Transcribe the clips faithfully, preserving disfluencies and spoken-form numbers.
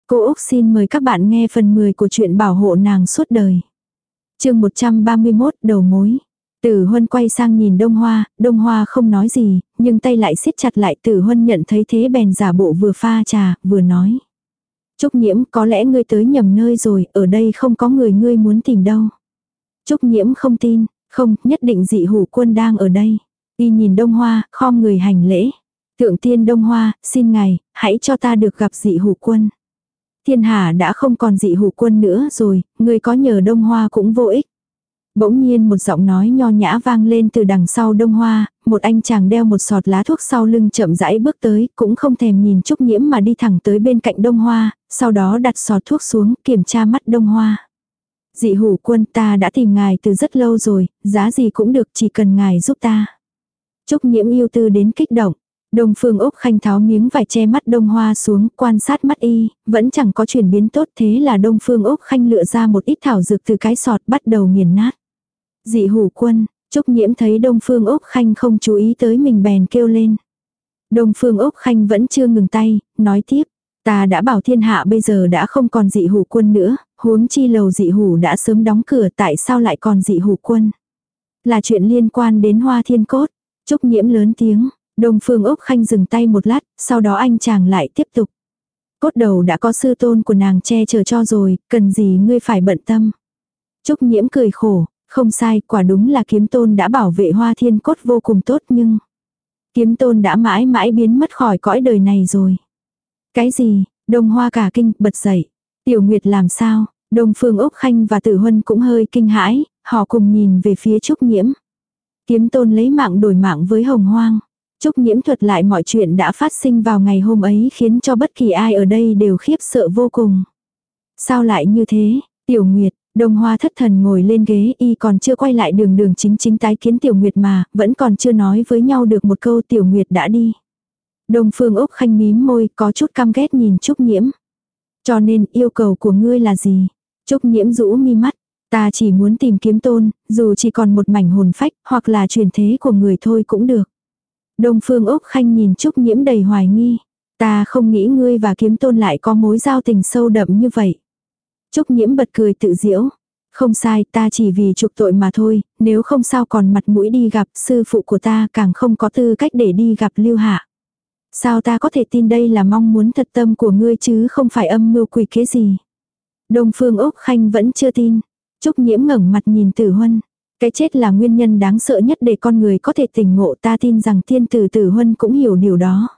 Cô Úc xin mời các bạn nghe phần mười của truyện Bảo hộ nàng suốt đời. Chương một trăm ba mươi mốt đầu mối. Tử Huân quay sang nhìn Đông Hoa, Đông Hoa không nói gì, nhưng tay lại siết chặt lại. Tử Huân nhận thấy thế bèn giả bộ vừa pha trà, vừa nói. Trúc Nhiễm, có lẽ ngươi tới nhầm nơi rồi, ở đây không có người ngươi muốn tìm đâu. Trúc Nhiễm không tin, không, nhất định Dị Hủ Quân đang ở đây. Y nhìn Đông Hoa, khom người hành lễ. Thượng tiên Đông Hoa, xin ngài, hãy cho ta được gặp Dị Hủ Quân. Thiên hạ đã không còn Dị Hủ Quân nữa rồi, người có nhờ Đông Hoa cũng vô ích. Bỗng nhiên một giọng nói nho nhã vang lên từ đằng sau Đông Hoa, một anh chàng đeo một sọt lá thuốc sau lưng chậm rãi bước tới, cũng không thèm nhìn Trúc Nhiễm mà đi thẳng tới bên cạnh Đông Hoa, sau đó đặt sọt thuốc xuống, kiểm tra mắt Đông Hoa. Dị Hủ Quân, ta đã tìm ngài từ rất lâu rồi, giá gì cũng được, chỉ cần ngài giúp ta. Trúc Nhiễm yêu tư đến kích động. Đông Phương Úc Khanh tháo miếng vải che mắt Đông Hoa xuống, quan sát mắt y, vẫn chẳng có chuyển biến tốt, thế là Đông Phương Úc Khanh lựa ra một ít thảo dược từ cái sọt bắt đầu nghiền nát. Dị Hủ Quân, Trúc Nhiễm thấy Đông Phương Úc Khanh không chú ý tới mình bèn kêu lên. Đông Phương Úc Khanh vẫn chưa ngừng tay, nói tiếp, ta đã bảo thiên hạ bây giờ đã không còn Dị Hủ Quân nữa, huống chi lầu Dị Hủ đã sớm đóng cửa, tại sao lại còn Dị Hủ Quân? Là chuyện liên quan đến Hoa Thiên Cốt. Trúc Nhiễm lớn tiếng. Đông Phương Úc Khanh dừng tay một lát, sau đó anh chàng lại tiếp tục. Cốt đầu đã có sư tôn của nàng che chở cho rồi, cần gì ngươi phải bận tâm. Trúc Nhiễm cười khổ, không sai, quả đúng là kiếm tôn đã bảo vệ Hoa Thiên Cốt vô cùng tốt nhưng... Kiếm tôn đã mãi mãi biến mất khỏi cõi đời này rồi. Cái gì? Đông Hoa cả kinh, bật dậy. Tiểu Nguyệt làm sao? Đông Phương Úc Khanh và Tử Huân cũng hơi kinh hãi, họ cùng nhìn về phía Trúc Nhiễm. Kiếm tôn lấy mạng đổi mạng với Hồng Hoang. Trúc Nhiễm thuật lại mọi chuyện đã phát sinh vào ngày hôm ấy khiến cho bất kỳ ai ở đây đều khiếp sợ vô cùng. Sao lại như thế? Tiểu Nguyệt, Đông Hoa thất thần ngồi lên ghế, y còn chưa quay lại đường đường chính chính tái kiến Tiểu Nguyệt mà, vẫn còn chưa nói với nhau được một câu Tiểu Nguyệt đã đi. Đông Phương Úc Khanh mím môi, có chút căm ghét nhìn Trúc Nhiễm. Cho nên yêu cầu của ngươi là gì? Trúc Nhiễm rũ mi mắt. Ta chỉ muốn tìm kiếm tôn, dù chỉ còn một mảnh hồn phách, hoặc là truyền thế của người thôi cũng được. Đông Phương Úc Khanh nhìn Trúc Nhiễm đầy hoài nghi. Ta không nghĩ ngươi và kiếm tôn lại có mối giao tình sâu đậm như vậy. Trúc Nhiễm bật cười tự giễu. Không sai, ta chỉ vì trục tội mà thôi, nếu không sao còn mặt mũi đi gặp sư phụ của ta, càng không có tư cách để đi gặp Lưu Hạ. Sao ta có thể tin đây là mong muốn thật tâm của ngươi chứ không phải âm mưu quỷ kế gì. Đông Phương Úc Khanh vẫn chưa tin. Trúc Nhiễm ngẩng mặt nhìn Tử Huân. Cái chết là nguyên nhân đáng sợ nhất để con người có thể tỉnh ngộ, ta tin rằng tiên tử Tử Huân cũng hiểu điều đó.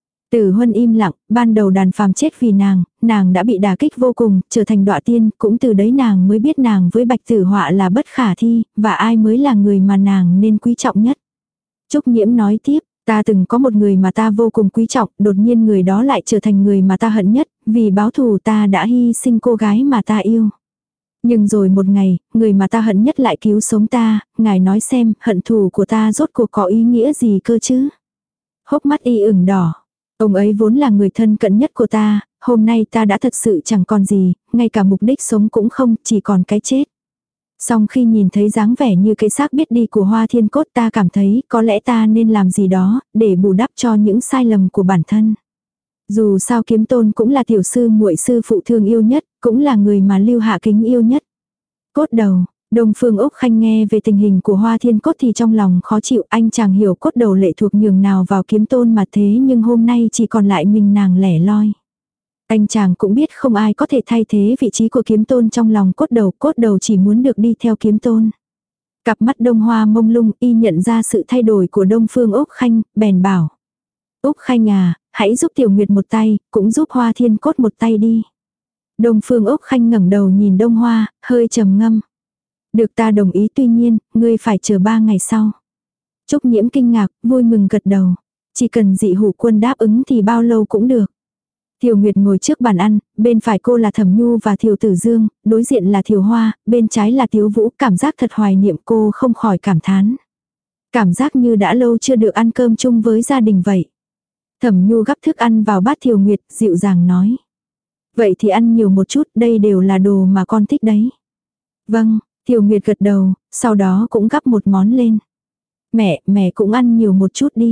Tử Huân im lặng, ban đầu đàn phàm chết vì nàng, nàng đã bị đả kích vô cùng, trở thành đọa tiên, cũng từ đấy nàng mới biết nàng với Bạch Tử Họa là bất khả thi, và ai mới là người mà nàng nên quý trọng nhất. Trúc Nhiễm nói tiếp, ta từng có một người mà ta vô cùng quý trọng, đột nhiên người đó lại trở thành người mà ta hận nhất, vì báo thù ta đã hy sinh cô gái mà ta yêu. Nhưng rồi một ngày, người mà ta hận nhất lại cứu sống ta, ngài nói xem, hận thù của ta rốt cuộc có ý nghĩa gì cơ chứ? Hốc mắt y ửng đỏ. Ông ấy vốn là người thân cận nhất của ta, hôm nay ta đã thật sự chẳng còn gì, ngay cả mục đích sống cũng không, chỉ còn cái chết. Song khi nhìn thấy dáng vẻ như cái xác biết đi của Hoa Thiên Cốt, ta cảm thấy có lẽ ta nên làm gì đó, để bù đắp cho những sai lầm của bản thân. Dù sao kiếm tôn cũng là tiểu sư muội sư phụ thương yêu nhất, cũng là người mà Lưu Hạ kính yêu nhất. Cốt đầu, Đông Phương Úc Khanh nghe về tình hình của Hoa Thiên Cốt thì trong lòng khó chịu, anh chàng hiểu cốt đầu lệ thuộc nhường nào vào kiếm tôn mà thế nhưng hôm nay chỉ còn lại mình nàng lẻ loi. Anh chàng cũng biết không ai có thể thay thế vị trí của kiếm tôn trong lòng cốt đầu, cốt đầu chỉ muốn được đi theo kiếm tôn. Cặp mắt Đông Hoa mông lung, y nhận ra sự thay đổi của Đông Phương Úc Khanh, bèn bảo. Úc Khanh à, hãy giúp Tiểu Nguyệt một tay, cũng giúp Hoa Thiên Cốt một tay đi. Đông Phương Úc Khanh ngẩng đầu nhìn Đông Hoa, hơi trầm ngâm. Được, ta đồng ý, tuy nhiên, ngươi phải chờ ba ngày sau. Trúc Nhiễm kinh ngạc, vui mừng gật đầu. Chỉ cần Dị Hủ Quân đáp ứng thì bao lâu cũng được. Tiểu Nguyệt ngồi trước bàn ăn, bên phải cô là Thẩm Nhu và Thiều Tử Dương, đối diện là Thiều Hoa, bên trái là Tiếu Vũ, cảm giác thật hoài niệm, cô không khỏi cảm thán. Cảm giác như đã lâu chưa được ăn cơm chung với gia đình vậy. Thẩm Nhu gắp thức ăn vào bát Thiều Nguyệt, dịu dàng nói. Vậy thì ăn nhiều một chút, đây đều là đồ mà con thích đấy. Vâng, Thiều Nguyệt gật đầu, sau đó cũng gắp một món lên. Mẹ, mẹ cũng ăn nhiều một chút đi.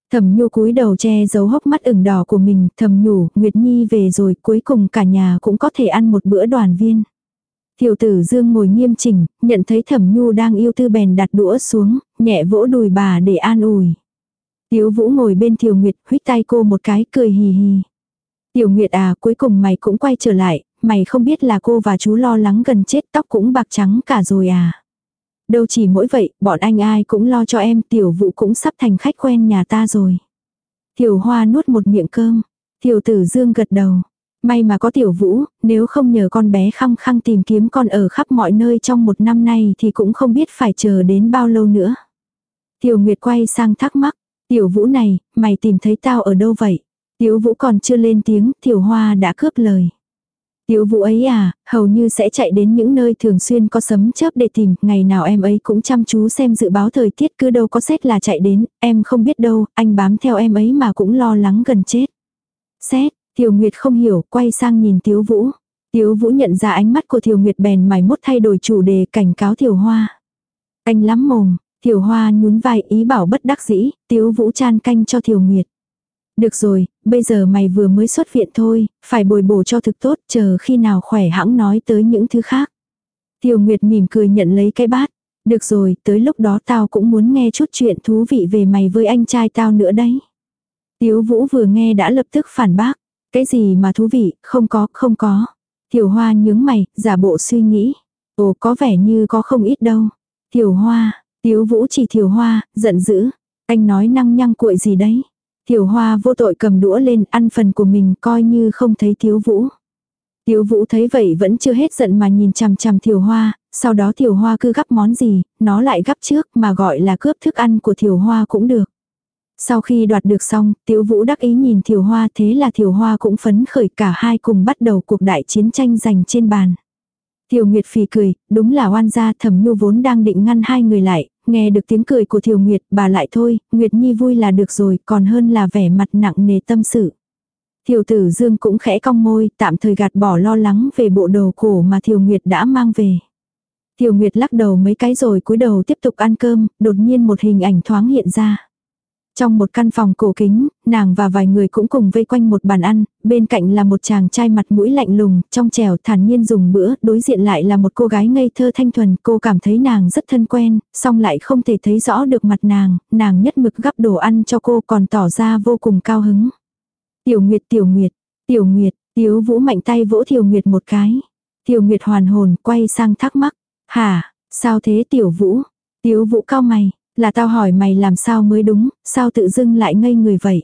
Thẩm Nhu cúi đầu che giấu hốc mắt ửng đỏ của mình, thầm nhủ, Nguyệt Nhi về rồi, cuối cùng cả nhà cũng có thể ăn một bữa đoàn viên. Tiểu tử Dương ngồi nghiêm chỉnh, nhận thấy Thẩm Nhu đang yêu tư bèn đặt đũa xuống, nhẹ vỗ đùi bà để an ủi. Tiếu Vũ ngồi bên Tiểu Nguyệt, huých tay cô một cái, cười hì hì. Tiểu Nguyệt à, cuối cùng mày cũng quay trở lại, mày không biết là cô và chú lo lắng gần chết, tóc cũng bạc trắng cả rồi à. Đâu chỉ mỗi vậy, bọn anh ai cũng lo cho em, Tiểu Vũ cũng sắp thành khách quen nhà ta rồi. Tiểu Hoa nuốt một miệng cơm, Tiểu tử Dương gật đầu. May mà có Tiểu Vũ, nếu không nhờ con bé khăng khăng tìm kiếm con ở khắp mọi nơi trong một năm nay thì cũng không biết phải chờ đến bao lâu nữa. Tiểu Nguyệt quay sang thắc mắc, Tiểu Vũ này, mày tìm thấy tao ở đâu vậy? Tiểu Vũ còn chưa lên tiếng, Tiểu Hoa đã cướp lời. Tiểu Vũ ấy à, hầu như sẽ chạy đến những nơi thường xuyên có sấm chớp để tìm, ngày nào em ấy cũng chăm chú xem dự báo thời tiết, cứ đâu có xét là chạy đến, em không biết đâu, anh bám theo em ấy mà cũng lo lắng gần chết. Xét, Tiểu Nguyệt không hiểu, quay sang nhìn Tiểu Vũ. Tiểu Vũ nhận ra ánh mắt của Tiểu Nguyệt bèn mải mốt thay đổi chủ đề, cảnh cáo Tiểu Hoa. Anh lắm mồm, Tiểu Hoa nhún vai ý bảo bất đắc dĩ, Tiểu Vũ chan canh cho Tiểu Nguyệt. Được rồi, bây giờ mày vừa mới xuất viện thôi, phải bồi bổ cho thực tốt, chờ khi nào khỏe hãng nói tới những thứ khác. Tiểu Nguyệt mỉm cười nhận lấy cái bát. Được rồi, tới lúc đó tao cũng muốn nghe chút chuyện thú vị về mày với anh trai tao nữa đấy. Tiểu Vũ vừa nghe đã lập tức phản bác. Cái gì mà thú vị, không có, không có. Tiểu Hoa nhướng mày, giả bộ suy nghĩ. Ồ, có vẻ như có không ít đâu. Tiểu Hoa, Tiểu Vũ chỉ Tiểu Hoa, giận dữ. Anh nói năng nhăng cuội gì đấy. Tiểu Hoa vô tội cầm đũa lên ăn phần của mình coi như không thấy Tiểu Vũ. Tiểu Vũ thấy vậy vẫn chưa hết giận mà nhìn chằm chằm Tiểu Hoa, sau đó Tiểu Hoa cứ gắp món gì, nó lại gắp trước mà gọi là cướp thức ăn của Tiểu Hoa cũng được. Sau khi đoạt được xong, Tiểu Vũ đắc ý nhìn Tiểu Hoa, thế là Tiểu Hoa cũng phấn khởi, cả hai cùng bắt đầu cuộc đại chiến tranh giành trên bàn. Tiểu Nguyệt phì cười, đúng là oan gia. Thẩm Nhu vốn đang định ngăn hai người lại, nghe được tiếng cười của Tiểu Nguyệt, bà lại thôi, Nguyệt Nhi vui là được rồi, còn hơn là vẻ mặt nặng nề tâm sự. Tiểu tử Dương cũng khẽ cong môi, tạm thời gạt bỏ lo lắng về bộ đồ cổ mà Tiểu Nguyệt đã mang về. Tiểu Nguyệt lắc đầu mấy cái rồi cúi đầu tiếp tục ăn cơm, đột nhiên một hình ảnh thoáng hiện ra. Trong một căn phòng cổ kính, nàng và vài người cũng cùng vây quanh một bàn ăn, bên cạnh là một chàng trai mặt mũi lạnh lùng, trong trẻo thản nhiên dùng bữa, đối diện lại là một cô gái ngây thơ thanh thuần, cô cảm thấy nàng rất thân quen, song lại không thể thấy rõ được mặt nàng, nàng nhất mực gắp đồ ăn cho cô còn tỏ ra vô cùng cao hứng. Tiểu Nguyệt, Tiểu Nguyệt, Tiểu Nguyệt, Tiểu Vũ mạnh tay vỗ Tiểu Nguyệt một cái. Tiểu Nguyệt hoàn hồn, quay sang thắc mắc, hả, sao thế Tiểu Vũ? Tiểu Vũ cau mày. Là tao hỏi mày làm sao mới đúng, sao tự dưng lại ngây người vậy?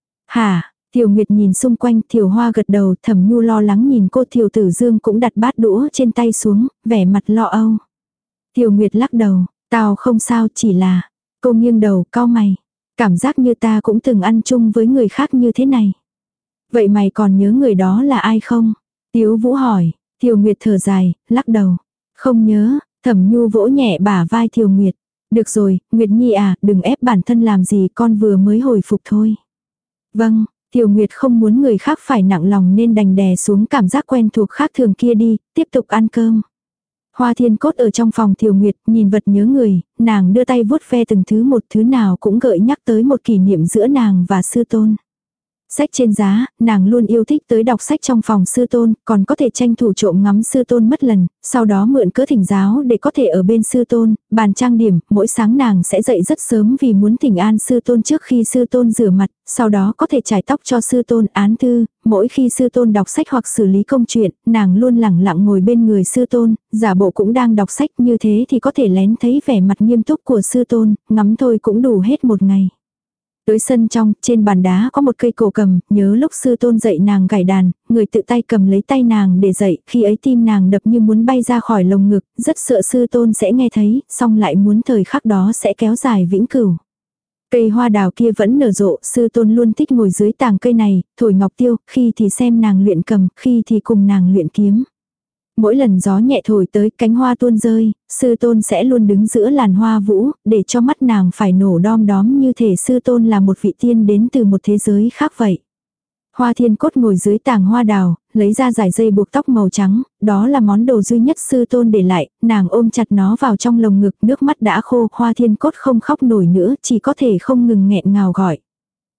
Hả? Tiểu Nguyệt nhìn xung quanh, Tiểu Hoa gật đầu, Thẩm Nhu lo lắng nhìn cô, Tiểu Tử Dương cũng đặt bát đũa trên tay xuống, vẻ mặt lo âu. Tiểu Nguyệt lắc đầu, tao không sao, chỉ là... Cô nghiêng đầu, cau mày. Cảm giác như ta cũng từng ăn chung với người khác như thế này. Vậy mày còn nhớ người đó là ai không? Tiểu Vũ hỏi. Tiểu Nguyệt thở dài, lắc đầu. Không nhớ. Thẩm Nhu vỗ nhẹ bả vai Tiểu Nguyệt. Được rồi, Nguyệt Nhi à, đừng ép bản thân làm gì, con vừa mới hồi phục thôi. Vâng, Tiểu Nguyệt không muốn người khác phải nặng lòng nên đành đè xuống cảm giác quen thuộc khác thường kia đi, tiếp tục ăn cơm. Hoa Thiên Cốt ở trong phòng Tiểu Nguyệt, nhìn vật nhớ người, nàng đưa tay vuốt ve từng thứ một, thứ nào cũng gợi nhắc tới một kỷ niệm giữa nàng và sư tôn. Sách trên giá, nàng luôn yêu thích tới đọc sách trong phòng sư tôn, còn có thể tranh thủ trộm ngắm sư tôn mất lần, sau đó mượn cớ thỉnh giáo để có thể ở bên sư tôn, bàn trang điểm, mỗi sáng nàng sẽ dậy rất sớm vì muốn thỉnh an sư tôn trước khi sư tôn rửa mặt, sau đó có thể chải tóc cho sư tôn án thư, mỗi khi sư tôn đọc sách hoặc xử lý công chuyện, nàng luôn lẳng lặng ngồi bên người sư tôn, giả bộ cũng đang đọc sách, như thế thì có thể lén thấy vẻ mặt nghiêm túc của sư tôn, ngắm thôi cũng đủ hết một ngày. Tới sân trong, trên bàn đá có một cây cổ cầm, nhớ lúc sư tôn dạy nàng gảy đàn, người tự tay cầm lấy tay nàng để dạy, khi ấy tim nàng đập như muốn bay ra khỏi lồng ngực, rất sợ sư tôn sẽ nghe thấy, song lại muốn thời khắc đó sẽ kéo dài vĩnh cửu. Cây hoa đào kia vẫn nở rộ, sư tôn luôn thích ngồi dưới tàng cây này, thổi ngọc tiêu, khi thì xem nàng luyện cầm, khi thì cùng nàng luyện kiếm. Mỗi lần gió nhẹ thổi tới cánh hoa tuôn rơi, sư tôn sẽ luôn đứng giữa làn hoa vũ, để cho mắt nàng phải nổ đom đóm như thể sư tôn là một vị tiên đến từ một thế giới khác vậy. Hoa Thiên Cốt ngồi dưới tàng hoa đào, lấy ra dải dây buộc tóc màu trắng, đó là món đồ duy nhất sư tôn để lại, nàng ôm chặt nó vào trong lồng ngực, nước mắt đã khô, Hoa Thiên Cốt không khóc nổi nữa, chỉ có thể không ngừng nghẹn ngào gọi.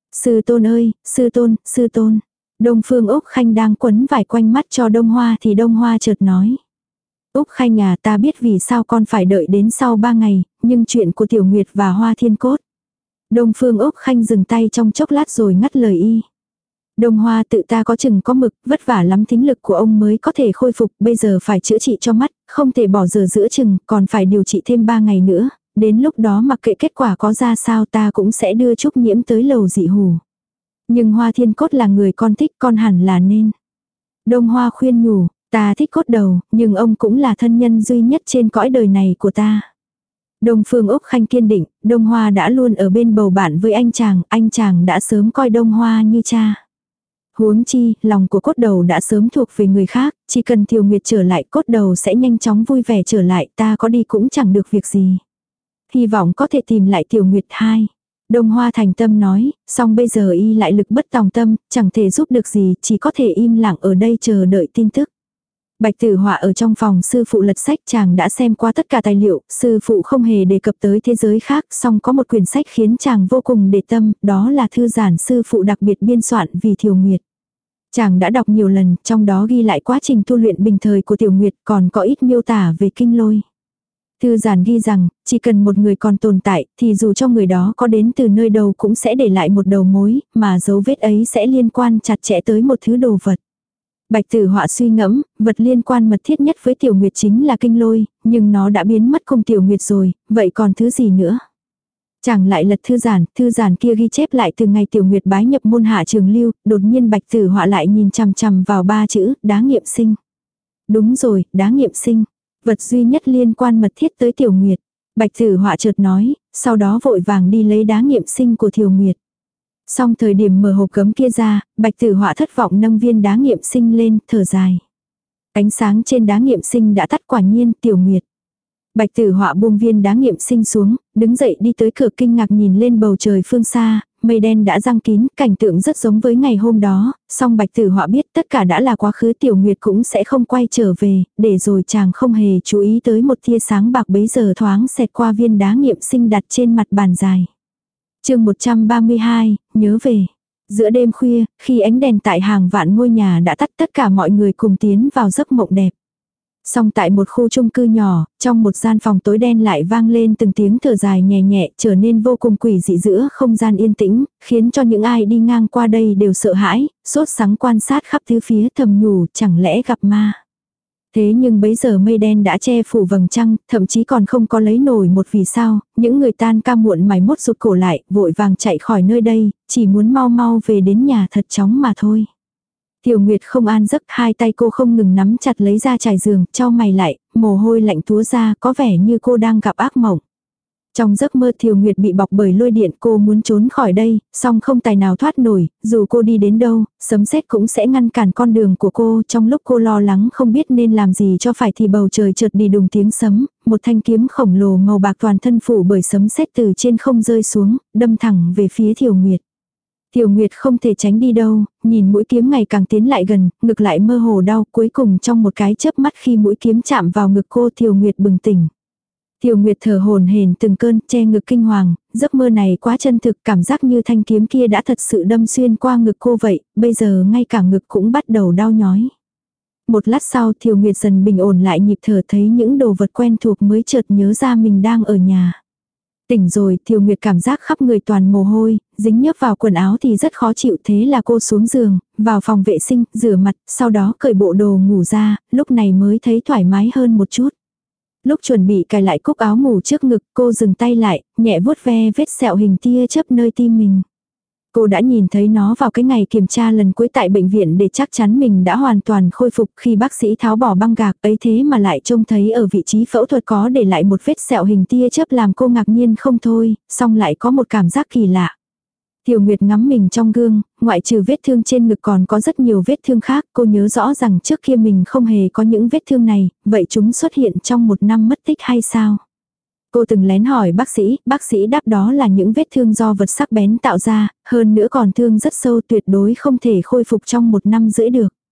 Sư tôn ơi, sư tôn, sư tôn. Đông Phương Úc Khanh đang quấn vải quanh mắt cho Đông Hoa thì Đông Hoa chợt nói. Úc Khanh à, ta biết vì sao con phải đợi đến sau ba ngày, nhưng chuyện của Tiểu Nguyệt và Hoa Thiên Cốt. Đông Phương Úc Khanh dừng tay trong chốc lát rồi ngắt lời y. Đông Hoa tự ta có chừng có mực, vất vả lắm thính lực của ông mới có thể khôi phục, bây giờ phải chữa trị cho mắt, không thể bỏ giờ giữa chừng, còn phải điều trị thêm ba ngày nữa, đến lúc đó mặc kệ kết quả có ra sao ta cũng sẽ đưa Trúc Nhiễm tới lầu dị hủ. Nhưng Hoa Thiên Cốt là người con thích, con hẳn là nên. Đông Hoa khuyên nhủ, ta thích Cốt đầu, nhưng ông cũng là thân nhân duy nhất trên cõi đời này của ta. Đông Phương Úc Khanh kiên định, Đông Hoa đã luôn ở bên bầu bạn với anh chàng, anh chàng đã sớm coi Đông Hoa như cha. Huống chi, lòng của Cốt đầu đã sớm thuộc về người khác, chỉ cần Thiều Nguyệt trở lại Cốt đầu sẽ nhanh chóng vui vẻ trở lại, ta có đi cũng chẳng được việc gì. Hy vọng có thể tìm lại Tiểu Nguyệt hai. Đông Hoa thành tâm nói, song bây giờ y lại lực bất tòng tâm, chẳng thể giúp được gì, chỉ có thể im lặng ở đây chờ đợi tin tức. Bạch Tử Họa ở trong phòng sư phụ lật sách, chàng đã xem qua tất cả tài liệu, sư phụ không hề đề cập tới thế giới khác, song có một quyển sách khiến chàng vô cùng để tâm, đó là thư giản sư phụ đặc biệt biên soạn vì Thiều Nguyệt. Chàng đã đọc nhiều lần, trong đó ghi lại quá trình tu luyện bình thời của Tiểu Nguyệt, còn có ít miêu tả về kinh lôi. Thư giản ghi rằng, chỉ cần một người còn tồn tại, thì dù cho người đó có đến từ nơi đâu cũng sẽ để lại một đầu mối, mà dấu vết ấy sẽ liên quan chặt chẽ tới một thứ đồ vật. Bạch Tử Họa suy ngẫm, vật liên quan mật thiết nhất với Tiểu Nguyệt chính là kinh lôi, nhưng nó đã biến mất cùng Tiểu Nguyệt rồi, vậy còn thứ gì nữa? Chàng lại lật thư giản, thư giản kia ghi chép lại từ ngày Tiểu Nguyệt bái nhập môn Hạ Trường Lưu, đột nhiên Bạch Tử Họa lại nhìn chằm chằm vào ba chữ, đá nghiệm sinh. Đúng rồi, đá nghiệm sinh. Vật duy nhất liên quan mật thiết tới Tiểu Nguyệt. Bạch Tử Họa chợt nói, sau đó vội vàng đi lấy đá nghiệm sinh của Thiều Nguyệt. Xong thời điểm mở hộp gấm kia ra, Bạch Tử Họa thất vọng nâng viên đá nghiệm sinh lên, thở dài. Ánh sáng trên đá nghiệm sinh đã tắt, quả nhiên, Tiểu Nguyệt. Bạch Tử Họa buông viên đá nghiệm sinh xuống, đứng dậy đi tới cửa kinh ngạc nhìn lên bầu trời phương xa, mây đen đã giăng kín, cảnh tượng rất giống với ngày hôm đó, song Bạch Tử Họa biết tất cả đã là quá khứ, Tiểu Nguyệt cũng sẽ không quay trở về, để rồi chàng không hề chú ý tới một tia sáng bạc bấy giờ thoáng xẹt qua viên đá nghiệm sinh đặt trên mặt bàn dài. Chương một trăm ba mươi hai, nhớ về. Giữa đêm khuya, khi ánh đèn tại hàng vạn ngôi nhà đã tắt, tất cả mọi người cùng tiến vào giấc mộng đẹp. Song tại một khu chung cư nhỏ, trong một gian phòng tối đen lại vang lên từng tiếng thở dài nhẹ nhẹ, trở nên vô cùng quỷ dị giữa không gian yên tĩnh, khiến cho những ai đi ngang qua đây đều sợ hãi, sốt sắng quan sát khắp tứ phía, thầm nhủ, chẳng lẽ gặp ma. Thế nhưng bấy giờ mây đen đã che phủ vầng trăng, thậm chí còn không có lấy nổi một vì sao, những người tan ca muộn mày mốt rụt cổ lại, vội vàng chạy khỏi nơi đây, chỉ muốn mau mau về đến nhà thật chóng mà thôi. Tiểu Nguyệt không an giấc, hai tay cô không ngừng nắm chặt lấy ra trải giường, chau mày lại, mồ hôi lạnh túa ra, có vẻ như cô đang gặp ác mộng. Trong giấc mơ Tiểu Nguyệt bị bọc bởi lôi điện, cô muốn trốn khỏi đây, song không tài nào thoát nổi, dù cô đi đến đâu, sấm sét cũng sẽ ngăn cản con đường của cô. Trong lúc cô lo lắng không biết nên làm gì cho phải thì bầu trời chợt đi đùng tiếng sấm, một thanh kiếm khổng lồ màu bạc toàn thân phủ bởi sấm sét từ trên không rơi xuống, đâm thẳng về phía Tiểu Nguyệt. Tiểu Nguyệt không thể tránh đi đâu, nhìn mũi kiếm ngày càng tiến lại gần, ngực lại mơ hồ đau, cuối cùng trong một cái chớp mắt khi mũi kiếm chạm vào ngực cô, Tiểu Nguyệt bừng tỉnh. Tiểu Nguyệt thở hổn hển từng cơn, che ngực kinh hoàng, giấc mơ này quá chân thực, cảm giác như thanh kiếm kia đã thật sự đâm xuyên qua ngực cô vậy, bây giờ ngay cả ngực cũng bắt đầu đau nhói. Một lát sau Tiểu Nguyệt dần bình ổn lại nhịp thở, thấy những đồ vật quen thuộc mới chợt nhớ ra mình đang ở nhà. Tỉnh rồi, Tiểu Nguyệt cảm giác khắp người toàn mồ hôi, dính nhớp vào quần áo thì rất khó chịu, thế là cô xuống giường, vào phòng vệ sinh, rửa mặt, sau đó cởi bộ đồ ngủ ra, lúc này mới thấy thoải mái hơn một chút. Lúc chuẩn bị cài lại cúc áo ngủ trước ngực, cô dừng tay lại, nhẹ vuốt ve vết sẹo hình tia chớp nơi tim mình. Cô đã nhìn thấy nó vào cái ngày kiểm tra lần cuối tại bệnh viện để chắc chắn mình đã hoàn toàn khôi phục, khi bác sĩ tháo bỏ băng gạc ấy, thế mà lại trông thấy ở vị trí phẫu thuật có để lại một vết sẹo hình tia chớp, làm cô ngạc nhiên không thôi, song lại có một cảm giác kỳ lạ. Tiểu Nguyệt ngắm mình trong gương, ngoại trừ vết thương trên ngực còn có rất nhiều vết thương khác, cô nhớ rõ rằng trước kia mình không hề có những vết thương này, vậy chúng xuất hiện trong một năm mất tích hay sao? Cô từng lén hỏi bác sĩ, bác sĩ đáp đó là những vết thương do vật sắc bén tạo ra, hơn nữa còn thương rất sâu, tuyệt đối không thể khôi phục trong một năm rưỡi được.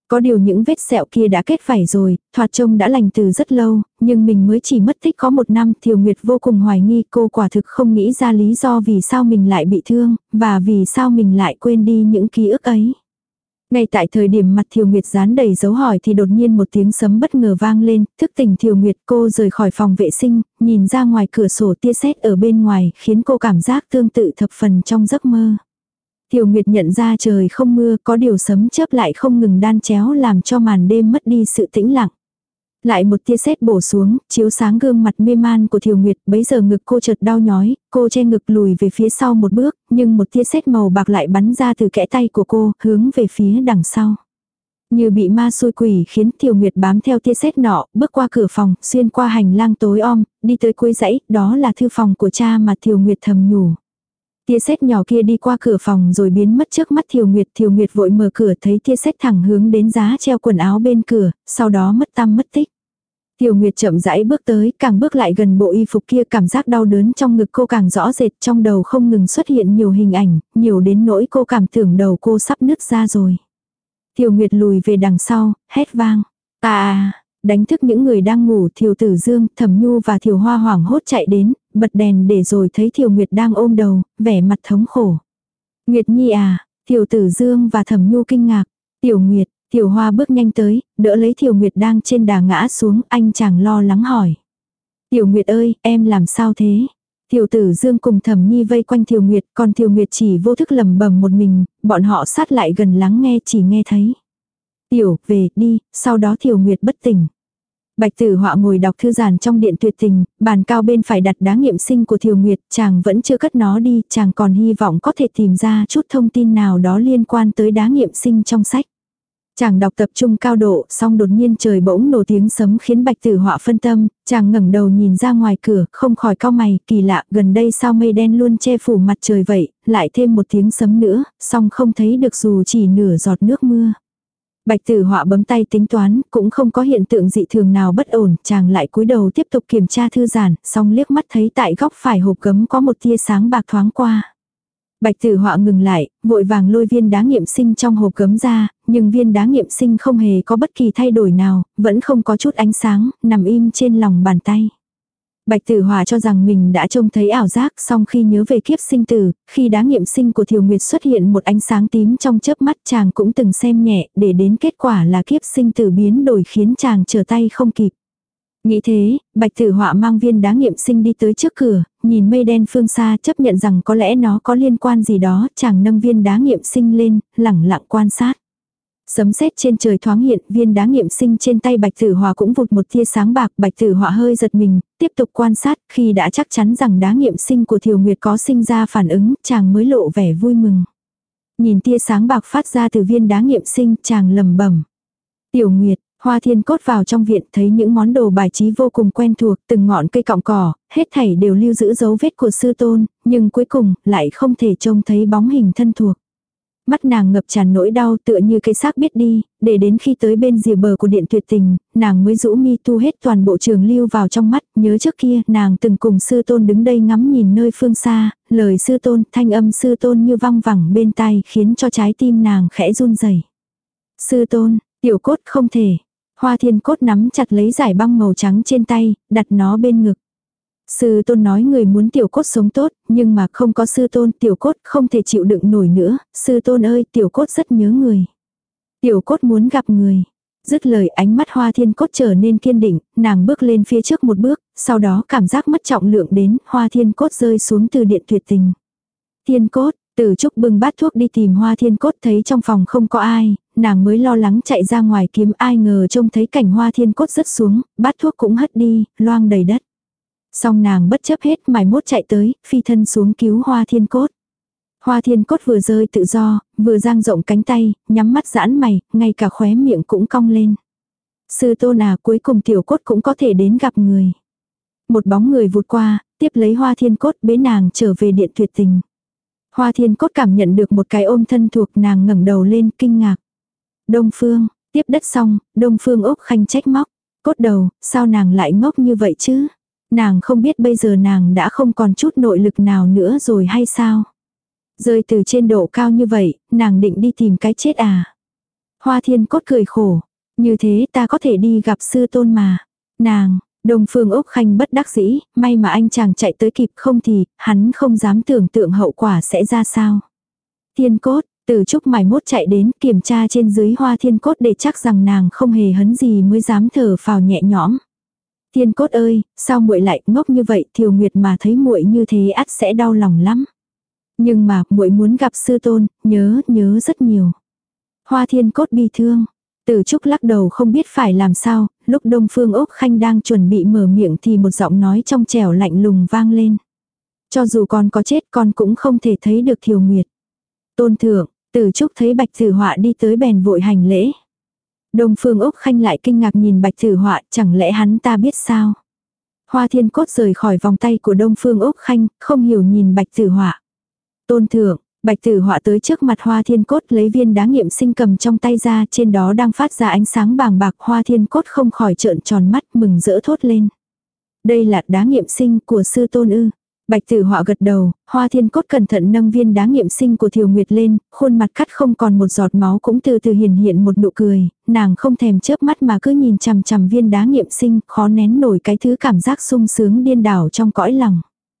Có điều những vết sẹo kia đã kết vảy rồi, thoạt trông đã lành từ rất lâu, nhưng mình mới chỉ mất tích có một năm. Thiều Nguyệt vô cùng hoài nghi, cô quả thực không nghĩ ra lý do vì sao mình lại bị thương, và vì sao mình lại quên đi những ký ức ấy. Ngay tại thời điểm mặt Thiều Nguyệt dán đầy dấu hỏi thì đột nhiên một tiếng sấm bất ngờ vang lên, thức tỉnh Thiều Nguyệt. Cô rời khỏi phòng vệ sinh, nhìn ra ngoài cửa sổ, tia sét ở bên ngoài khiến cô cảm giác tương tự thập phần trong giấc mơ. Thiều Nguyệt nhận ra trời không mưa, có điều sấm chớp lại không ngừng đan chéo làm cho màn đêm mất đi sự tĩnh lặng. Lại một tia sét bổ xuống, chiếu sáng gương mặt mê man của Thiều Nguyệt, bấy giờ ngực cô chợt đau nhói, cô che ngực lùi về phía sau một bước, nhưng một tia sét màu bạc lại bắn ra từ kẽ tay của cô, hướng về phía đằng sau. Như bị ma xui quỷ khiến Thiều Nguyệt bám theo tia sét nọ, bước qua cửa phòng, xuyên qua hành lang tối om, đi tới cuối dãy, đó là thư phòng của cha mà Thiều Nguyệt thầm nhủ. Tia sét nhỏ kia đi qua cửa phòng rồi biến mất trước mắt Thiều Nguyệt. Thiều Nguyệt vội mở cửa thấy tia sét thẳng hướng đến giá treo quần áo bên cửa, sau đó mất tăm mất tích. Thiều Nguyệt chậm rãi bước tới, càng bước lại gần bộ y phục kia, cảm giác đau đớn trong ngực cô càng rõ rệt, trong đầu không ngừng xuất hiện nhiều hình ảnh, nhiều đến nỗi cô cảm tưởng đầu cô sắp nứt ra rồi. Thiều Nguyệt lùi về đằng sau, hét vang. À, đánh thức những người đang ngủ. Thiều Tử Dương, Thẩm Nhu và Thiều Hoa hoảng hốt chạy đến, bật đèn để rồi thấy Thiều Nguyệt đang ôm đầu, vẻ mặt thống khổ. Nguyệt Nhi à, Thiều Tử Dương và Thẩm Nhu kinh ngạc. Tiểu Nguyệt, Thiều Hoa bước nhanh tới, đỡ lấy Thiều Nguyệt đang trên đà ngã xuống, anh chàng lo lắng hỏi. Tiểu Nguyệt ơi, em làm sao thế? Thiều Tử Dương cùng Thẩm Nhi vây quanh Thiều Nguyệt, còn Thiều Nguyệt chỉ vô thức lẩm bẩm một mình, bọn họ sát lại gần lắng nghe, chỉ nghe thấy. Tiểu, về, đi, sau đó Thiều Nguyệt bất tỉnh. Bạch Tử Họa ngồi đọc thư giản trong điện tuyệt tình, bàn cao bên phải đặt đá nghiệm sinh của Thiều Nguyệt, chàng vẫn chưa cất nó đi, chàng còn hy vọng có thể tìm ra chút thông tin nào đó liên quan tới đá nghiệm sinh trong sách. Chàng đọc tập trung cao độ, xong đột nhiên trời bỗng nổ tiếng sấm khiến Bạch Tử Họa phân tâm, chàng ngẩng đầu nhìn ra ngoài cửa, không khỏi cau mày, kỳ lạ, gần đây sao mây đen luôn che phủ mặt trời vậy, lại thêm một tiếng sấm nữa, xong không thấy được dù chỉ nửa giọt nước mưa. Bạch Tử Họa bấm tay tính toán, cũng không có hiện tượng dị thường nào bất ổn, chàng lại cúi đầu tiếp tục kiểm tra thư giản, xong liếc mắt thấy tại góc phải hộp gấm có một tia sáng bạc thoáng qua. Bạch Tử Họa ngừng lại, vội vàng lôi viên đá nghiệm sinh trong hộp gấm ra, nhưng viên đá nghiệm sinh không hề có bất kỳ thay đổi nào, vẫn không có chút ánh sáng, nằm im trên lòng bàn tay. Bạch Tử Họa cho rằng mình đã trông thấy ảo giác, song khi nhớ về kiếp sinh tử, khi đá nghiệm sinh của Thiều Nguyệt xuất hiện một ánh sáng tím trong chớp mắt, chàng cũng từng xem nhẹ, để đến kết quả là kiếp sinh tử biến đổi khiến chàng trở tay không kịp. Nghĩ thế, Bạch Tử Họa mang viên đá nghiệm sinh đi tới trước cửa, nhìn mây đen phương xa, chấp nhận rằng có lẽ nó có liên quan gì đó, chàng nâng viên đá nghiệm sinh lên, lẳng lặng quan sát. Sấm sét trên trời thoáng hiện, viên đá nghiệm sinh trên tay Bạch Tử Họa cũng vụt một tia sáng bạc. Bạch Tử Họa hơi giật mình, tiếp tục quan sát, khi đã chắc chắn rằng đá nghiệm sinh của Thiều Nguyệt có sinh ra phản ứng, chàng mới lộ vẻ vui mừng. Nhìn tia sáng bạc phát ra từ viên đá nghiệm sinh, chàng lẩm bẩm. Tiểu Nguyệt. Hoa Thiên Cốt vào trong viện thấy những món đồ bài trí vô cùng quen thuộc, từng ngọn cây cọng cỏ, hết thảy đều lưu giữ dấu vết của sư tôn, nhưng cuối cùng lại không thể trông thấy bóng hình thân thuộc. Mắt nàng ngập tràn nỗi đau tựa như cây xác biết đi, để đến khi tới bên rìa bờ của điện tuyệt tình, nàng mới rũ mi thu hết toàn bộ trường lưu vào trong mắt, nhớ trước kia nàng từng cùng sư tôn đứng đây ngắm nhìn nơi phương xa, lời sư tôn, thanh âm sư tôn như văng vẳng bên tai khiến cho trái tim nàng khẽ run rẩy. Sư tôn, Tiểu Cốt không thể. Hoa Thiên Cốt nắm chặt lấy giải băng màu trắng trên tay, đặt nó bên ngực. Sư tôn nói người muốn Tiểu Cốt sống tốt, nhưng mà không có sư tôn, Tiểu Cốt không thể chịu đựng nổi nữa. Sư tôn ơi, Tiểu Cốt rất nhớ người. Tiểu Cốt muốn gặp người. Dứt lời, ánh mắt Hoa Thiên Cốt trở nên kiên định, nàng bước lên phía trước một bước, sau đó cảm giác mất trọng lượng đến, Hoa Thiên Cốt rơi xuống từ điện tuyệt tình. Thiên Cốt, Tử Trúc bưng bát thuốc đi tìm Hoa Thiên Cốt, thấy trong phòng không có ai, nàng mới lo lắng chạy ra ngoài kiếm, ai ngờ trông thấy cảnh Hoa Thiên Cốt rớt xuống, bát thuốc cũng hất đi, loang đầy đất. Xong nàng bất chấp hết mài mốt chạy tới, phi thân xuống cứu Hoa Thiên Cốt. Hoa Thiên Cốt vừa rơi tự do, vừa dang rộng cánh tay, nhắm mắt giãn mày, ngay cả khóe miệng cũng cong lên. Sư tôn à, cuối cùng Tiểu Cốt cũng có thể đến gặp người. Một bóng người vụt qua, tiếp lấy Hoa Thiên Cốt bế nàng trở về điện tuyệt tình. Hoa Thiên Cốt cảm nhận được một cái ôm thân thuộc, nàng ngẩng đầu lên kinh ngạc. Đông Phương, tiếp đất xong, Đông Phương Úc Khanh trách móc. Cốt đầu, sao nàng lại ngốc như vậy chứ? Nàng không biết bây giờ nàng đã không còn chút nội lực nào nữa rồi hay sao? Rơi từ trên độ cao như vậy, nàng định đi tìm cái chết à? Hoa Thiên Cốt cười khổ. Như thế ta có thể đi gặp sư tôn mà. Nàng, Đông Phương Úc Khanh bất đắc dĩ, may mà anh chàng chạy tới kịp, không thì, hắn không dám tưởng tượng hậu quả sẽ ra sao. Thiên Cốt, Từ Trúc mải mốt chạy đến kiểm tra trên dưới Hoa Thiên Cốt để chắc rằng nàng không hề hấn gì mới dám thở phào nhẹ nhõm. Thiên Cốt ơi, sao muội lại ngốc như vậy, Thiều Nguyệt mà thấy muội như thế ắt sẽ đau lòng lắm. Nhưng mà, muội muốn gặp sư tôn, nhớ, nhớ rất nhiều. Hoa Thiên Cốt bi thương. Từ Trúc lắc đầu không biết phải làm sao, lúc Đông Phương Úc Khanh đang chuẩn bị mở miệng thì một giọng nói trong trẻo lạnh lùng vang lên. Cho dù con có chết con cũng không thể thấy được Thiều Nguyệt. Tôn thượng, Từ Trúc thấy Bạch Tử Họa đi tới bèn vội hành lễ. Đông Phương Úc Khanh lại kinh ngạc nhìn Bạch Tử Họa, chẳng lẽ hắn ta biết sao? Hoa Thiên Cốt rời khỏi vòng tay của Đông Phương Úc Khanh, không hiểu nhìn Bạch Tử Họa. Tôn thượng, Bạch Tử Họa tới trước mặt Hoa Thiên Cốt lấy viên đá nghiệm sinh cầm trong tay ra, trên đó đang phát ra ánh sáng bàng bạc. Hoa Thiên Cốt không khỏi trợn tròn mắt mừng rỡ thốt lên. Đây là đá nghiệm sinh của sư tôn ư? Bạch Tử Họa gật đầu, Hoa Thiên Cốt cẩn thận nâng viên đá nghiệm sinh của Thiều Nguyệt lên, khuôn mặt cắt không còn một giọt máu cũng từ từ hiển hiện một nụ cười, nàng không thèm chớp mắt mà cứ nhìn chằm chằm viên đá nghiệm sinh, khó nén nổi cái thứ cảm giác sung sướng điên đảo trong cõi lòng.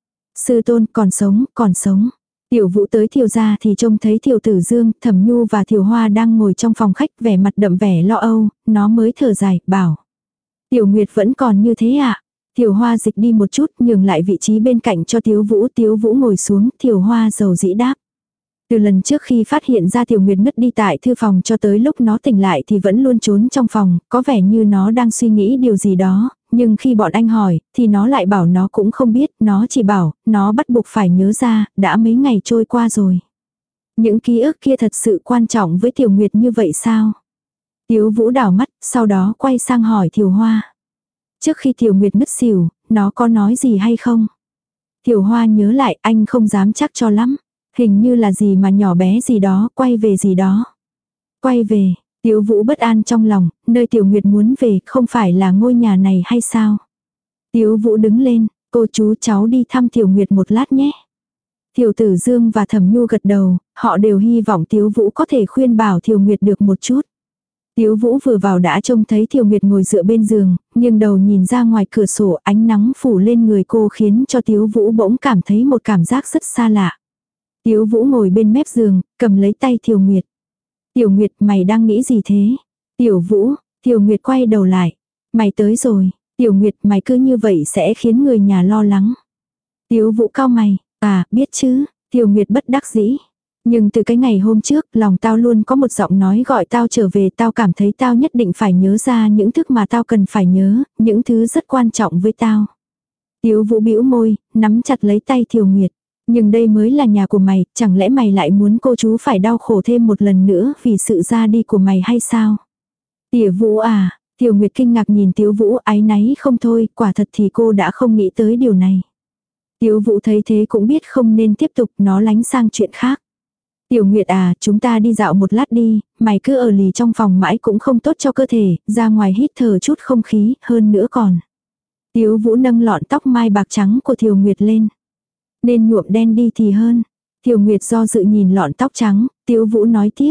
Sư tôn còn sống, còn sống. Tiểu Vũ tới Thiều gia thì trông thấy Thiều Tử Dương, Thẩm Nhu và Thiều Hoa đang ngồi trong phòng khách vẻ mặt đậm vẻ lo âu, nó mới thở dài, bảo. Tiểu Nguyệt vẫn còn như thế ạ. À? Thiều Hoa dịch đi một chút, nhường lại vị trí bên cạnh cho Tiếu Vũ. Tiếu Vũ ngồi xuống, Thiều Hoa dầu dĩ đáp. Từ lần trước khi phát hiện ra Tiểu Nguyệt ngất đi tại thư phòng cho tới lúc nó tỉnh lại thì vẫn luôn trốn trong phòng, có vẻ như nó đang suy nghĩ điều gì đó, nhưng khi bọn anh hỏi, thì nó lại bảo nó cũng không biết, nó chỉ bảo, nó bắt buộc phải nhớ ra, đã mấy ngày trôi qua rồi. Những ký ức kia thật sự quan trọng với Tiểu Nguyệt như vậy sao? Tiếu Vũ đảo mắt, sau đó quay sang hỏi Thiều Hoa. Trước khi Tiểu Nguyệt ngất xỉu, nó có nói gì hay không? Thiều Hoa nhớ lại, anh không dám chắc cho lắm. Hình như là gì mà nhỏ bé gì đó, quay về gì đó. Quay về, Tiếu Vũ bất an trong lòng, nơi Tiểu Nguyệt muốn về không phải là ngôi nhà này hay sao? Tiếu Vũ đứng lên, cô chú cháu đi thăm Tiểu Nguyệt một lát nhé. Thiều Tử Dương và Thẩm Nhu gật đầu, họ đều hy vọng Tiếu Vũ có thể khuyên bảo Tiểu Nguyệt được một chút. Tiếu Vũ vừa vào đã trông thấy Thiều Nguyệt ngồi dựa bên giường, nhưng đầu nhìn ra ngoài cửa sổ, ánh nắng phủ lên người cô khiến cho Tiếu Vũ bỗng cảm thấy một cảm giác rất xa lạ. Tiếu Vũ ngồi bên mép giường, cầm lấy tay Thiều Nguyệt. Tiểu Nguyệt, mày đang nghĩ gì thế? Tiểu Vũ, Thiều Nguyệt quay đầu lại. Mày tới rồi. Tiểu Nguyệt, mày cứ như vậy sẽ khiến người nhà lo lắng. Tiếu Vũ cau mày. À, biết chứ. Thiều Nguyệt bất đắc dĩ. Nhưng từ cái ngày hôm trước, lòng tao luôn có một giọng nói gọi tao trở về, tao cảm thấy tao nhất định phải nhớ ra những thứ mà tao cần phải nhớ, những thứ rất quan trọng với tao. Tiếu Vũ bĩu môi, nắm chặt lấy tay Thiều Nguyệt. Nhưng đây mới là nhà của mày, chẳng lẽ mày lại muốn cô chú phải đau khổ thêm một lần nữa vì sự ra đi của mày hay sao? Tỉa Vũ à, Thiều Nguyệt kinh ngạc nhìn Tiếu Vũ, áy náy không thôi, quả thật thì cô đã không nghĩ tới điều này. Tiếu Vũ thấy thế cũng biết không nên tiếp tục, nó lánh sang chuyện khác. Tiểu Nguyệt à, chúng ta đi dạo một lát đi, mày cứ ở lì trong phòng mãi cũng không tốt cho cơ thể, ra ngoài hít thở chút không khí, hơn nữa còn. Tiếu Vũ nâng lọn tóc mai bạc trắng của Thiều Nguyệt lên. Nên nhuộm đen đi thì hơn. Thiều Nguyệt do dự nhìn lọn tóc trắng, Tiếu Vũ nói tiếp.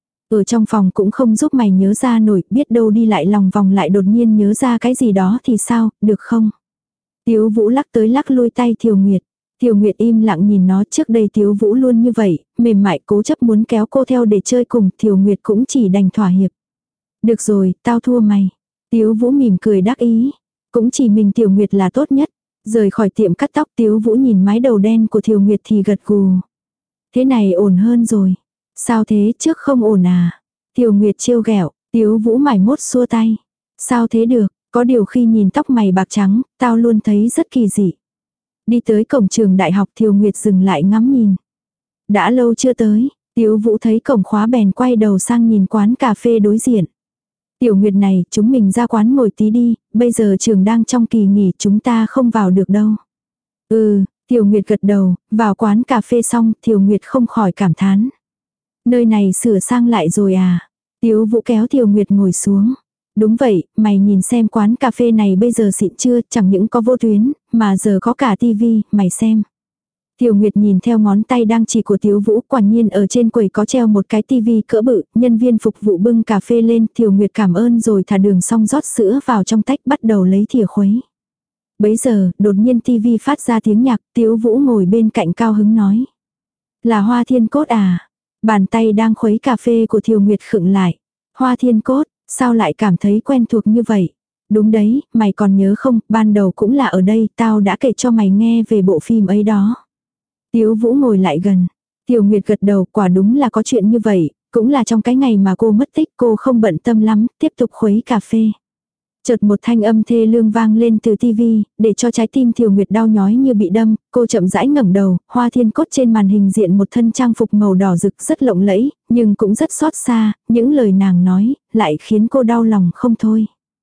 Ở trong phòng cũng không giúp mày nhớ ra nổi, biết đâu đi lại lòng vòng lại đột nhiên nhớ ra cái gì đó thì sao, được không? Tiếu Vũ lắc tới lắc lui tay Thiều Nguyệt. Thiều Nguyệt im lặng nhìn nó, trước đây Tiếu Vũ luôn như vậy, mềm mại cố chấp muốn kéo cô theo để chơi cùng, Thiều Nguyệt cũng chỉ đành thỏa hiệp. Được rồi, tao thua mày. Tiếu Vũ mỉm cười đắc ý. Cũng chỉ mình Tiểu Nguyệt là tốt nhất. Rời khỏi tiệm cắt tóc, Tiếu Vũ nhìn mái đầu đen của Thiều Nguyệt thì gật gù. Thế này ổn hơn rồi. Sao thế, trước không ổn à? Thiều Nguyệt trêu ghẹo, Tiếu Vũ mải mốt xua tay. Sao thế được, có điều khi nhìn tóc mày bạc trắng, tao luôn thấy rất kỳ dị. Đi tới cổng trường đại học, Thiều Nguyệt dừng lại ngắm nhìn. Đã lâu chưa tới, Tiếu Vũ thấy cổng khóa bèn quay đầu sang nhìn quán cà phê đối diện. Tiểu Nguyệt này, chúng mình ra quán ngồi tí đi, bây giờ trường đang trong kỳ nghỉ, chúng ta không vào được đâu. Ừ, Tiểu Nguyệt gật đầu, vào quán cà phê xong, Tiểu Nguyệt không khỏi cảm thán. Nơi này sửa sang lại rồi à? Tiếu Vũ kéo Tiểu Nguyệt ngồi xuống. Đúng vậy, mày nhìn xem quán cà phê này bây giờ xịn chưa, chẳng những có vô tuyến, mà giờ có cả tivi, mày xem. Tiểu Nguyệt nhìn theo ngón tay đang chỉ của Tiếu Vũ, quả nhiên ở trên quầy có treo một cái tivi cỡ bự, nhân viên phục vụ bưng cà phê lên, Tiểu Nguyệt cảm ơn rồi thả đường xong rót sữa vào trong tách bắt đầu lấy thìa khuấy. Bấy giờ, đột nhiên tivi phát ra tiếng nhạc, Tiếu Vũ ngồi bên cạnh cao hứng nói. Là Hoa Thiên Cốt à? Bàn tay đang khuấy cà phê của Tiểu Nguyệt khựng lại. Hoa Thiên Cốt, sao lại cảm thấy quen thuộc như vậy? Đúng đấy, mày còn nhớ không, ban đầu cũng là ở đây, tao đã kể cho mày nghe về bộ phim ấy đó. Tiếu Vũ ngồi lại gần. Tiểu Nguyệt gật đầu, quả đúng là có chuyện như vậy, cũng là trong cái ngày mà cô mất tích, cô không bận tâm lắm, tiếp tục khuấy cà phê. Chợt một thanh âm thê lương vang lên từ tivi, để cho trái tim Tiểu Nguyệt đau nhói như bị đâm, cô chậm rãi ngẩng đầu, Hoa Thiên Cốt trên màn hình diện một thân trang phục màu đỏ rực rất lộng lẫy, nhưng cũng rất xót xa, những lời nàng nói, lại khiến cô đau lòng không thôi.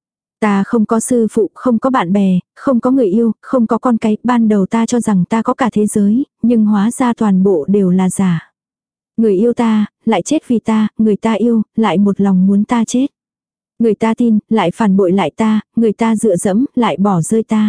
Ta không có sư phụ, không có bạn bè, không có người yêu, không có con cái, ban đầu ta cho rằng ta có cả thế giới, nhưng hóa ra toàn bộ đều là giả. Người yêu ta, lại chết vì ta, người ta yêu, lại một lòng muốn ta chết. Người ta tin, lại phản bội lại ta, người ta dựa dẫm, lại bỏ rơi ta.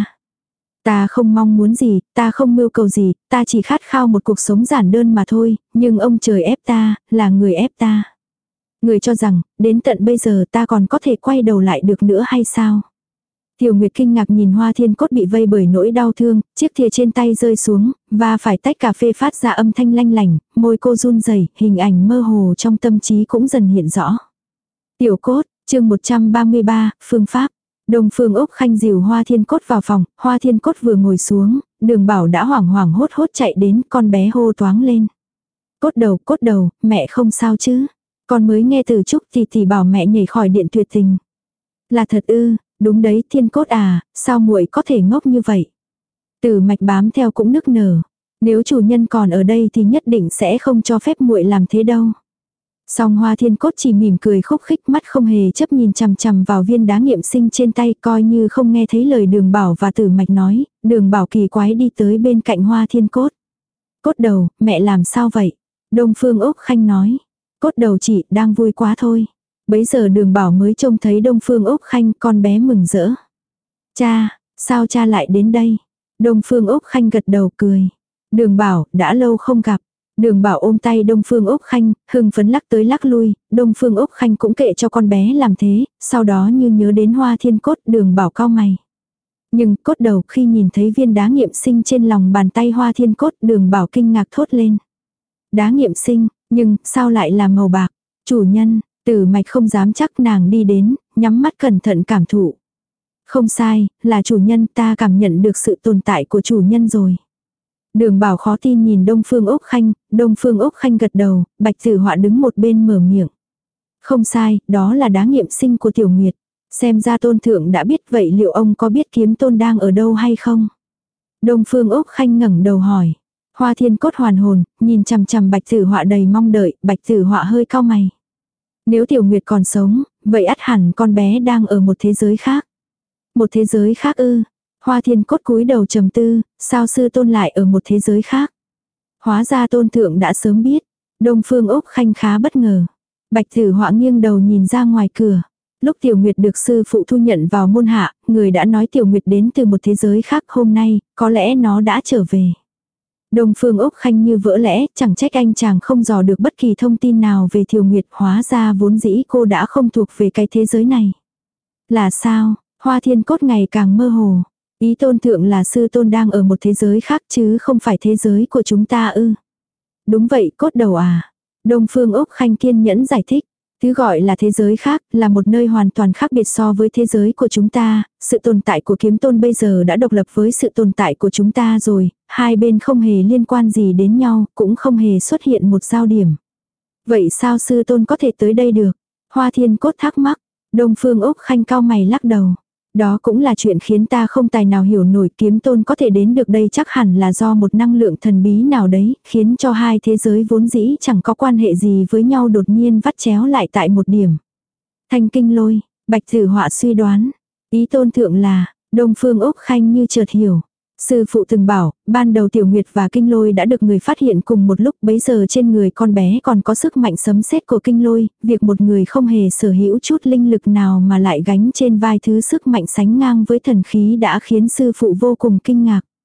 Ta không mong muốn gì, ta không mưu cầu gì, ta chỉ khát khao một cuộc sống giản đơn mà thôi, nhưng ông trời ép ta, là người ép ta. Người cho rằng, đến tận bây giờ ta còn có thể quay đầu lại được nữa hay sao? Tiểu Nguyệt kinh ngạc nhìn Hoa Thiên Cốt bị vây bởi nỗi đau thương, chiếc thìa trên tay rơi xuống, và phải tách cà phê phát ra âm thanh lanh lảnh, môi cô run rẩy, hình ảnh mơ hồ trong tâm trí cũng dần hiện rõ. Tiểu Cốt, chương một trăm ba mươi ba, phương pháp. Đông Phương Úc Khanh dìu Hoa Thiên Cốt vào phòng, Hoa Thiên Cốt vừa ngồi xuống, Đường Bảo đã hoảng hoảng hốt hốt chạy đến, con bé hô toáng lên. Cốt đầu, cốt đầu, mẹ không sao chứ? Con mới nghe từ Trúc thì tỷ bảo mẹ nhảy khỏi điện tuyệt tình. Là thật ư? Đúng đấy, Thiên Cốt à, sao muội có thể ngốc như vậy? Tử Mạch bám theo cũng nức nở. Nếu chủ nhân còn ở đây thì nhất định sẽ không cho phép muội làm thế đâu. Song Hoa Thiên Cốt chỉ mỉm cười khúc khích, mắt không hề chấp nhìn chằm chằm vào viên đá nghiệm sinh trên tay, coi như không nghe thấy lời Đường Bảo và Tử Mạch nói. Đường Bảo kỳ quái đi tới bên cạnh Hoa Thiên Cốt. Cốt đầu, mẹ làm sao vậy? Đông Phương Úc Khanh nói. Cốt đầu chị đang vui quá thôi. Bấy giờ Đường Bảo mới trông thấy Đông Phương Úc Khanh, con bé mừng rỡ. Cha, sao cha lại đến đây? Đông Phương Úc Khanh gật đầu cười. Đường Bảo, đã lâu không gặp. Đường Bảo ôm tay Đông Phương Úc Khanh, hưng phấn lắc tới lắc lui, Đông Phương Úc Khanh cũng kệ cho con bé làm thế, sau đó như nhớ đến Hoa Thiên Cốt, Đường Bảo cau mày. Nhưng cốt đầu khi nhìn thấy viên đá nghiệm sinh trên lòng bàn tay Hoa Thiên Cốt, Đường Bảo kinh ngạc thốt lên. Đá nghiệm sinh, nhưng sao lại là màu bạc? Chủ nhân, Tử Mạch không dám chắc, nàng đi đến, nhắm mắt cẩn thận cảm thụ. Không sai, là chủ nhân, ta cảm nhận được sự tồn tại của chủ nhân rồi. Đường Bảo khó tin nhìn Đông Phương Úc Khanh, Đông Phương Úc Khanh gật đầu, Bạch Tử Họa đứng một bên mở miệng. Không sai, đó là đá nghiệm sinh của Tiểu Nguyệt. Xem ra Tôn Thượng đã biết, vậy liệu ông có biết Kiếm Tôn đang ở đâu hay không? Đông Phương Úc Khanh ngẩng đầu hỏi. Hoa Thiên Cốt hoàn hồn, nhìn chằm chằm Bạch Tử Họa đầy mong đợi, Bạch Tử Họa hơi cau mày. Nếu Tiểu Nguyệt còn sống, vậy ắt hẳn con bé đang ở một thế giới khác. Một thế giới khác ư? Hoa Thiên Cốt cúi đầu trầm tư, sao sư tôn lại ở một thế giới khác? Hóa ra Tôn Thượng đã sớm biết. Đông Phương Úc Khanh khá bất ngờ. Bạch Tử Họa nghiêng đầu nhìn ra ngoài cửa. Lúc Tiểu Nguyệt được sư phụ thu nhận vào môn hạ, người đã nói Tiểu Nguyệt đến từ một thế giới khác, hôm nay, có lẽ nó đã trở về. Đông Phương Úc Khanh như vỡ lẽ, chẳng trách anh chàng không dò được bất kỳ thông tin nào về Tiểu Nguyệt, hóa ra vốn dĩ cô đã không thuộc về cái thế giới này. Là sao? Hoa Thiên Cốt ngày càng mơ hồ. Ý Tôn Thượng là sư tôn đang ở một thế giới khác chứ không phải thế giới của chúng ta ư? Đúng vậy, Cốt đầu à. Đông Phương Úc Khanh kiên nhẫn giải thích. Thứ gọi là thế giới khác, là một nơi hoàn toàn khác biệt so với thế giới của chúng ta, sự tồn tại của Kiếm Tôn bây giờ đã độc lập với sự tồn tại của chúng ta rồi, hai bên không hề liên quan gì đến nhau, cũng không hề xuất hiện một giao điểm. Vậy sao sư tôn có thể tới đây được? Hoa Thiên Cốt thắc mắc, Đông Phương Úc Khanh cau mày lắc đầu. Đó cũng là chuyện khiến ta không tài nào hiểu nổi, Kiếm Tôn có thể đến được đây chắc hẳn là do một năng lượng thần bí nào đấy, khiến cho hai thế giới vốn dĩ chẳng có quan hệ gì với nhau đột nhiên vắt chéo lại tại một điểm. Thanh Kinh Lôi, Bạch Tử Họa suy đoán. Ý Tôn Thượng là, Đông Phương Úc Khanh như chợt hiểu. Sư phụ từng bảo, ban đầu Tiểu Nguyệt và Kinh Lôi đã được người phát hiện cùng một lúc, bấy giờ trên người con bé còn có sức mạnh sấm sét của Kinh Lôi, việc một người không hề sở hữu chút linh lực nào mà lại gánh trên vai thứ sức mạnh sánh ngang với thần khí đã khiến sư phụ vô cùng kinh ngạc.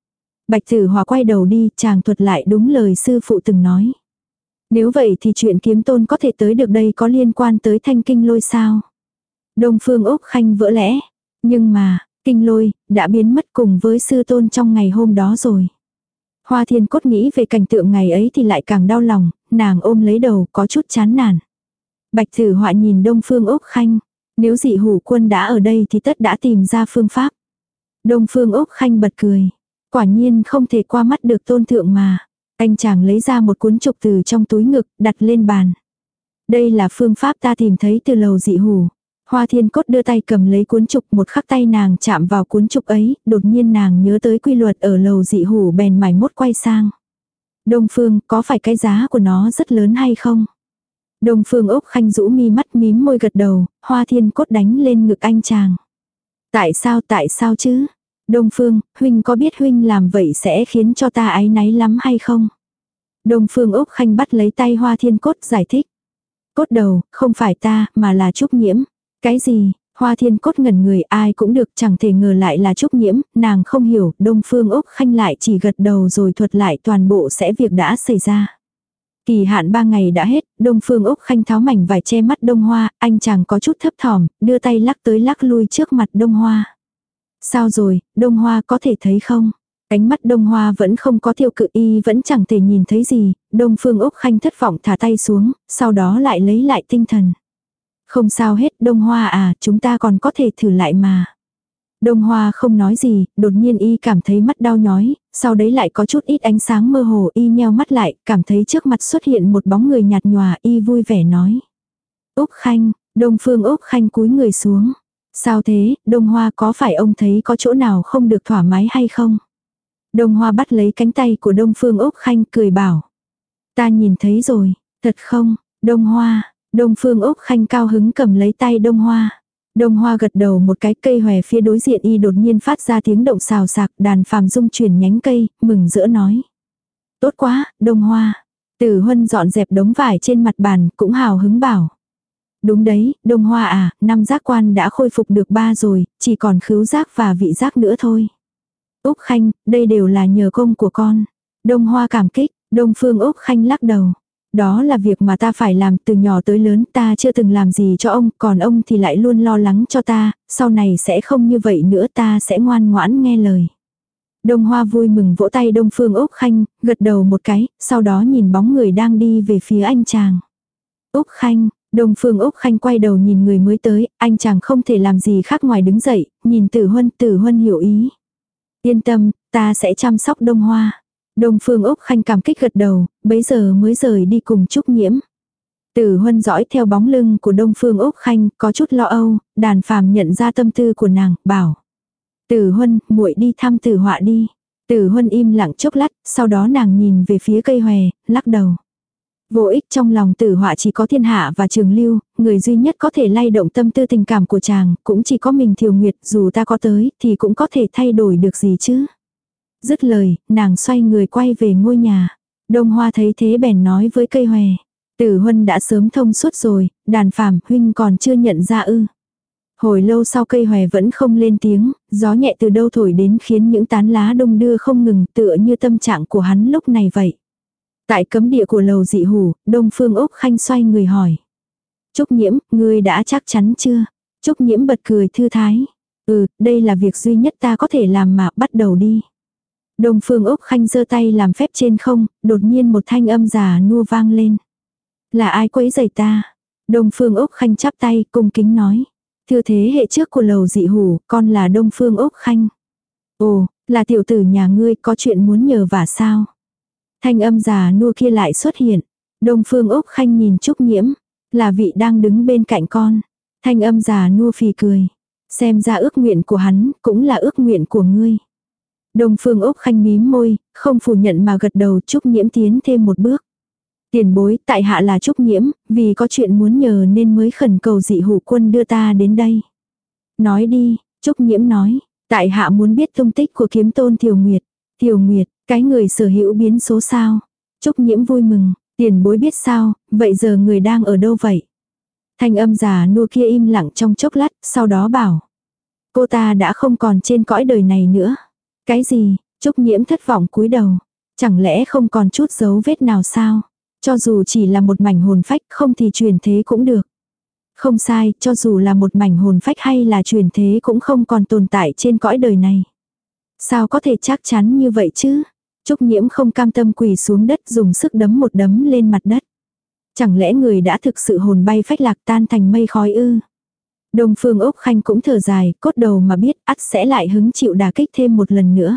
Bạch Tử Hòa quay đầu đi, chàng thuật lại đúng lời sư phụ từng nói. Nếu vậy thì chuyện kiếm tôn có thể tới được đây có liên quan tới thanh kinh lôi sao? Đông Phương Úc Khanh vỡ lẽ. Nhưng mà, kinh lôi, đã biến mất cùng với sư tôn trong ngày hôm đó rồi. Hoa Thiên Cốt nghĩ về cảnh tượng ngày ấy thì lại càng đau lòng, nàng ôm lấy đầu có chút chán nản. Bạch Tử Họa nhìn Đông Phương Úc Khanh. Nếu dị hủ quân đã ở đây thì tất đã tìm ra phương pháp. Đông Phương Úc Khanh bật cười. Quả nhiên không thể qua mắt được tôn thượng mà. Anh chàng lấy ra một cuốn trục từ trong túi ngực, đặt lên bàn. Đây là phương pháp ta tìm thấy từ lầu dị hủ. Hoa Thiên Cốt đưa tay cầm lấy cuốn trục, một khắc tay nàng chạm vào cuốn trục ấy, đột nhiên nàng nhớ tới quy luật ở lầu dị hủ bèn mải mốt quay sang. Đông Phương, có phải cái giá của nó rất lớn hay không? Đông Phương Úc Khanh rũ mi mắt mím môi gật đầu, Hoa Thiên Cốt đánh lên ngực anh chàng. Tại sao tại sao chứ? Đông Phương, huynh có biết huynh làm vậy sẽ khiến cho ta áy náy lắm hay không? Đông Phương Úc Khanh bắt lấy tay Hoa Thiên Cốt giải thích. Cốt đầu, không phải ta, mà là Trúc Nhiễm. Cái gì? Hoa Thiên Cốt ngẩn người, ai cũng được, chẳng thể ngờ lại là Trúc Nhiễm, nàng không hiểu, Đông Phương Úc Khanh lại chỉ gật đầu rồi thuật lại toàn bộ sẽ việc đã xảy ra. Kỳ hạn ba ngày đã hết, Đông Phương Úc Khanh tháo mảnh vải che mắt Đông Hoa, anh chàng có chút thấp thỏm, đưa tay lắc tới lắc lui trước mặt Đông Hoa. Sao rồi, Đông Hoa có thể thấy không? Ánh mắt Đông Hoa vẫn không có tiêu cự, y vẫn chẳng thể nhìn thấy gì, Đông Phương Úc Khanh thất vọng thả tay xuống, sau đó lại lấy lại tinh thần. Không sao hết, Đông Hoa à, chúng ta còn có thể thử lại mà. Đông Hoa không nói gì, đột nhiên y cảm thấy mắt đau nhói, sau đấy lại có chút ít ánh sáng mơ hồ, y nheo mắt lại, cảm thấy trước mặt xuất hiện một bóng người nhạt nhòa, y vui vẻ nói. Úc Khanh, Đông Phương Úc Khanh cúi người xuống. Sao thế, Đông Hoa có phải ông thấy có chỗ nào không được thoải mái hay không? Đông Hoa bắt lấy cánh tay của Đông Phương Úc Khanh cười bảo. Ta nhìn thấy rồi, thật không, Đông Hoa, Đông Phương Úc Khanh cao hứng cầm lấy tay Đông Hoa. Đông Hoa gật đầu một cái, cây hòe phía đối diện y đột nhiên phát ra tiếng động xào xạc, đàn phàm rung chuyển nhánh cây, mừng rỡ nói. Tốt quá, Đông Hoa. Tử Huân dọn dẹp đống vải trên mặt bàn, cũng hào hứng bảo. Đúng đấy, Đông Hoa à, năm giác quan đã khôi phục được ba rồi, chỉ còn khứu giác và vị giác nữa thôi. Úc Khanh, đây đều là nhờ công của con. Đông Hoa cảm kích, Đông Phương Úc Khanh lắc đầu. Đó là việc mà ta phải làm từ nhỏ tới lớn, ta chưa từng làm gì cho ông, còn ông thì lại luôn lo lắng cho ta, sau này sẽ không như vậy nữa, ta sẽ ngoan ngoãn nghe lời. Đông Hoa vui mừng vỗ tay Đông Phương Úc Khanh, gật đầu một cái, sau đó nhìn bóng người đang đi về phía anh chàng. Úc Khanh, Đông Phương Úc Khanh quay đầu nhìn người mới tới, anh chàng không thể làm gì khác ngoài đứng dậy, nhìn Tử Huân, Tử Huân hiểu ý. Yên tâm, ta sẽ chăm sóc Đông Hoa. Đông Phương Úc Khanh cảm kích gật đầu, bấy giờ mới rời đi cùng Trúc Nhiễm. Tử Huân dõi theo bóng lưng của Đông Phương Úc Khanh, có chút lo âu, đàn phàm nhận ra tâm tư của nàng, bảo. Tử Huân, muội đi thăm Tử Họa đi. Tử Huân im lặng chốc lát, sau đó nàng nhìn về phía cây hòe, lắc đầu. Vô ích, trong lòng Tử Họa chỉ có Thiên Hạ và Trường Lưu, người duy nhất có thể lay động tâm tư tình cảm của chàng, cũng chỉ có mình Thiều Nguyệt, dù ta có tới, thì cũng có thể thay đổi được gì chứ. Dứt lời, nàng xoay người quay về ngôi nhà. Đông Hoa thấy thế bèn nói với cây hòe. Tử Huân đã sớm thông suốt rồi, đàn phàm huynh còn chưa nhận ra ư. Hồi lâu sau cây hòe vẫn không lên tiếng, gió nhẹ từ đâu thổi đến khiến những tán lá đung đưa không ngừng, tựa như tâm trạng của hắn lúc này vậy. Tại cấm địa của lầu dị hủ, Đông Phương Úc Khanh xoay người hỏi. Trúc Nhiễm, ngươi đã chắc chắn chưa? Trúc Nhiễm bật cười thư thái. Ừ, đây là việc duy nhất ta có thể làm mà, bắt đầu đi. Đông Phương Úc Khanh giơ tay làm phép trên không, đột nhiên một thanh âm già nua vang lên. Là ai quấy rầy ta? Đông Phương Úc Khanh chắp tay, cung kính nói. Thưa thế hệ trước của lầu dị hủ, con là Đông Phương Úc Khanh. Ồ, là tiểu tử nhà ngươi, có chuyện muốn nhờ vả sao? Thanh âm già nua kia lại xuất hiện. Đông Phương Úc Khanh nhìn Trúc Nhiễm, là vị đang đứng bên cạnh con. Thanh âm già nua phì cười. Xem ra ước nguyện của hắn, cũng là ước nguyện của ngươi. Đông Phương Úc Khanh mím môi, không phủ nhận mà gật đầu. Trúc Nhiễm tiến thêm một bước. Tiền bối, tại hạ là Trúc Nhiễm, vì có chuyện muốn nhờ nên mới khẩn cầu dị hủ quân đưa ta đến đây. Nói đi, Trúc Nhiễm nói, tại hạ muốn biết tung tích của kiếm tôn Thiều Nguyệt. Thiều Nguyệt, cái người sở hữu biến số sao? Trúc Nhiễm vui mừng, tiền bối biết sao, vậy giờ người đang ở đâu vậy? Thanh âm già nua kia im lặng trong chốc lát, sau đó bảo. Cô ta đã không còn trên cõi đời này nữa. Cái gì? Trúc Nhiễm thất vọng cúi đầu. Chẳng lẽ không còn chút dấu vết nào sao? Cho dù chỉ là một mảnh hồn phách, không thì truyền thế cũng được. Không sai, cho dù là một mảnh hồn phách hay là truyền thế cũng không còn tồn tại trên cõi đời này. Sao có thể chắc chắn như vậy chứ? Trúc Nhiễm không cam tâm quỳ xuống đất, dùng sức đấm một đấm lên mặt đất. Chẳng lẽ người đã thực sự hồn bay phách lạc tan thành mây khói ư? Đông Phương Úc Khanh cũng thở dài, cốt đầu mà biết ắt sẽ lại hứng chịu đả kích thêm một lần nữa.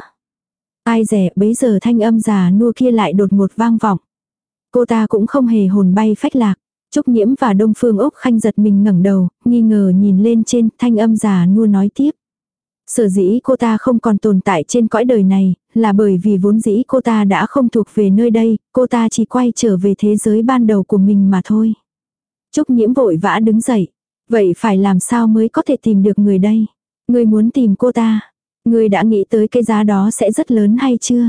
Ai dè, bấy giờ thanh âm già nua kia lại đột ngột vang vọng. Cô ta cũng không hề hồn bay phách lạc. Trúc Nhiễm và Đông Phương Úc Khanh giật mình ngẩng đầu, nghi ngờ nhìn lên trên, thanh âm già nua nói tiếp. Sở dĩ cô ta không còn tồn tại trên cõi đời này, là bởi vì vốn dĩ cô ta đã không thuộc về nơi đây, cô ta chỉ quay trở về thế giới ban đầu của mình mà thôi. Trúc Nhiễm vội vã đứng dậy. Vậy phải làm sao mới có thể tìm được người đây? Người muốn tìm cô ta? Người đã nghĩ tới cái giá đó sẽ rất lớn hay chưa?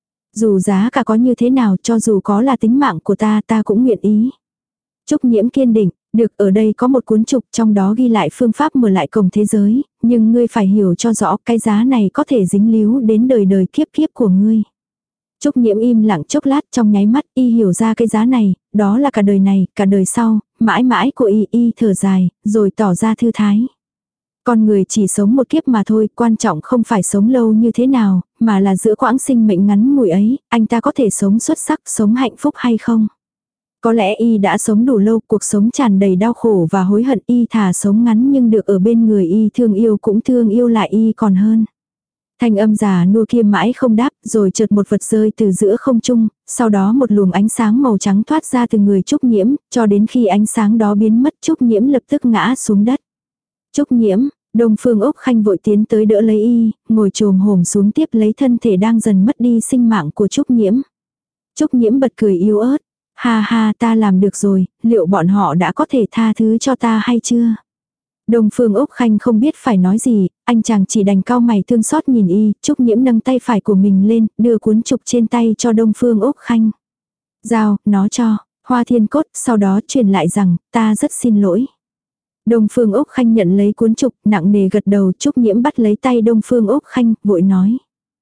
Dù giá cả có như thế nào, cho dù có là tính mạng của ta, ta cũng nguyện ý. Trúc Nhiễm kiên định, được, ở đây có một cuốn trục, trong đó ghi lại phương pháp mở lại cổng thế giới, nhưng ngươi phải hiểu cho rõ cái giá này có thể dính líu đến đời đời kiếp kiếp của ngươi. Trúc Nhiễm im lặng chốc lát, trong nháy mắt y hiểu ra cái giá này, đó là cả đời này, cả đời sau, mãi mãi của y. Y thở dài, rồi tỏ ra thư thái. Con người chỉ sống một kiếp mà thôi, quan trọng không phải sống lâu như thế nào, mà là giữa quãng sinh mệnh ngắn ngủi ấy, anh ta có thể sống xuất sắc, sống hạnh phúc hay không. Có lẽ y đã sống đủ lâu, cuộc sống tràn đầy đau khổ và hối hận, y thà sống ngắn nhưng được ở bên người y thương yêu cũng thương yêu lại y còn hơn. Thanh âm già nua kia mãi không đáp, rồi chợt một vật rơi từ giữa không trung, sau đó một luồng ánh sáng màu trắng thoát ra từ người Trúc Nhiễm, cho đến khi ánh sáng đó biến mất, Trúc Nhiễm lập tức ngã xuống đất. Trúc Nhiễm, Đông Phương Úc Khanh vội tiến tới đỡ lấy y, ngồi chồm hổm xuống tiếp lấy thân thể đang dần mất đi sinh mạng của Trúc Nhiễm. Trúc Nhiễm bật cười yếu ớt. Ha ha, ta làm được rồi, liệu bọn họ đã có thể tha thứ cho ta hay chưa? Đông Phương Úc Khanh không biết phải nói gì, anh chàng chỉ đành cau mày thương xót nhìn y. Trúc Nhiễm nâng tay phải của mình lên, đưa cuốn trục trên tay cho Đông Phương Úc Khanh. Giao, nó cho, Hoa Thiên Cốt, sau đó truyền lại rằng, ta rất xin lỗi. Đông Phương Úc Khanh nhận lấy cuốn trục, nặng nề gật đầu. Trúc Nhiễm bắt lấy tay Đông Phương Úc Khanh, vội nói.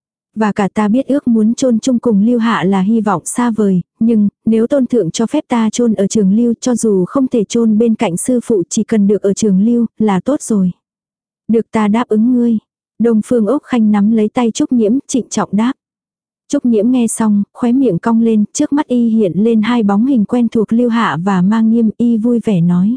Và cả ta biết ước muốn chôn chung cùng Lưu Hạ là hy vọng xa vời, nhưng nếu tôn thượng cho phép ta chôn ở Trường Lưu, cho dù không thể chôn bên cạnh sư phụ, chỉ cần được ở Trường Lưu là tốt rồi. Được, ta đáp ứng ngươi. Đông Phương Úc Khanh nắm lấy tay Trúc Nhiễm, trịnh trọng đáp. Trúc Nhiễm nghe xong, khóe miệng cong lên, trước mắt y hiện lên hai bóng hình quen thuộc Lưu Hạ và Mang Nghiêm. Y vui vẻ nói.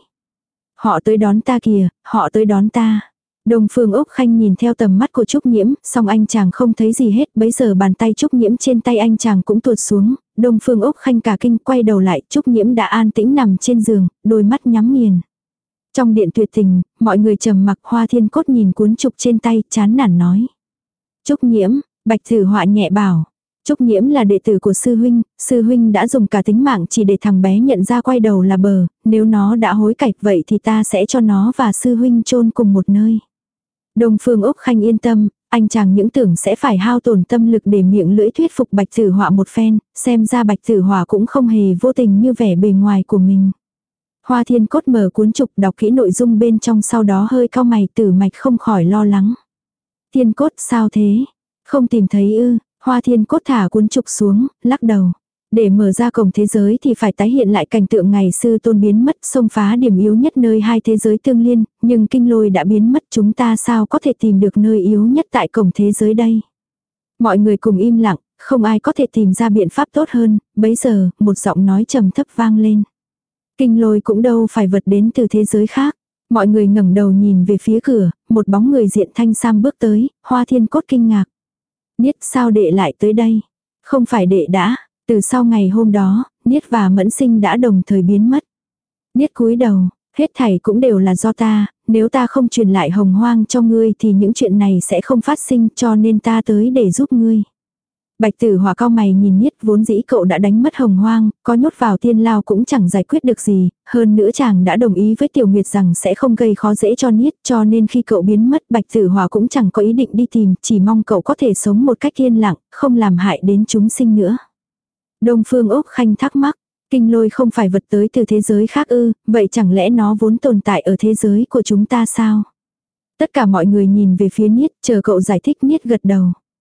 Họ tới đón ta kìa, họ tới đón ta. Đông Phương Úc Khanh nhìn theo tầm mắt của Trúc Nhiễm, song anh chàng không thấy gì hết, bấy giờ bàn tay Trúc Nhiễm trên tay anh chàng cũng tuột xuống. Đông Phương Úc Khanh cả kinh, quay đầu lại, Trúc Nhiễm đã an tĩnh nằm trên giường, đôi mắt nhắm nghiền. Trong điện tuyệt tình, mọi người trầm mặc. Hoa Thiên Cốt nhìn cuốn trục trên tay, chán nản nói. Trúc Nhiễm, Bạch Tử Họa nhẹ bảo. Trúc Nhiễm là đệ tử của sư huynh, sư huynh đã dùng cả tính mạng chỉ để thằng bé nhận ra quay đầu là bờ, nếu nó đã hối cải vậy thì ta sẽ cho nó và sư huynh chôn cùng một nơi. Đông Phương Úc Khanh yên tâm, anh chàng những tưởng sẽ phải hao tổn tâm lực để miệng lưỡi thuyết phục Bạch Tử Họa một phen, xem ra Bạch Tử Họa cũng không hề vô tình như vẻ bề ngoài của mình. Hoa Thiên Cốt mở cuốn trục, đọc kỹ nội dung bên trong, sau đó hơi cau mày. Tử Mạch không khỏi lo lắng. Thiên Cốt, sao thế? Không tìm thấy ư? Hoa Thiên Cốt thả cuốn trục xuống, lắc đầu. Để mở ra cổng thế giới thì phải tái hiện lại cảnh tượng ngày sư tôn biến mất, xông phá điểm yếu nhất nơi hai thế giới tương liên, nhưng kinh lôi đã biến mất, chúng ta sao có thể tìm được nơi yếu nhất tại cổng thế giới đây? Mọi người cùng im lặng, không ai có thể tìm ra biện pháp tốt hơn. Bấy giờ, một giọng nói trầm thấp vang lên. Kinh lôi cũng đâu phải vật đến từ thế giới khác. Mọi người ngẩng đầu nhìn về phía cửa, một bóng người diện thanh sam bước tới. Hoa Thiên Cốt kinh ngạc. Niết, sao đệ lại tới đây? Không phải đệ đã, từ sau ngày hôm đó, Niết và Mẫn Sinh đã đồng thời biến mất. Niết cúi đầu, hết thảy cũng đều là do ta, nếu ta không truyền lại hồng hoang cho ngươi thì những chuyện này sẽ không phát sinh, cho nên ta tới để giúp ngươi. Bạch Tử Họa cau mày nhìn Niết, vốn dĩ cậu đã đánh mất hồng hoang, có nhốt vào tiên lao cũng chẳng giải quyết được gì, hơn nữa chàng đã đồng ý với Tiểu Nguyệt rằng sẽ không gây khó dễ cho Niết, cho nên khi cậu biến mất Bạch Tử Họa cũng chẳng có ý định đi tìm, chỉ mong cậu có thể sống một cách yên lặng, không làm hại đến chúng sinh nữa. Đông Phương Úc Khanh thắc mắc, kinh lôi không phải vật tới từ thế giới khác ư, vậy chẳng lẽ nó vốn tồn tại ở thế giới của chúng ta sao? Tất cả mọi người nhìn về phía Niết, chờ cậu giải thích. Niết gật đầu.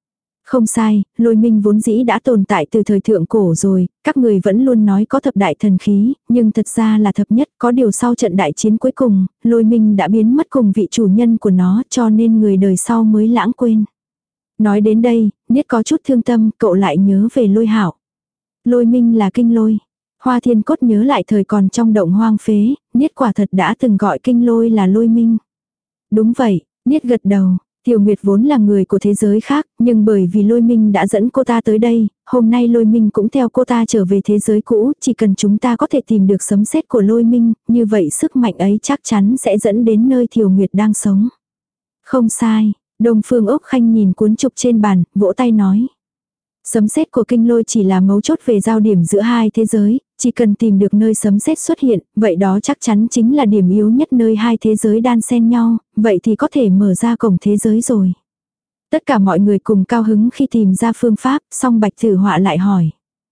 Không sai, lôi minh vốn dĩ đã tồn tại từ thời thượng cổ rồi, các người vẫn luôn nói có thập đại thần khí, nhưng thật ra là thập nhất, có điều sau trận đại chiến cuối cùng, lôi minh đã biến mất cùng vị chủ nhân của nó cho nên người đời sau mới lãng quên. Nói đến đây, Niết có chút thương tâm, cậu lại nhớ về lôi hạo. Lôi minh là kinh lôi. Hoa Thiên Cốt nhớ lại thời còn trong động hoang phế, Niết quả thật đã từng gọi kinh lôi là lôi minh. Đúng vậy, Niết gật đầu. Tiểu Nguyệt vốn là người của thế giới khác, nhưng bởi vì lôi minh đã dẫn cô ta tới đây, hôm nay lôi minh cũng theo cô ta trở về thế giới cũ, chỉ cần chúng ta có thể tìm được sấm sét của lôi minh, như vậy sức mạnh ấy chắc chắn sẽ dẫn đến nơi Tiểu Nguyệt đang sống. Không sai, Đông Phương Ốc Khanh nhìn cuốn trục trên bàn, vỗ tay nói. Sấm sét của kinh lôi chỉ là mấu chốt về giao điểm giữa hai thế giới, chỉ cần tìm được nơi sấm sét xuất hiện, vậy đó chắc chắn chính là điểm yếu nhất nơi hai thế giới đan xen nhau, vậy thì có thể mở ra cổng thế giới rồi. Tất cả mọi người cùng cao hứng khi tìm ra phương pháp, song Bạch Tử Họa lại hỏi.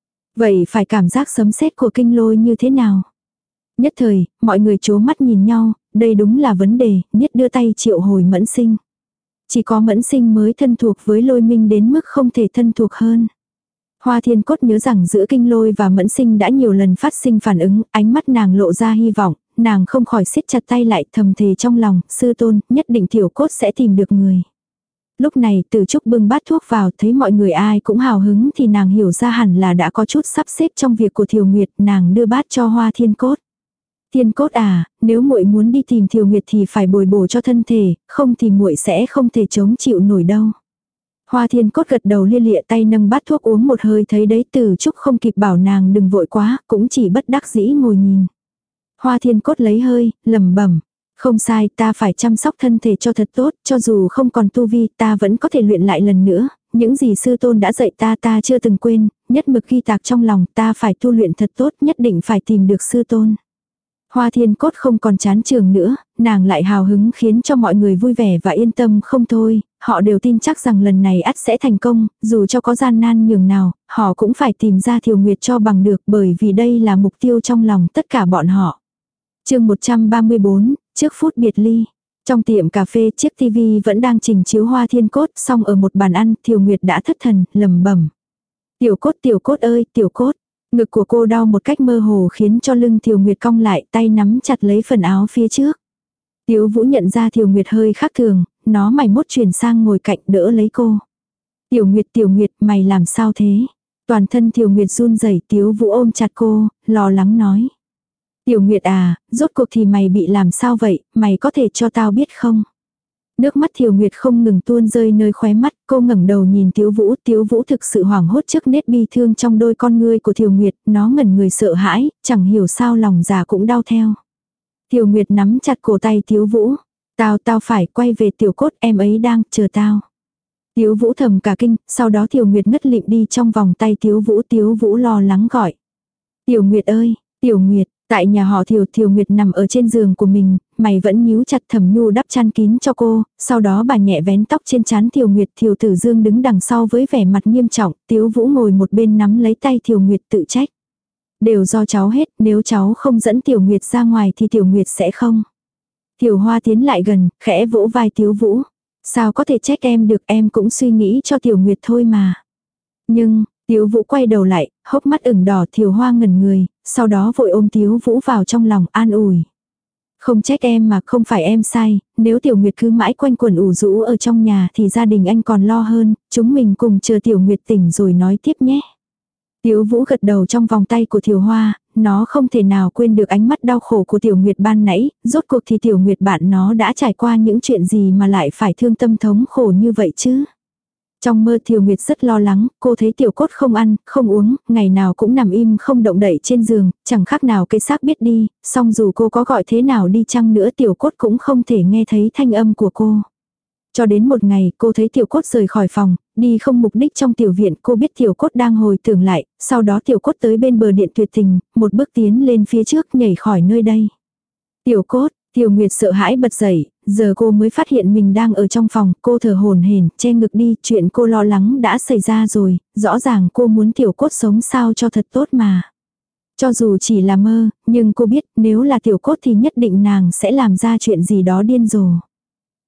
Vậy phải cảm giác sấm sét của kinh lôi như thế nào? Nhất thời, mọi người chố mắt nhìn nhau, đây đúng là vấn đề, Niết đưa tay triệu hồi Mẫn Sinh. Chỉ có Mẫn Sinh mới thân thuộc với lôi minh đến mức không thể thân thuộc hơn. Hoa Thiên Cốt nhớ rằng giữa kinh lôi và Mẫn Sinh đã nhiều lần phát sinh phản ứng, ánh mắt nàng lộ ra hy vọng, nàng không khỏi siết chặt tay lại thầm thề trong lòng, sư tôn, nhất định Tiểu Cốt sẽ tìm được người. Lúc này Từ Trúc bưng bát thuốc vào thấy mọi người ai cũng hào hứng thì nàng hiểu ra hẳn là đã có chút sắp xếp trong việc của Thiều Nguyệt, nàng đưa bát cho Hoa Thiên Cốt. Thiên Cốt à, nếu muội muốn đi tìm Thiều Nguyệt thì phải bồi bổ cho thân thể, không thì muội sẽ không thể chống chịu nổi đâu. Hoa Thiên Cốt gật đầu lia lịa tay nâng bát thuốc uống một hơi thấy đấy Từ Trúc không kịp bảo nàng đừng vội quá, cũng chỉ bất đắc dĩ ngồi nhìn. Hoa Thiên Cốt lấy hơi, lẩm bẩm. Không sai, ta phải chăm sóc thân thể cho thật tốt, cho dù không còn tu vi ta vẫn có thể luyện lại lần nữa. Những gì sư tôn đã dạy ta ta chưa từng quên, nhất mực ghi tạc trong lòng ta phải tu luyện thật tốt, nhất định phải tìm được sư tôn. Hoa Thiên Cốt không còn chán trường nữa, nàng lại hào hứng khiến cho mọi người vui vẻ và yên tâm không thôi, họ đều tin chắc rằng lần này ắt sẽ thành công, dù cho có gian nan nhường nào, họ cũng phải tìm ra Thiều Nguyệt cho bằng được bởi vì đây là mục tiêu trong lòng tất cả bọn họ. Chương một trăm ba mươi bốn, trước phút biệt ly. Trong tiệm cà phê chiếc tivi vẫn đang trình chiếu Hoa Thiên Cốt, xong ở một bàn ăn, Thiều Nguyệt đã thất thần, lẩm bẩm. Tiểu Cốt, Tiểu Cốt ơi, Tiểu Cốt. Ngực của cô đau một cách mơ hồ khiến cho lưng Thiều Nguyệt cong lại, tay nắm chặt lấy phần áo phía trước. Tiếu Vũ nhận ra Thiều Nguyệt hơi khác thường, nó mày mốt chuyển sang ngồi cạnh đỡ lấy cô. Tiểu Nguyệt, Tiểu Nguyệt, mày làm sao thế? Toàn thân Thiều Nguyệt run rẩy, Tiếu Vũ ôm chặt cô, lo lắng nói. Tiểu Nguyệt à, rốt cuộc thì mày bị làm sao vậy, mày có thể cho tao biết không? Nước mắt Thiều Nguyệt không ngừng tuôn rơi nơi khóe mắt, cô ngẩng đầu nhìn Tiếu Vũ, Tiếu Vũ thực sự hoảng hốt trước nét bi thương trong đôi con ngươi của Thiều Nguyệt, nó ngẩn người sợ hãi, chẳng hiểu sao lòng già cũng đau theo. Thiều Nguyệt nắm chặt cổ tay Tiếu Vũ, tao tao phải quay về Tiểu Cốt, em ấy đang chờ tao. Tiếu Vũ thầm cả kinh, sau đó Thiều Nguyệt ngất lịm đi trong vòng tay Tiếu Vũ, Tiếu Vũ lo lắng gọi. Tiểu Nguyệt ơi, Tiểu Nguyệt. Tại nhà họ Thiều, Thiều Nguyệt nằm ở trên giường của mình, mày vẫn nhíu chặt Thẩm Nhu đắp chăn kín cho cô, sau đó bà nhẹ vén tóc trên trán Thiều Nguyệt. Thiều Tử Dương đứng đằng sau với vẻ mặt nghiêm trọng, Tiếu Vũ ngồi một bên nắm lấy tay Thiều Nguyệt tự trách. Đều do cháu hết, nếu cháu không dẫn Tiểu Nguyệt ra ngoài thì Tiểu Nguyệt sẽ không. Thiều Hoa tiến lại gần, khẽ vỗ vai Tiếu Vũ. Sao có thể trách em được, em cũng suy nghĩ cho Tiểu Nguyệt thôi mà. Nhưng, Tiếu Vũ quay đầu lại, hốc mắt ửng đỏ. Thiều Hoa ngẩn người, sau đó vội ôm Tiếu Vũ vào trong lòng an ủi. Không trách em mà không phải em sai, nếu Tiểu Nguyệt cứ mãi quanh quẩn ủ rũ ở trong nhà thì gia đình anh còn lo hơn, chúng mình cùng chờ Tiểu Nguyệt tỉnh rồi nói tiếp nhé. Tiếu Vũ gật đầu trong vòng tay của Thiều Hoa, nó không thể nào quên được ánh mắt đau khổ của Tiểu Nguyệt ban nãy, rốt cuộc thì Tiểu Nguyệt bạn nó đã trải qua những chuyện gì mà lại phải thương tâm thống khổ như vậy chứ. Trong mơ Thiều Nguyệt rất lo lắng, cô thấy Tiểu Cốt không ăn, không uống, ngày nào cũng nằm im không động đậy trên giường, chẳng khác nào cái xác biết đi, song dù cô có gọi thế nào đi chăng nữa Tiểu Cốt cũng không thể nghe thấy thanh âm của cô. Cho đến một ngày cô thấy Tiểu Cốt rời khỏi phòng, đi không mục đích trong tiểu viện, cô biết Tiểu Cốt đang hồi tưởng lại, sau đó Tiểu Cốt tới bên bờ điện tuyệt tình, một bước tiến lên phía trước nhảy khỏi nơi đây. Tiểu Cốt, Tiểu Nguyệt sợ hãi bật dậy, giờ cô mới phát hiện mình đang ở trong phòng, cô thở hổn hển, che ngực đi, chuyện cô lo lắng đã xảy ra rồi, rõ ràng cô muốn Tiểu Cốt sống sao cho thật tốt mà. Cho dù chỉ là mơ, nhưng cô biết nếu là Tiểu Cốt thì nhất định nàng sẽ làm ra chuyện gì đó điên rồ.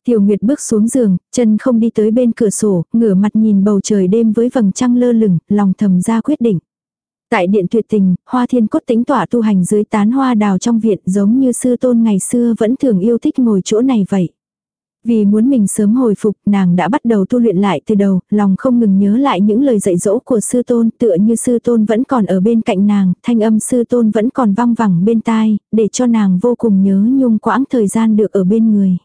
Tiểu Nguyệt bước xuống giường, chân không đi tới bên cửa sổ, ngửa mặt nhìn bầu trời đêm với vầng trăng lơ lửng, lòng thầm ra quyết định. Tại điện tuyệt tình, Hoa Thiên Cốt tĩnh tọa tu hành dưới tán hoa đào trong viện, giống như sư tôn ngày xưa vẫn thường yêu thích ngồi chỗ này vậy. Vì muốn mình sớm hồi phục, nàng đã bắt đầu tu luyện lại từ đầu, lòng không ngừng nhớ lại những lời dạy dỗ của sư tôn, tựa như sư tôn vẫn còn ở bên cạnh nàng, thanh âm sư tôn vẫn còn vang vẳng bên tai, để cho nàng vô cùng nhớ nhung quãng thời gian được ở bên người.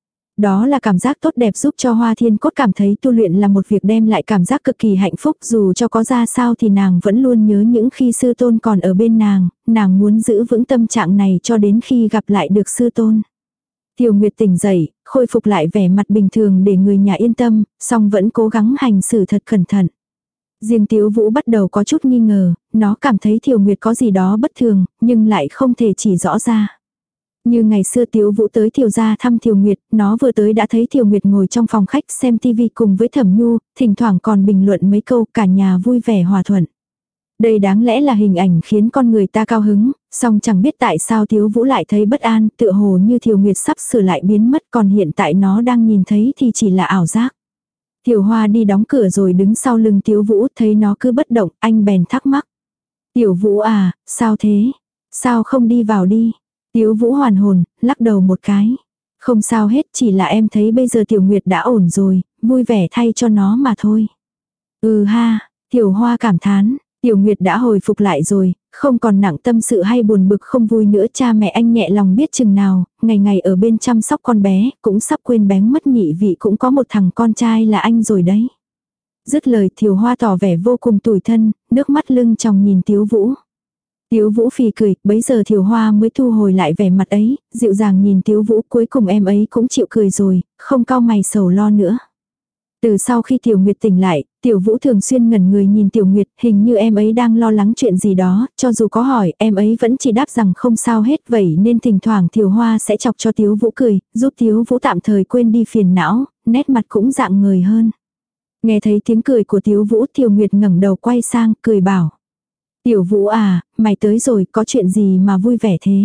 Đó là cảm giác tốt đẹp giúp cho Hoa Thiên Cốt cảm thấy tu luyện là một việc đem lại cảm giác cực kỳ hạnh phúc, dù cho có ra sao thì nàng vẫn luôn nhớ những khi sư tôn còn ở bên nàng, nàng muốn giữ vững tâm trạng này cho đến khi gặp lại được sư tôn. Tiểu Nguyệt tỉnh dậy, khôi phục lại vẻ mặt bình thường để người nhà yên tâm, song vẫn cố gắng hành xử thật cẩn thận. Riêng Tiếu Vũ bắt đầu có chút nghi ngờ, nó cảm thấy Tiểu Nguyệt có gì đó bất thường, nhưng lại không thể chỉ rõ ra. Như ngày xưa Tiếu Vũ tới Tiểu gia thăm Tiểu Nguyệt, nó vừa tới đã thấy Tiểu Nguyệt ngồi trong phòng khách xem tivi cùng với Thẩm Nhu, thỉnh thoảng còn bình luận mấy câu, cả nhà vui vẻ hòa thuận. Đây đáng lẽ là hình ảnh khiến con người ta cao hứng, song chẳng biết tại sao Tiếu Vũ lại thấy bất an, tựa hồ như Tiểu Nguyệt sắp sửa lại biến mất, còn hiện tại nó đang nhìn thấy thì chỉ là ảo giác. Tiểu Hoa đi đóng cửa rồi đứng sau lưng Tiếu Vũ, thấy nó cứ bất động, anh bèn thắc mắc. Tiểu Vũ à, sao thế? Sao không đi vào đi? Tiếu Vũ hoàn hồn, lắc đầu một cái. Không sao hết, chỉ là em thấy bây giờ Tiểu Nguyệt đã ổn rồi, vui vẻ thay cho nó mà thôi. Ừ ha, Tiểu Hoa cảm thán, Tiểu Nguyệt đã hồi phục lại rồi, không còn nặng tâm sự hay buồn bực không vui nữa. Cha mẹ anh nhẹ lòng biết chừng nào, ngày ngày ở bên chăm sóc con bé, cũng sắp quên bén mất nhị vị cũng có một thằng con trai là anh rồi đấy. Dứt lời Tiểu Hoa tỏ vẻ vô cùng tủi thân, nước mắt lưng tròng nhìn Tiếu Vũ. Tiếu Vũ phì cười, bấy giờ Tiểu Hoa mới thu hồi lại vẻ mặt ấy, dịu dàng nhìn Tiếu Vũ, cuối cùng em ấy cũng chịu cười rồi, không cau mày sầu lo nữa. Từ sau khi Tiểu Nguyệt tỉnh lại, Tiểu Vũ thường xuyên ngẩn người nhìn Tiểu Nguyệt, hình như em ấy đang lo lắng chuyện gì đó, cho dù có hỏi, em ấy vẫn chỉ đáp rằng không sao hết, vậy nên thỉnh thoảng Tiểu Hoa sẽ chọc cho Tiếu Vũ cười, giúp Tiếu Vũ tạm thời quên đi phiền não, nét mặt cũng rạng ngời hơn. Nghe thấy tiếng cười của Tiếu Vũ, Tiểu Nguyệt ngẩng đầu quay sang, cười bảo. Tiểu Vũ à, mày tới rồi, có chuyện gì mà vui vẻ thế?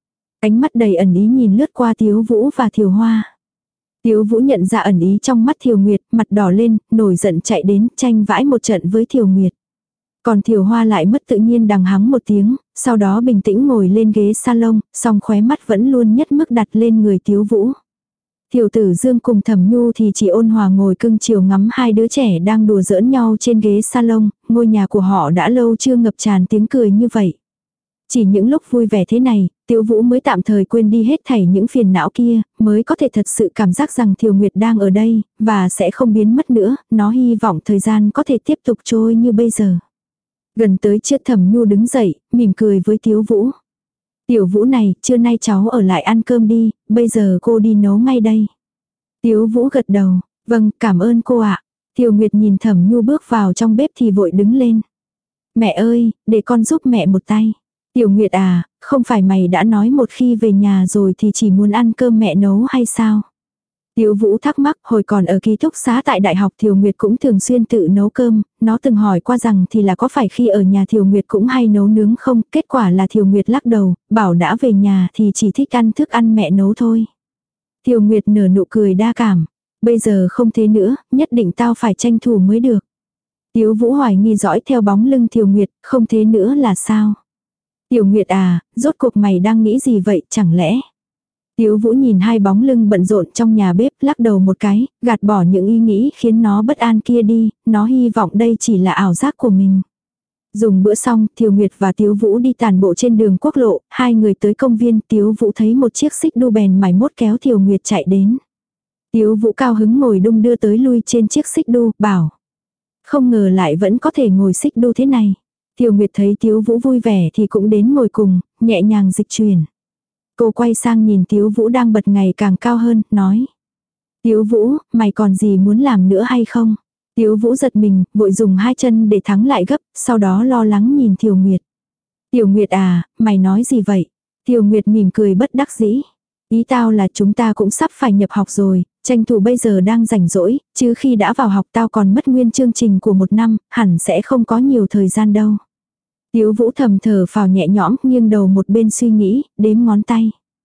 Ánh mắt đầy ẩn ý nhìn lướt qua Tiếu Vũ và Tiểu Hoa. Tiếu Vũ nhận ra ẩn ý trong mắt Tiểu Nguyệt, mặt đỏ lên, nổi giận chạy đến, tranh vãi một trận với Tiểu Nguyệt. Còn Tiểu Hoa lại mất tự nhiên đằng hắng một tiếng, sau đó bình tĩnh ngồi lên ghế salon, song khóe mắt vẫn luôn nhất mức đặt lên người Tiếu Vũ. Tiểu Tử Dương cùng Thẩm Nhu thì chỉ ôn hòa ngồi cưng chiều ngắm hai đứa trẻ đang đùa giỡn nhau trên ghế salon, ngôi nhà của họ đã lâu chưa ngập tràn tiếng cười như vậy. Chỉ những lúc vui vẻ thế này, Tiếu Vũ mới tạm thời quên đi hết thảy những phiền não kia, mới có thể thật sự cảm giác rằng Tiểu Nguyệt đang ở đây, và sẽ không biến mất nữa, nó hy vọng thời gian có thể tiếp tục trôi như bây giờ. Gần tới trước Thẩm Nhu đứng dậy, mỉm cười với Tiếu Vũ. Tiểu Vũ này, trưa nay cháu ở lại ăn cơm đi, bây giờ cô đi nấu ngay đây. Tiếu Vũ gật đầu, vâng, cảm ơn cô ạ. Tiểu Nguyệt nhìn Thẩm Nhu bước vào trong bếp thì vội đứng lên. Mẹ ơi, để con giúp mẹ một tay. Tiểu Nguyệt à, không phải mày đã nói một khi về nhà rồi thì chỉ muốn ăn cơm mẹ nấu hay sao? Tiếu Vũ thắc mắc, hồi còn ở ký túc xá tại đại học Tiểu Nguyệt cũng thường xuyên tự nấu cơm, nó từng hỏi qua rằng thì là có phải khi ở nhà Tiểu Nguyệt cũng hay nấu nướng không, kết quả là Tiểu Nguyệt lắc đầu, bảo đã về nhà thì chỉ thích ăn thức ăn mẹ nấu thôi. Tiểu Nguyệt nở nụ cười đa cảm, bây giờ không thế nữa, nhất định tao phải tranh thủ mới được. Tiếu Vũ hoài nghi dõi theo bóng lưng Tiểu Nguyệt, không thế nữa là sao? Tiểu Nguyệt à, rốt cuộc mày đang nghĩ gì vậy, chẳng lẽ? Tiếu Vũ nhìn hai bóng lưng bận rộn trong nhà bếp, lắc đầu một cái, gạt bỏ những ý nghĩ khiến nó bất an kia đi, nó hy vọng đây chỉ là ảo giác của mình. Dùng bữa xong, Tiểu Nguyệt và Tiếu Vũ đi tản bộ trên đường quốc lộ, hai người tới công viên, Tiếu Vũ thấy một chiếc xích đu bèn mải mốt kéo Tiểu Nguyệt chạy đến. Tiếu Vũ cao hứng ngồi đung đưa tới lui trên chiếc xích đu, bảo. Không ngờ lại vẫn có thể ngồi xích đu thế này. Tiểu Nguyệt thấy Tiếu Vũ vui vẻ thì cũng đến ngồi cùng, nhẹ nhàng dịch chuyển. Cô quay sang nhìn Tiếu Vũ đang bật ngày càng cao hơn, nói. Tiếu Vũ, mày còn gì muốn làm nữa hay không? Tiếu Vũ giật mình, vội dùng hai chân để thắng lại gấp, sau đó lo lắng nhìn Tiểu Nguyệt. Tiểu Nguyệt à, mày nói gì vậy? Tiểu Nguyệt mỉm cười bất đắc dĩ. Ý tao là chúng ta cũng sắp phải nhập học rồi, tranh thủ bây giờ đang rảnh rỗi, chứ khi đã vào học tao còn mất nguyên chương trình của một năm, hẳn sẽ không có nhiều thời gian đâu. Tiếu Vũ thầm thở phào nhẹ nhõm, nghiêng đầu một bên suy nghĩ, đếm ngón tay.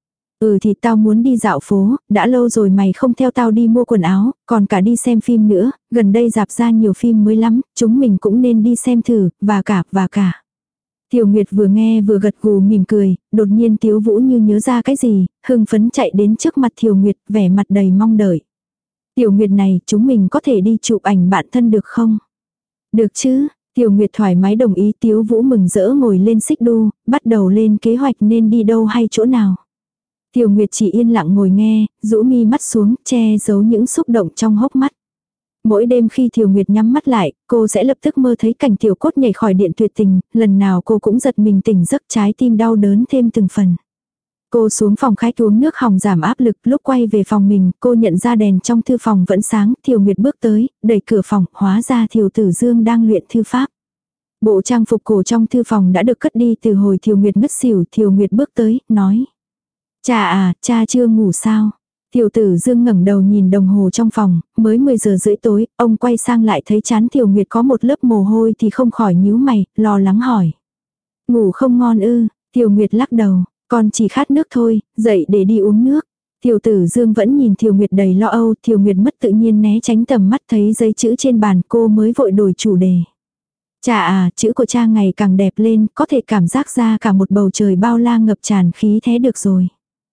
Ừ thì tao muốn đi dạo phố, đã lâu rồi mày không theo tao đi mua quần áo, còn cả đi xem phim nữa, gần đây rạp ra nhiều phim mới lắm, chúng mình cũng nên đi xem thử, và cả, và cả. Tiểu Nguyệt vừa nghe vừa gật gù mỉm cười, đột nhiên Tiếu Vũ như nhớ ra cái gì, hưng phấn chạy đến trước mặt Tiểu Nguyệt, vẻ mặt đầy mong đợi. Tiểu Nguyệt này, chúng mình có thể đi chụp ảnh bạn thân được không? Được chứ, Tiểu Nguyệt thoải mái đồng ý. Tiếu Vũ mừng rỡ ngồi lên xích đu, bắt đầu lên kế hoạch nên đi đâu hay chỗ nào. Tiểu Nguyệt chỉ yên lặng ngồi nghe, rũ mi mắt xuống, che giấu những xúc động trong hốc mắt. Mỗi đêm khi Tiểu Nguyệt nhắm mắt lại, cô sẽ lập tức mơ thấy cảnh Tiểu Cốt nhảy khỏi điện tuyệt tình, lần nào cô cũng giật mình tỉnh giấc, trái tim đau đớn thêm từng phần. Cô xuống phòng khách uống nước hòng giảm áp lực, lúc quay về phòng mình, cô nhận ra đèn trong thư phòng vẫn sáng, Tiểu Nguyệt bước tới, đẩy cửa phòng, hóa ra Tiểu Tử Dương đang luyện thư pháp. Bộ trang phục cổ trong thư phòng đã được cất đi từ hồi Tiểu Nguyệt ngất xỉu, Tiểu Nguyệt bước tới, nói: "Cha à, cha chưa ngủ sao?" Tiểu Tử Dương ngẩng đầu nhìn đồng hồ trong phòng, mới mười giờ rưỡi tối, ông quay sang lại thấy trán Tiểu Nguyệt có một lớp mồ hôi thì không khỏi nhíu mày, lo lắng hỏi: "Ngủ không ngon ư?" Tiểu Nguyệt lắc đầu: "Con chỉ khát nước thôi, dậy để đi uống nước." Tiểu Tử Dương vẫn nhìn Tiểu Nguyệt đầy lo âu, Tiểu Nguyệt mất tự nhiên né tránh tầm mắt, thấy giấy chữ trên bàn, cô mới vội đổi chủ đề. "Cha à, chữ của cha ngày càng đẹp lên, có thể cảm giác ra cả một bầu trời bao la ngập tràn khí thế được rồi."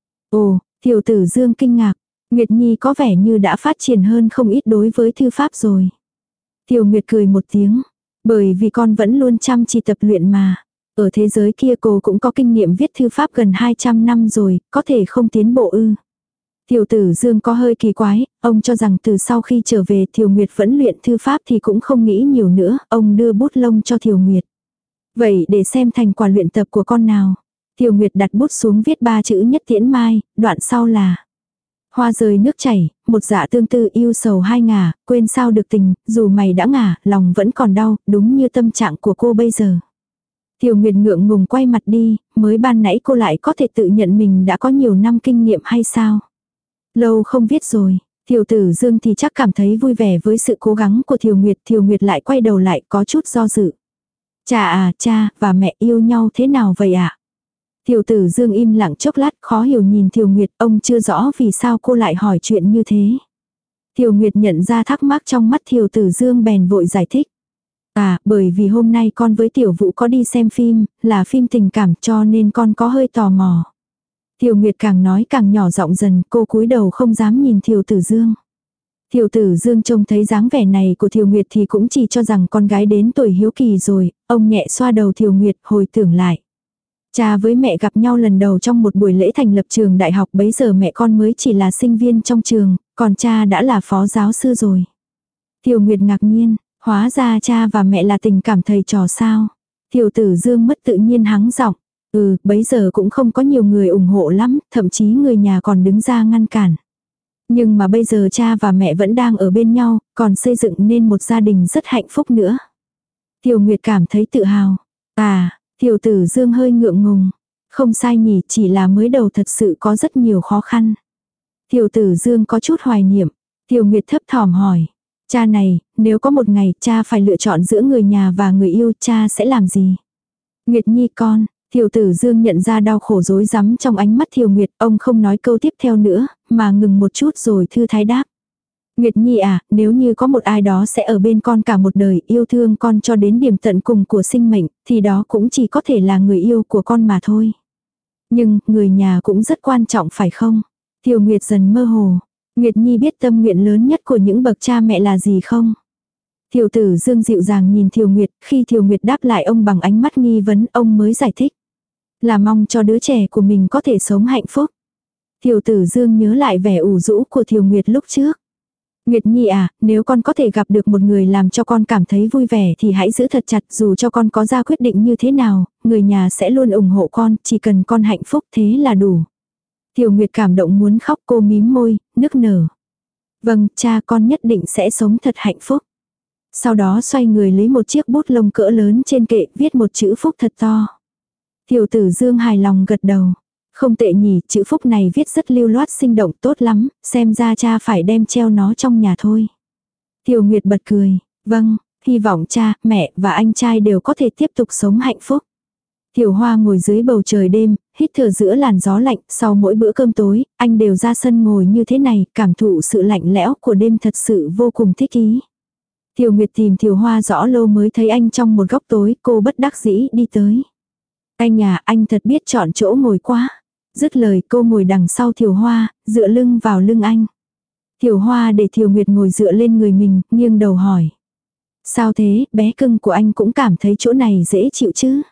Ồ, Tiểu Tử Dương kinh ngạc, Nguyệt Nhi có vẻ như đã phát triển hơn không ít đối với thư pháp rồi. Tiểu Nguyệt cười một tiếng, bởi vì con vẫn luôn chăm chỉ tập luyện mà. Ở thế giới kia cô cũng có kinh nghiệm viết thư pháp gần hai trăm năm rồi, có thể không tiến bộ ư. Tiểu Tử Dương có hơi kỳ quái, ông cho rằng từ sau khi trở về Tiểu Nguyệt vẫn luyện thư pháp thì cũng không nghĩ nhiều nữa, ông đưa bút lông cho Tiểu Nguyệt. "Vậy để xem thành quả luyện tập của con nào." Tiểu Nguyệt đặt bút xuống viết ba chữ Nhất Tiễn Mai, đoạn sau là: "Hoa rơi nước chảy, một dạ tương tư yêu sầu hai ngả, quên sao được tình, dù mày đã ngả, lòng vẫn còn đau", đúng như tâm trạng của cô bây giờ. Tiểu Nguyệt ngượng ngùng quay mặt đi, mới ban nãy cô lại có thể tự nhận mình đã có nhiều năm kinh nghiệm hay sao? Lâu không viết rồi, Tiểu Tử Dương thì chắc cảm thấy vui vẻ với sự cố gắng của Tiểu Nguyệt, Tiểu Nguyệt lại quay đầu lại có chút do dự. "Cha à, cha và mẹ yêu nhau thế nào vậy ạ?" Tiểu Tử Dương im lặng chốc lát, khó hiểu nhìn Tiểu Nguyệt, ông chưa rõ vì sao cô lại hỏi chuyện như thế. Tiểu Nguyệt nhận ra thắc mắc trong mắt Tiểu Tử Dương bèn vội giải thích. "À, bởi vì hôm nay con với Tiểu Vũ có đi xem phim, là phim tình cảm, cho nên con có hơi tò mò." Tiểu Nguyệt càng nói càng nhỏ giọng dần, cô cúi đầu không dám nhìn Tiểu Tử Dương. Tiểu Tử Dương trông thấy dáng vẻ này của Tiểu Nguyệt thì cũng chỉ cho rằng con gái đến tuổi hiếu kỳ rồi, ông nhẹ xoa đầu Tiểu Nguyệt, hồi tưởng lại. Cha với mẹ gặp nhau lần đầu trong một buổi lễ thành lập trường đại học, bấy giờ mẹ con mới chỉ là sinh viên trong trường, còn cha đã là phó giáo sư rồi. Tiểu Nguyệt ngạc nhiên, hóa ra cha và mẹ là tình cảm thầy trò sao. Tiểu Tử Dương mất tự nhiên hắng giọng, ừ, bấy giờ cũng không có nhiều người ủng hộ lắm, thậm chí người nhà còn đứng ra ngăn cản. Nhưng mà bây giờ cha và mẹ vẫn đang ở bên nhau, còn xây dựng nên một gia đình rất hạnh phúc nữa. Tiểu Nguyệt cảm thấy tự hào. À, Tiểu Tử Dương hơi ngượng ngùng. Không sai nhỉ, chỉ là mới đầu thật sự có rất nhiều khó khăn. Tiểu Tử Dương có chút hoài niệm. Tiểu Nguyệt thấp thỏm hỏi. Cha này, nếu có một ngày cha phải lựa chọn giữa người nhà và người yêu, cha sẽ làm gì? Nguyệt Nhi con, Tiểu Tử Dương nhận ra đau khổ rối rắm trong ánh mắt Tiểu Nguyệt, ông không nói câu tiếp theo nữa, mà ngừng một chút rồi thư thái đáp. Nguyệt Nhi à, nếu như có một ai đó sẽ ở bên con cả một đời, yêu thương con cho đến điểm tận cùng của sinh mệnh, thì đó cũng chỉ có thể là người yêu của con mà thôi. Nhưng, người nhà cũng rất quan trọng phải không? Tiểu Nguyệt dần mơ hồ. Nguyệt Nhi biết tâm nguyện lớn nhất của những bậc cha mẹ là gì không? Tiểu Tử Dương dịu dàng nhìn Tiểu Nguyệt, khi Tiểu Nguyệt đáp lại ông bằng ánh mắt nghi vấn, ông mới giải thích. Là mong cho đứa trẻ của mình có thể sống hạnh phúc. Tiểu Tử Dương nhớ lại vẻ ủ rũ của Tiểu Nguyệt lúc trước. Nguyệt Nhi à, nếu con có thể gặp được một người làm cho con cảm thấy vui vẻ thì hãy giữ thật chặt, dù cho con có ra quyết định như thế nào, người nhà sẽ luôn ủng hộ con, chỉ cần con hạnh phúc thế là đủ. Tiểu Nguyệt cảm động muốn khóc, cô mím môi, nức nở. Vâng, cha con nhất định sẽ sống thật hạnh phúc. Sau đó xoay người lấy một chiếc bút lông cỡ lớn trên kệ, viết một chữ phúc thật to. Tiểu Tử Dương hài lòng gật đầu. Không tệ nhỉ, chữ phúc này viết rất lưu loát sinh động, tốt lắm, xem ra cha phải đem treo nó trong nhà thôi. Tiểu Nguyệt bật cười, vâng, hy vọng cha, mẹ và anh trai đều có thể tiếp tục sống hạnh phúc. Tiểu Hoa ngồi dưới bầu trời đêm, hít thở giữa làn gió lạnh, sau mỗi bữa cơm tối, anh đều ra sân ngồi như thế này, cảm thụ sự lạnh lẽo của đêm thật sự vô cùng thích ý. Thiều Nguyệt tìm Thiều Hoa rõ lâu mới thấy anh trong một góc tối, cô bất đắc dĩ đi tới. Anh à, anh thật biết chọn chỗ ngồi quá. Dứt lời cô ngồi đằng sau Thiều Hoa, dựa lưng vào lưng anh. Thiều Hoa để Thiều Nguyệt ngồi dựa lên người mình, nghiêng đầu hỏi. Sao thế, bé cưng của anh cũng cảm thấy chỗ này dễ chịu chứ?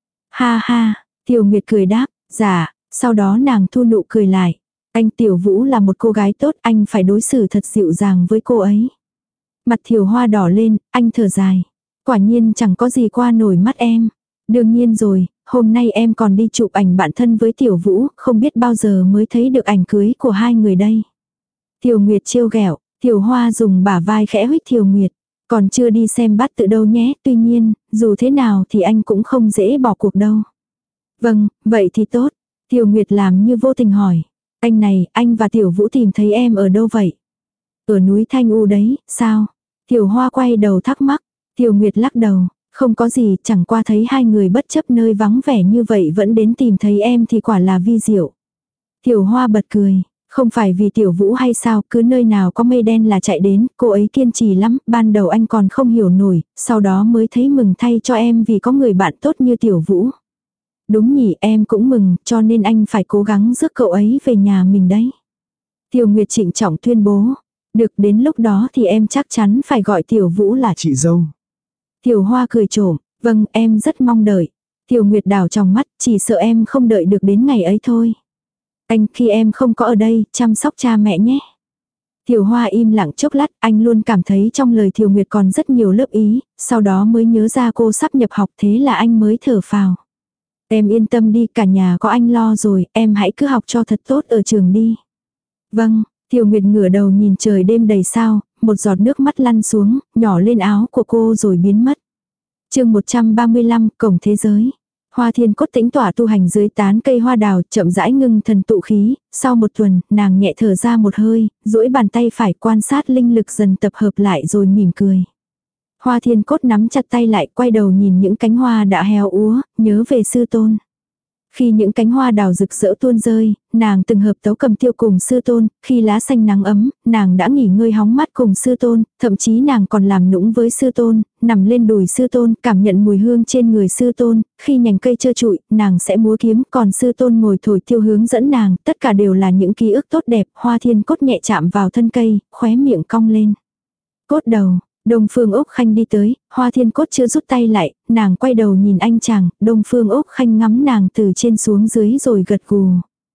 Ha ha, Thiều Nguyệt cười đáp, dạ, sau đó nàng thu nụ cười lại. Anh Tiểu Vũ là một cô gái tốt, anh phải đối xử thật dịu dàng với cô ấy. Mặt Thiều Hoa đỏ lên, anh thở dài. Quả nhiên chẳng có gì qua nổi mắt em. Đương nhiên rồi, hôm nay em còn đi chụp ảnh bạn thân với Tiểu Vũ, không biết bao giờ mới thấy được ảnh cưới của hai người đây. Thiều Nguyệt trêu ghẹo, Thiều Hoa dùng bả vai khẽ huých Thiều Nguyệt. Còn chưa đi xem bát tự đâu nhé, tuy nhiên, dù thế nào thì anh cũng không dễ bỏ cuộc đâu. Vâng, vậy thì tốt. Thiều Nguyệt làm như vô tình hỏi. Anh này, anh và Tiểu Vũ tìm thấy em ở đâu vậy? Ở núi Thanh U đấy, sao? Thiều Hoa quay đầu thắc mắc. Thiều Nguyệt lắc đầu. Không có gì, chẳng qua thấy hai người bất chấp nơi vắng vẻ như vậy vẫn đến tìm thấy em thì quả là vi diệu. Thiều Hoa bật cười. Không phải vì Tiểu Vũ hay sao, cứ nơi nào có mây đen là chạy đến, cô ấy kiên trì lắm, ban đầu anh còn không hiểu nổi, sau đó mới thấy mừng thay cho em vì có người bạn tốt như Tiểu Vũ. Đúng nhỉ, em cũng mừng, cho nên anh phải cố gắng rước cậu ấy về nhà mình đấy. Tiểu Nguyệt trịnh trọng tuyên bố. Được, đến lúc đó thì em chắc chắn phải gọi Tiểu Vũ là chị dâu. Tiểu Hoa cười trộm, vâng, em rất mong đợi. Tiểu Nguyệt đảo trong mắt, chỉ sợ em không đợi được đến ngày ấy thôi. Anh, khi em không có ở đây, chăm sóc cha mẹ nhé. Tiểu Hoa im lặng chốc lát, anh luôn cảm thấy trong lời Thiều Nguyệt còn rất nhiều lớp ý, sau đó mới nhớ ra cô sắp nhập học, thế là anh mới thở phào. Em yên tâm đi, cả nhà có anh lo rồi, em hãy cứ học cho thật tốt ở trường đi. Vâng, Thiều Nguyệt ngửa đầu nhìn trời đêm đầy sao, một giọt nước mắt lăn xuống, nhỏ lên áo của cô rồi biến mất. Chương một trăm ba mươi lăm, cổng thế giới. Hoa Thiên Cốt tĩnh tỏa tu hành dưới tán cây hoa đào, chậm rãi ngưng thần tụ khí, sau một tuần, nàng nhẹ thở ra một hơi, duỗi bàn tay phải quan sát linh lực dần tập hợp lại rồi mỉm cười. Hoa Thiên Cốt nắm chặt tay lại, quay đầu nhìn những cánh hoa đã héo úa, nhớ về sư tôn. Khi những cánh hoa đào rực rỡ tuôn rơi, nàng từng hợp tấu cầm tiêu cùng sư tôn, khi lá xanh nắng ấm, nàng đã nghỉ ngơi hóng mắt cùng sư tôn, thậm chí nàng còn làm nũng với sư tôn, nằm lên đùi sư tôn, cảm nhận mùi hương trên người sư tôn, khi nhành cây trơ trụi, nàng sẽ múa kiếm, còn sư tôn ngồi thổi tiêu hướng dẫn nàng, tất cả đều là những ký ức tốt đẹp. Hoa Thiên Cốt nhẹ chạm vào thân cây, khóe miệng cong lên. Cốt đầu. Đông Phương Úc Khanh đi tới, Hoa Thiên Cốt chưa rút tay lại, nàng quay đầu nhìn anh chàng, Đông Phương Úc Khanh ngắm nàng từ trên xuống dưới rồi gật gù.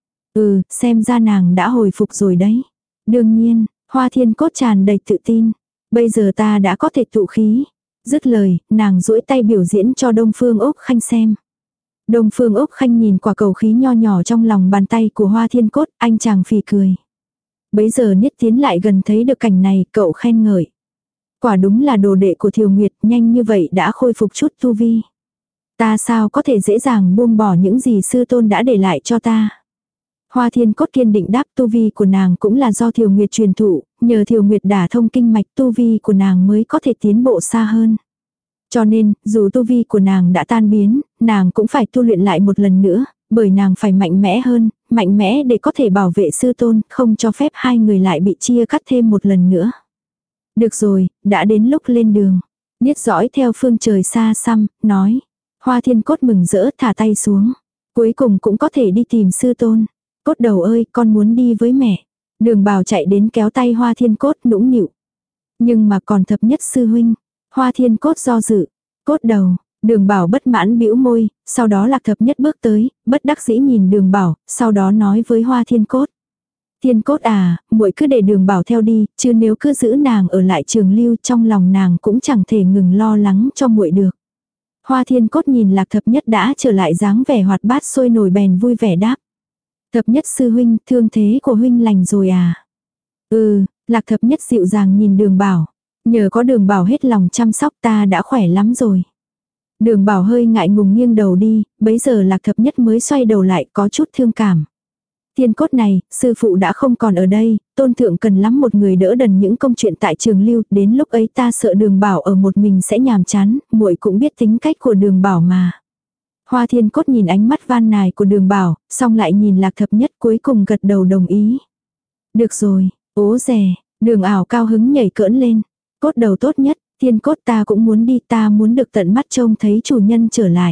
Ừ, xem ra nàng đã hồi phục rồi đấy. Đương nhiên, Hoa Thiên Cốt tràn đầy tự tin. Bây giờ ta đã có thể tụ khí. Dứt lời, nàng duỗi tay biểu diễn cho Đông Phương Úc Khanh xem. Đông Phương Úc Khanh nhìn quả cầu khí nho nhỏ trong lòng bàn tay của Hoa Thiên Cốt, anh chàng phì cười. Bấy giờ Niết tiến lại gần thấy được cảnh này, cậu khen ngợi. Quả đúng là đồ đệ của Thiều Nguyệt, nhanh như vậy đã khôi phục chút tu vi. Ta sao có thể dễ dàng buông bỏ những gì sư tôn đã để lại cho ta. Hoa Thiên Cốt kiên định đáp, tu vi của nàng cũng là do Thiều Nguyệt truyền thụ, nhờ Thiều Nguyệt đả thông kinh mạch tu vi của nàng mới có thể tiến bộ xa hơn. Cho nên, dù tu vi của nàng đã tan biến, nàng cũng phải tu luyện lại một lần nữa, bởi nàng phải mạnh mẽ hơn, mạnh mẽ để có thể bảo vệ sư tôn, không cho phép hai người lại bị chia cắt thêm một lần nữa. Được rồi, đã đến lúc lên đường. Niết dõi theo phương trời xa xăm, nói. Hoa Thiên Cốt mừng rỡ thả tay xuống. Cuối cùng cũng có thể đi tìm sư tôn. Cốt đầu ơi, con muốn đi với mẹ. Đường Bào chạy đến kéo tay Hoa Thiên Cốt nũng nịu. Nhưng mà còn thập nhất sư huynh. Hoa Thiên Cốt do dự. Cốt đầu, Đường Bảo bất mãn bĩu môi, sau đó Lạc Thập Nhất bước tới, bất đắc dĩ nhìn Đường Bảo, sau đó nói với Hoa Thiên Cốt. Thiên Cốt à, muội cứ để Đường Bảo theo đi, chứ nếu cứ giữ nàng ở lại Trường Lưu, trong lòng nàng cũng chẳng thể ngừng lo lắng cho muội được. Hoa Thiên Cốt nhìn Lạc Thập Nhất đã trở lại dáng vẻ hoạt bát sôi nổi bèn vui vẻ đáp. Thập Nhất sư huynh, thương thế của huynh lành rồi à? Ừ, Lạc Thập Nhất dịu dàng nhìn Đường Bảo. Nhờ có Đường Bảo hết lòng chăm sóc ta đã khỏe lắm rồi. Đường Bảo hơi ngại ngùng nghiêng đầu đi, bấy giờ Lạc Thập Nhất mới xoay đầu lại có chút thương cảm. Thiên Cốt này, sư phụ đã không còn ở đây, tôn thượng cần lắm một người đỡ đần những công chuyện tại Trường Lưu, đến lúc ấy ta sợ Đường Bảo ở một mình sẽ nhàm chán, muội cũng biết tính cách của Đường Bảo mà. Hoa Thiên Cốt nhìn ánh mắt van nài của Đường Bảo, xong lại nhìn Lạc Thập Nhất, cuối cùng gật đầu đồng ý. Được rồi, ố dè, Đường Ảo cao hứng nhảy cỡn lên. Cốt đầu tốt nhất, Thiên Cốt ta cũng muốn đi, ta muốn được tận mắt trông thấy chủ nhân trở lại.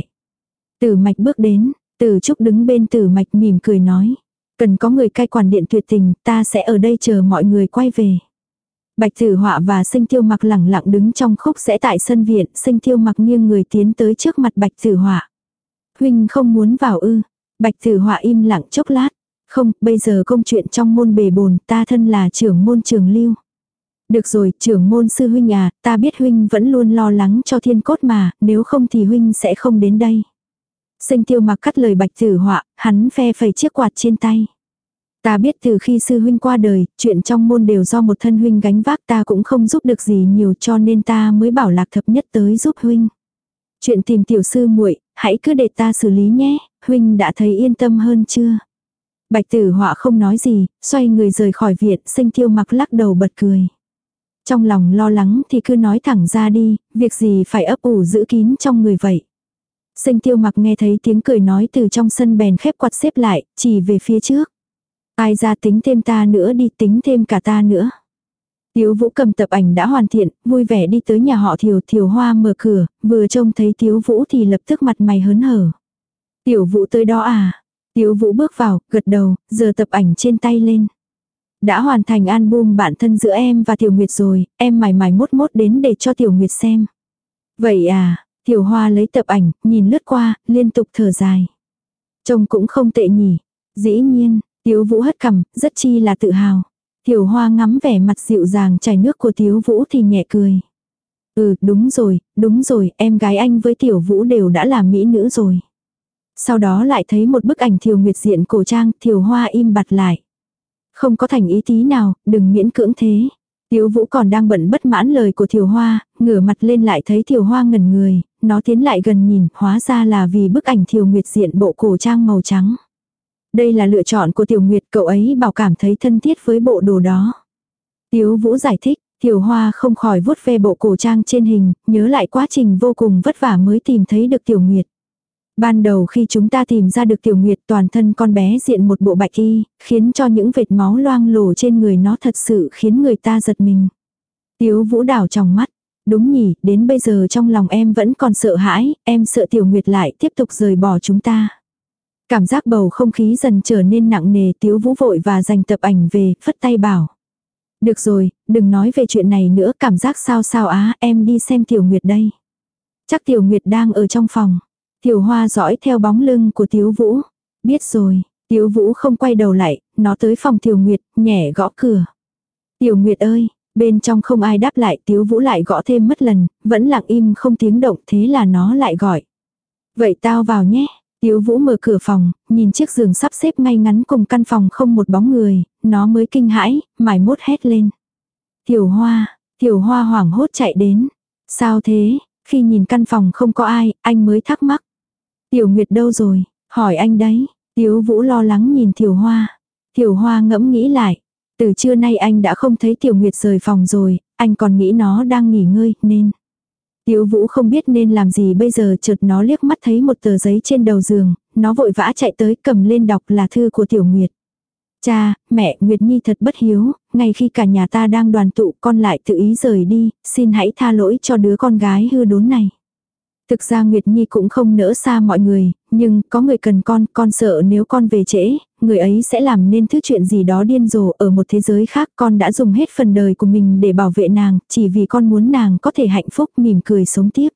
Tử Mạch bước đến, Tử Trúc đứng bên Tử Mạch mỉm cười nói. Cần có người cai quản điện tuyệt tình, ta sẽ ở đây chờ mọi người quay về. Bạch Tử Họa và Sinh Tiêu Mặc lẳng lặng đứng trong khúc rẽ tại sân viện, Sinh Tiêu Mặc nghiêng người tiến tới trước mặt Bạch Tử Họa. Huynh không muốn vào ư? Bạch Tử Họa im lặng chốc lát. Không, bây giờ công chuyện trong môn bề bồn, ta thân là trưởng môn Trường Lưu. Được rồi, trưởng môn sư huynh à, ta biết huynh vẫn luôn lo lắng cho Thiên Cốt mà, nếu không thì huynh sẽ không đến đây. Sinh Tiêu Mặc cắt lời Bạch Tử Họa, hắn phe phẩy chiếc quạt trên tay. Ta biết từ khi sư huynh qua đời, chuyện trong môn đều do một thân huynh gánh vác, ta cũng không giúp được gì nhiều, cho nên ta mới bảo Lạc Thập Nhất tới giúp huynh. Chuyện tìm tiểu sư muội, hãy cứ để ta xử lý nhé, huynh đã thấy yên tâm hơn chưa? Bạch Tử Họa không nói gì, xoay người rời khỏi viện, Sinh Tiêu Mặc lắc đầu bật cười. Trong lòng lo lắng thì cứ nói thẳng ra đi, việc gì phải ấp ủ giữ kín trong người vậy. Sinh Tiêu Mặc nghe thấy tiếng cười nói từ trong sân bèn khép quạt xếp lại, chỉ về phía trước. Ai ra tính thêm ta nữa đi, tính thêm cả ta nữa. Tiếu Vũ cầm tập ảnh đã hoàn thiện, vui vẻ đi tới nhà họ Thiều, Thiều Hoa mở cửa, vừa trông thấy Tiếu Vũ thì lập tức mặt mày hớn hở. Tiểu Vũ tới đó à? Tiếu Vũ bước vào, gật đầu, giơ tập ảnh trên tay lên. Đã hoàn thành album bạn thân giữa em và Tiểu Nguyệt rồi, em mải mải mốt mốt đến để cho Tiểu Nguyệt xem. Vậy à, Thiều Hoa lấy tập ảnh, nhìn lướt qua, liên tục thở dài. Trông cũng không tệ nhỉ. Dĩ nhiên, Tiếu Vũ hất cằm, rất chi là tự hào. Thiều Hoa ngắm vẻ mặt dịu dàng chảy nước của Tiếu Vũ thì nhẹ cười. Ừ, đúng rồi, đúng rồi, em gái anh với Tiểu Vũ đều đã là mỹ nữ rồi. Sau đó lại thấy một bức ảnh Thiều Nguyệt diện cổ trang, Thiều Hoa im bặt lại. Không có thành ý tí nào, đừng miễn cưỡng thế. Tiếu Vũ còn đang bận bất mãn lời của Thiều Hoa, ngửa mặt lên lại thấy Thiều Hoa ngẩn người, nó tiến lại gần nhìn, hóa ra là vì bức ảnh Thiều Nguyệt diện bộ cổ trang màu trắng. Đây là lựa chọn của Tiểu Nguyệt, cậu ấy bảo cảm thấy thân thiết với bộ đồ đó. Tiếu Vũ giải thích, Thiều Hoa không khỏi vuốt ve bộ cổ trang trên hình, nhớ lại quá trình vô cùng vất vả mới tìm thấy được Tiểu Nguyệt. Ban đầu khi chúng ta tìm ra được Tiểu Nguyệt, toàn thân con bé diện một bộ bạch y, khiến cho những vệt máu loang lổ trên người nó thật sự khiến người ta giật mình. Tiếu Vũ đảo trong mắt. Đúng nhỉ, đến bây giờ trong lòng em vẫn còn sợ hãi, em sợ Tiểu Nguyệt lại tiếp tục rời bỏ chúng ta. Cảm giác bầu không khí dần trở nên nặng nề, Tiếu Vũ vội và giành tập ảnh về, phất tay bảo. Được rồi, đừng nói về chuyện này nữa, cảm giác sao sao á, em đi xem Tiểu Nguyệt đây. Chắc Tiểu Nguyệt đang ở trong phòng. Thiều Hoa dõi theo bóng lưng của Tiếu Vũ. Biết rồi, Tiếu Vũ không quay đầu lại, nó tới phòng Tiểu Nguyệt, nhẹ gõ cửa. Tiểu Nguyệt ơi, bên trong không ai đáp lại, Tiếu Vũ lại gõ thêm mất lần, vẫn lặng im không tiếng động, thế là nó lại gọi. Vậy tao vào nhé. Tiếu Vũ mở cửa phòng, nhìn chiếc giường sắp xếp ngay ngắn cùng căn phòng không một bóng người, nó mới kinh hãi, mải mốt hét lên. Tiểu Hoa, Tiểu Hoa hoảng hốt chạy đến. Sao thế? Khi nhìn căn phòng không có ai, anh mới thắc mắc. Tiểu Nguyệt đâu rồi? Hỏi anh đấy. Tiếu Vũ lo lắng nhìn Tiểu Hoa. Tiểu Hoa ngẫm nghĩ lại. Từ trưa nay anh đã không thấy Tiểu Nguyệt rời phòng rồi, anh còn nghĩ nó đang nghỉ ngơi, nên. Tiếu Vũ không biết nên làm gì bây giờ, chợt nó liếc mắt thấy một tờ giấy trên đầu giường, nó vội vã chạy tới cầm lên đọc là thư của Tiểu Nguyệt. Cha, mẹ, Nguyệt Nhi thật bất hiếu, ngay khi cả nhà ta đang đoàn tụ con lại tự ý rời đi, xin hãy tha lỗi cho đứa con gái hư đốn này. Thực ra Nguyệt Nhi cũng không nỡ xa mọi người, nhưng có người cần con, con sợ nếu con về trễ, người ấy sẽ làm nên thứ chuyện gì đó điên rồ ở một thế giới khác. Con đã dùng hết phần đời của mình để bảo vệ nàng, chỉ vì con muốn nàng có thể hạnh phúc mỉm cười sống tiếp.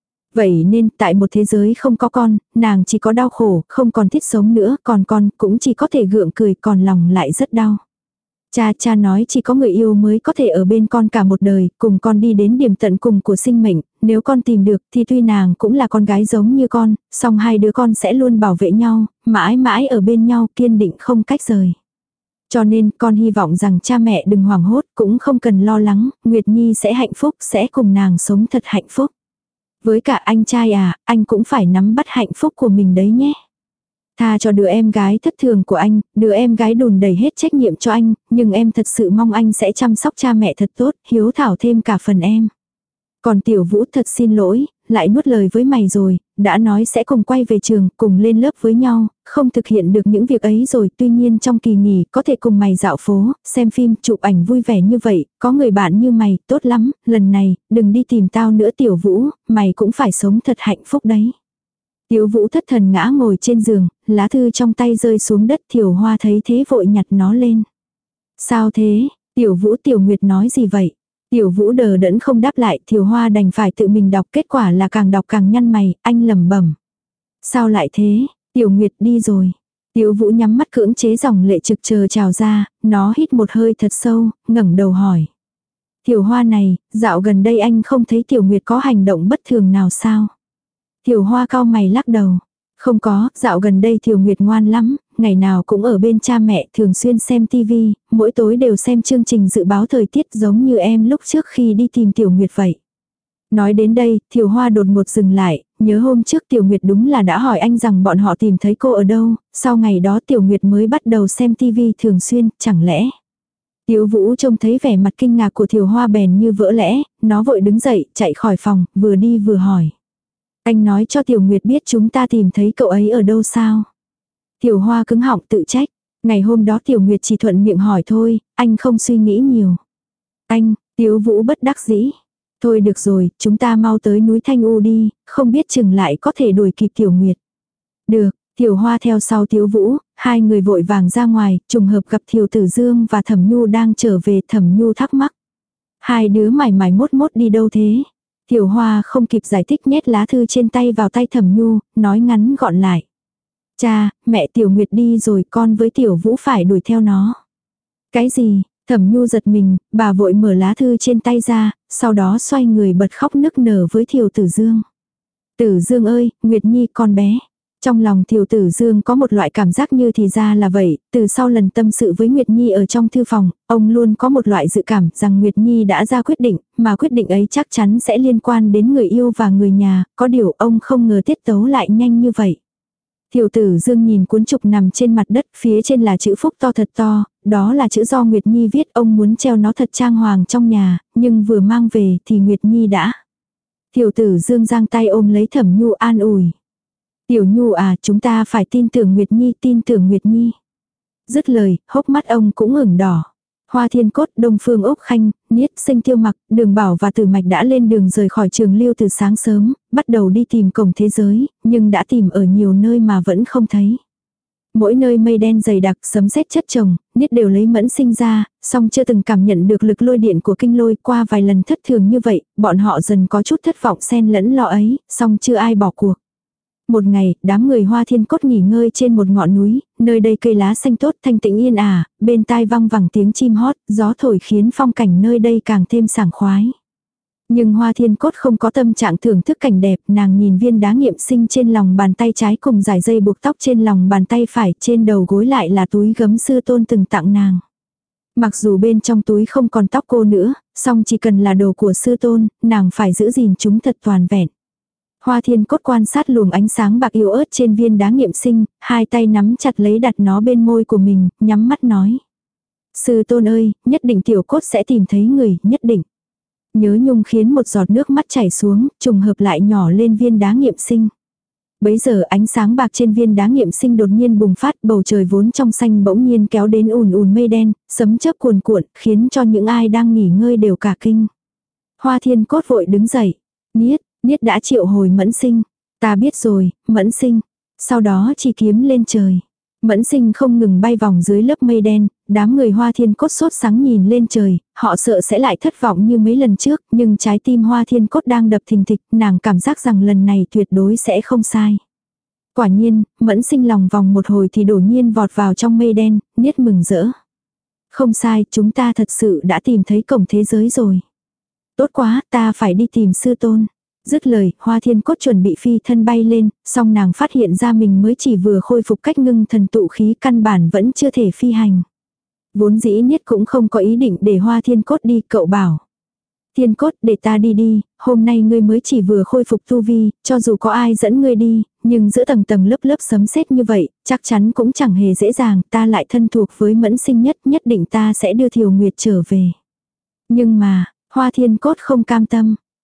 Vậy nên tại một thế giới không có con, nàng chỉ có đau khổ, không còn thiết sống nữa, còn con cũng chỉ có thể gượng cười, còn lòng lại rất đau. Cha cha nói chỉ có người yêu mới có thể ở bên con cả một đời, cùng con đi đến điểm tận cùng của sinh mệnh, nếu con tìm được thì tuy nàng cũng là con gái giống như con, song hai đứa con sẽ luôn bảo vệ nhau, mãi mãi ở bên nhau, kiên định không cách rời. Cho nên con hy vọng rằng cha mẹ đừng hoảng hốt, cũng không cần lo lắng, Nguyệt Nhi sẽ hạnh phúc, sẽ cùng nàng sống thật hạnh phúc. Với cả anh trai à, anh cũng phải nắm bắt hạnh phúc của mình đấy nhé. Tha cho đứa em gái thất thường của anh, đứa em gái đùn đầy hết trách nhiệm cho anh, nhưng em thật sự mong anh sẽ chăm sóc cha mẹ thật tốt, hiếu thảo thêm cả phần em. Còn Tiểu Vũ thật xin lỗi, lại nuốt lời với mày rồi, đã nói sẽ cùng quay về trường, cùng lên lớp với nhau, không thực hiện được những việc ấy rồi, tuy nhiên trong kỳ nghỉ có thể cùng mày dạo phố, xem phim, chụp ảnh vui vẻ như vậy, có người bạn như mày, tốt lắm, lần này, đừng đi tìm tao nữa Tiểu Vũ, mày cũng phải sống thật hạnh phúc đấy. Tiểu Vũ thất thần ngã ngồi trên giường, lá thư trong tay rơi xuống đất, Thiều Hoa thấy thế vội nhặt nó lên. Sao thế? Tiểu Vũ Tiểu Nguyệt nói gì vậy? Tiểu Vũ đờ đẫn không đáp lại, Thiều Hoa đành phải tự mình đọc, kết quả là càng đọc càng nhăn mày, anh lẩm bẩm. Sao lại thế? Tiểu Nguyệt đi rồi. Tiểu Vũ nhắm mắt cưỡng chế dòng lệ trực chờ trào ra, nó hít một hơi thật sâu, ngẩng đầu hỏi. Tiểu Hoa này, dạo gần đây anh không thấy Tiểu Nguyệt có hành động bất thường nào sao? Tiểu Hoa cau mày lắc đầu. Không có, dạo gần đây Tiểu Nguyệt ngoan lắm, ngày nào cũng ở bên cha mẹ, thường xuyên xem tivi, mỗi tối đều xem chương trình dự báo thời tiết giống như em lúc trước khi đi tìm Tiểu Nguyệt vậy. Nói đến đây, Tiểu Hoa đột ngột dừng lại, nhớ hôm trước Tiểu Nguyệt đúng là đã hỏi anh rằng bọn họ tìm thấy cô ở đâu, sau ngày đó Tiểu Nguyệt mới bắt đầu xem tivi thường xuyên, chẳng lẽ. Tiểu Vũ trông thấy vẻ mặt kinh ngạc của Tiểu Hoa bèn như vỡ lẽ, nó vội đứng dậy, chạy khỏi phòng, vừa đi vừa hỏi. Anh nói cho Tiểu Nguyệt biết chúng ta tìm thấy cậu ấy ở đâu sao? Tiểu Hoa cứng họng tự trách. Ngày hôm đó Tiểu Nguyệt chỉ thuận miệng hỏi thôi, anh không suy nghĩ nhiều. Anh, Tiểu Vũ bất đắc dĩ. Thôi được rồi, chúng ta mau tới núi Thanh U đi, không biết chừng lại có thể đuổi kịp Tiểu Nguyệt. Được, Tiểu Hoa theo sau Tiểu Vũ, hai người vội vàng ra ngoài, trùng hợp gặp Thiều Tử Dương và Thẩm Nhu đang trở về. Thẩm Nhu thắc mắc. Hai đứa mải mải mốt mốt đi đâu thế? Tiểu Hoa không kịp giải thích nhét lá thư trên tay vào tay Thẩm Nhu, nói ngắn gọn lại. Cha, mẹ Tiểu Nguyệt đi rồi, con với Tiểu Vũ phải đuổi theo nó. Cái gì? Thẩm Nhu giật mình, bà vội mở lá thư trên tay ra, sau đó xoay người bật khóc nức nở với Thiều Tử Dương. Tử Dương ơi, Nguyệt Nhi con bé. Trong lòng Thiều Tử Dương có một loại cảm giác như thì ra là vậy, từ sau lần tâm sự với Nguyệt Nhi ở trong thư phòng, ông luôn có một loại dự cảm rằng Nguyệt Nhi đã ra quyết định, mà quyết định ấy chắc chắn sẽ liên quan đến người yêu và người nhà, có điều ông không ngờ tiết tấu lại nhanh như vậy. Thiều Tử Dương nhìn cuốn trục nằm trên mặt đất, phía trên là chữ phúc to thật to, đó là chữ do Nguyệt Nhi viết, ông muốn treo nó thật trang hoàng trong nhà, nhưng vừa mang về thì Nguyệt Nhi đã. Thiều Tử Dương giang tay ôm lấy Thẩm Nhu an ủi. Tiểu Nhu à, chúng ta phải tin tưởng Nguyệt Nhi, tin tưởng Nguyệt Nhi. Dứt lời, hốc mắt ông cũng ửng đỏ. Hoa Thiên Cốt, Đông Phương Úc Khanh, Niết, Sinh Tiêu Mặc, Đường Bảo và Tử Mạch đã lên đường rời khỏi Trường Lưu từ sáng sớm, bắt đầu đi tìm cổng thế giới, nhưng đã tìm ở nhiều nơi mà vẫn không thấy. Mỗi nơi mây đen dày đặc, sấm sét chất chồng, Niết đều lấy Mẫn Sinh ra, song chưa từng cảm nhận được lực lôi điện của kinh lôi. Qua vài lần thất thường như vậy, bọn họ dần có chút thất vọng xen lẫn lo ấy, song chưa ai bỏ cuộc. Một ngày, đám người Hoa Thiên Cốt nghỉ ngơi trên một ngọn núi, nơi đây cây lá xanh tốt thanh tĩnh yên ả, bên tai văng vẳng tiếng chim hót, gió thổi khiến phong cảnh nơi đây càng thêm sảng khoái. Nhưng Hoa Thiên Cốt không có tâm trạng thưởng thức cảnh đẹp, nàng nhìn viên đá nghiệm sinh trên lòng bàn tay trái cùng dải dây buộc tóc trên lòng bàn tay phải, trên đầu gối lại là túi gấm sư tôn từng tặng nàng. Mặc dù bên trong túi không còn tóc cô nữa, song chỉ cần là đồ của sư tôn, nàng phải giữ gìn chúng thật toàn vẹn. Hoa Thiên Cốt quan sát luồng ánh sáng bạc yếu ớt trên viên đá nghiệm sinh, hai tay nắm chặt lấy đặt nó bên môi của mình, nhắm mắt nói. Sư tôn ơi, nhất định tiểu cốt sẽ tìm thấy người, nhất định. Nhớ nhung khiến một giọt nước mắt chảy xuống, trùng hợp lại nhỏ lên viên đá nghiệm sinh. Bấy giờ ánh sáng bạc trên viên đá nghiệm sinh đột nhiên bùng phát, bầu trời vốn trong xanh bỗng nhiên kéo đến ùn ùn mây đen, sấm chớp cuồn cuộn, khiến cho những ai đang nghỉ ngơi đều cả kinh. Hoa Thiên Cốt vội đứng dậy. Niết, Niết đã triệu hồi Mẫn Sinh. Ta biết rồi, Mẫn Sinh. Sau đó chỉ kiếm lên trời. Mẫn Sinh không ngừng bay vòng dưới lớp mây đen, đám người Hoa Thiên Cốt sốt sắng nhìn lên trời, họ sợ sẽ lại thất vọng như mấy lần trước, nhưng trái tim Hoa Thiên Cốt đang đập thình thịch, nàng cảm giác rằng lần này tuyệt đối sẽ không sai. Quả nhiên, Mẫn Sinh lòng vòng một hồi thì đột nhiên vọt vào trong mây đen, Niết mừng rỡ. Không sai, chúng ta thật sự đã tìm thấy cổng thế giới rồi. Tốt quá, ta phải đi tìm sư tôn. Dứt lời, Hoa Thiên Cốt chuẩn bị phi thân bay lên, song nàng phát hiện ra mình mới chỉ vừa khôi phục cách ngưng thần tụ khí, căn bản vẫn chưa thể phi hành. Vốn dĩ Niết cũng không có ý định để Hoa Thiên Cốt đi, cậu bảo. Thiên Cốt, để ta đi đi, hôm nay ngươi mới chỉ vừa khôi phục tu vi, cho dù có ai dẫn ngươi đi, nhưng giữa tầng tầng lớp lớp sấm sét như vậy, chắc chắn cũng chẳng hề dễ dàng, ta lại thân thuộc với Mẫn Sinh nhất, nhất định ta sẽ đưa Thiều Nguyệt trở về. Nhưng mà, Hoa Thiên Cốt không cam tâm.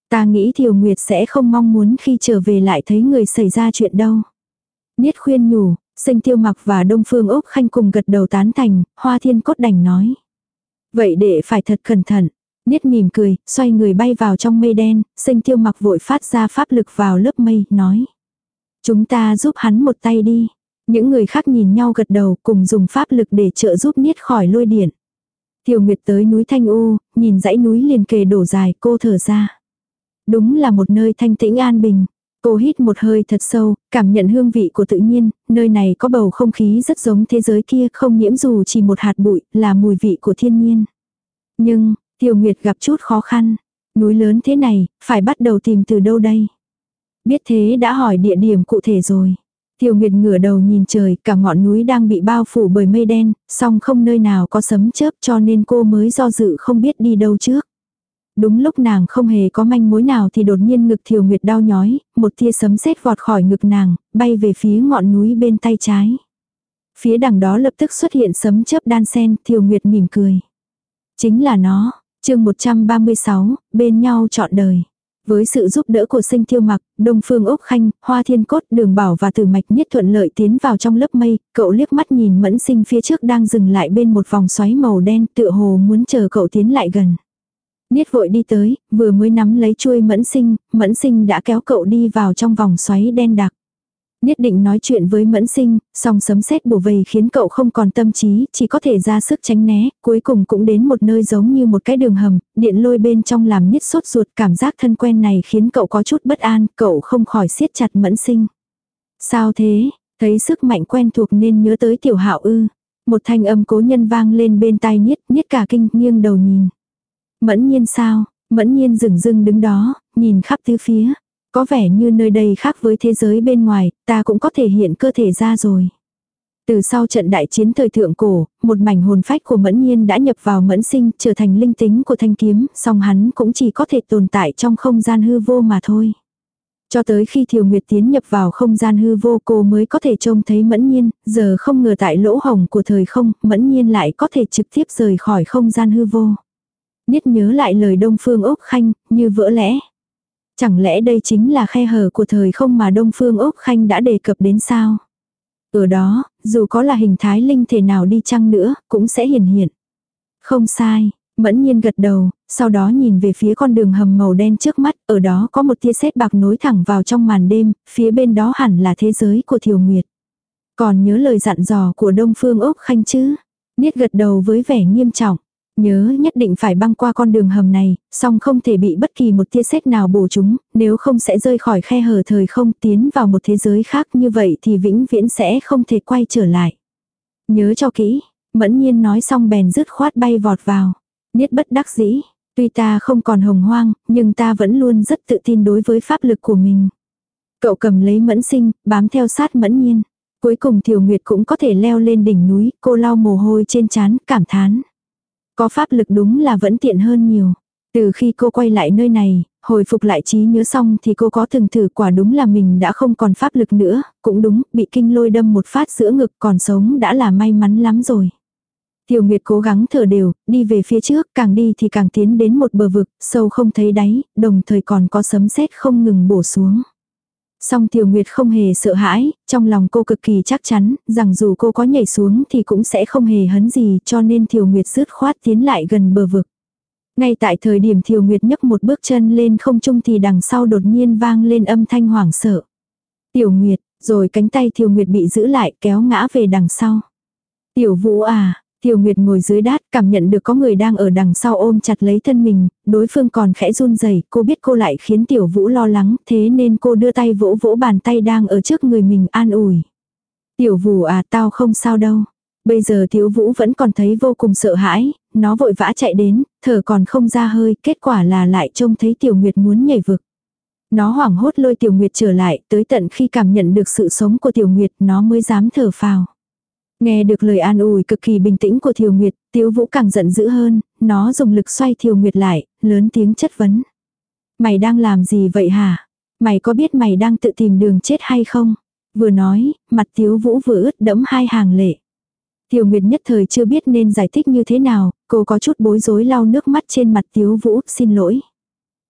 Ta nghĩ Thiều Nguyệt sẽ không mong muốn khi trở về lại thấy người xảy ra chuyện đâu. Niết khuyên nhủ, Sinh Tiêu Mặc và Đông Phương Úc Khanh cùng gật đầu tán thành, Hoa Thiên Cốt đành nói. Vậy để phải thật cẩn thận. Niết mỉm cười, xoay người bay vào trong mây đen, Sinh Tiêu Mặc vội phát ra pháp lực vào lớp mây, nói. Chúng ta giúp hắn một tay đi. Những người khác nhìn nhau gật đầu cùng dùng pháp lực để trợ giúp Niết khỏi lôi điện. Thiều Nguyệt tới núi Thanh U, nhìn dãy núi liền kề đổ dài, cô thở ra. Đúng là một nơi thanh tĩnh an bình. Cô hít một hơi thật sâu, cảm nhận hương vị của tự nhiên, nơi này có bầu không khí rất giống thế giới kia, không nhiễm dù chỉ một hạt bụi, là mùi vị của thiên nhiên. Nhưng, Thiều Nguyệt gặp chút khó khăn. Núi lớn thế này, phải bắt đầu tìm từ đâu đây? Biết thế đã hỏi địa điểm cụ thể rồi. Thiều Nguyệt ngửa đầu nhìn trời, cả ngọn núi đang bị bao phủ bởi mây đen, song không nơi nào có sấm chớp cho nên cô mới do dự không biết đi đâu trước. Đúng lúc nàng không hề có manh mối nào thì đột nhiên ngực Thiều Nguyệt đau nhói, một tia sấm sét vọt khỏi ngực nàng, bay về phía ngọn núi bên tay trái. Phía đằng đó lập tức xuất hiện sấm chớp đan sen, Thiều Nguyệt mỉm cười. Chính là nó, chương một trăm ba mươi sáu, bên nhau trọn đời. Với sự giúp đỡ của Sinh Tiêu Mặc, Đông Phương Úc Khanh, Hoa Thiên Cốt, Đường Bảo và Tử Mạch Nhất thuận lợi tiến vào trong lớp mây, cậu liếc mắt nhìn Mẫn Sinh phía trước đang dừng lại bên một vòng xoáy màu đen, tựa hồ muốn chờ cậu tiến lại gần. Niết vội đi tới, vừa mới nắm lấy chuôi Mẫn Sinh, Mẫn Sinh đã kéo cậu đi vào trong vòng xoáy đen đặc. Niết định nói chuyện với Mẫn Sinh, song sấm sét bủa vây khiến cậu không còn tâm trí, chỉ có thể ra sức tránh né, cuối cùng cũng đến một nơi giống như một cái đường hầm, điện lôi bên trong làm Niết sốt ruột, cảm giác thân quen này khiến cậu có chút bất an, cậu không khỏi siết chặt Mẫn Sinh. Sao thế? Thấy sức mạnh quen thuộc nên nhớ tới Tiểu Hạo ư? Một thanh âm cố nhân vang lên bên tai Niết, Niết cả kinh, nghiêng đầu nhìn. Mẫn Nhiên sao? Mẫn Nhiên dửng dưng đứng đó, nhìn khắp tứ phía. Có vẻ như nơi đây khác với thế giới bên ngoài, ta cũng có thể hiện cơ thể ra rồi. Từ sau trận đại chiến thời thượng cổ, một mảnh hồn phách của Mẫn Nhiên đã nhập vào Mẫn Sinh, trở thành linh tính của thanh kiếm, song hắn cũng chỉ có thể tồn tại trong không gian hư vô mà thôi. Cho tới khi Thiều Nguyệt tiến nhập vào không gian hư vô cô mới có thể trông thấy Mẫn Nhiên, giờ không ngờ tại lỗ hổng của thời không, Mẫn Nhiên lại có thể trực tiếp rời khỏi không gian hư vô. Niết nhớ lại lời Đông Phương Úc Khanh, như vỡ lẽ. Chẳng lẽ đây chính là khe hở của thời không mà Đông Phương Úc Khanh đã đề cập đến sao? Ở đó, dù có là hình thái linh thể nào đi chăng nữa, cũng sẽ hiển hiện. Không sai, Mẫn Nhiên gật đầu, sau đó nhìn về phía con đường hầm màu đen trước mắt, ở đó có một tia sét bạc nối thẳng vào trong màn đêm, phía bên đó hẳn là thế giới của Thiều Nguyệt. Còn nhớ lời dặn dò của Đông Phương Úc Khanh chứ? Niết gật đầu với vẻ nghiêm trọng. Nhớ nhất định phải băng qua con đường hầm này, song không thể bị bất kỳ một tia sét nào bổ chúng, nếu không sẽ rơi khỏi khe hở thời không tiến vào một thế giới khác, như vậy thì vĩnh viễn sẽ không thể quay trở lại. Nhớ cho kỹ, Mẫn Nhiên nói xong bèn dứt khoát bay vọt vào. Niết bất đắc dĩ, tuy ta không còn hồng hoang, nhưng ta vẫn luôn rất tự tin đối với pháp lực của mình. Cậu cầm lấy Mẫn Sinh, bám theo sát Mẫn Nhiên. Cuối cùng Thiều Nguyệt cũng có thể leo lên đỉnh núi, cô lau mồ hôi trên trán, cảm thán. Có pháp lực đúng là vẫn tiện hơn nhiều. Từ khi cô quay lại nơi này, hồi phục lại trí nhớ xong thì cô có từng thử, quả đúng là mình đã không còn pháp lực nữa, cũng đúng, bị kinh lôi đâm một phát giữa ngực còn sống đã là may mắn lắm rồi. Thiều Nguyệt cố gắng thở đều, đi về phía trước, càng đi thì càng tiến đến một bờ vực, sâu không thấy đáy, đồng thời còn có sấm sét không ngừng bổ xuống. Song Thiều Nguyệt không hề sợ hãi, trong lòng cô cực kỳ chắc chắn, rằng dù cô có nhảy xuống thì cũng sẽ không hề hấn gì, cho nên Thiều Nguyệt dứt khoát tiến lại gần bờ vực. Ngay tại thời điểm Thiều Nguyệt nhấc một bước chân lên không trung thì đằng sau đột nhiên vang lên âm thanh hoảng sợ. Tiểu Nguyệt, rồi cánh tay Thiều Nguyệt bị giữ lại kéo ngã về đằng sau. Tiểu Vũ à, Thiều Nguyệt ngồi dưới đát, cảm nhận được có người đang ở đằng sau ôm chặt lấy thân mình, đối phương còn khẽ run rẩy, cô biết cô lại khiến Tiểu Vũ lo lắng, thế nên cô đưa tay vỗ vỗ bàn tay đang ở trước người mình an ủi. Tiểu Vũ à, tao không sao đâu. Bây giờ Tiểu Vũ vẫn còn thấy vô cùng sợ hãi, nó vội vã chạy đến, thở còn không ra hơi, kết quả là lại trông thấy Tiểu Nguyệt muốn nhảy vực. Nó hoảng hốt lôi Tiểu Nguyệt trở lại, tới tận khi cảm nhận được sự sống của Tiểu Nguyệt nó mới dám thở phào. Nghe được lời an ủi cực kỳ bình tĩnh của Thiều Nguyệt, Tiểu Vũ càng giận dữ hơn, nó dùng lực xoay Thiều Nguyệt lại, lớn tiếng chất vấn. Mày đang làm gì vậy hả? Mày có biết mày đang tự tìm đường chết hay không? Vừa nói, mặt Tiểu Vũ vừa ướt đẫm hai hàng lệ. Thiều Nguyệt nhất thời chưa biết nên giải thích như thế nào, cô có chút bối rối lau nước mắt trên mặt Tiểu Vũ, xin lỗi.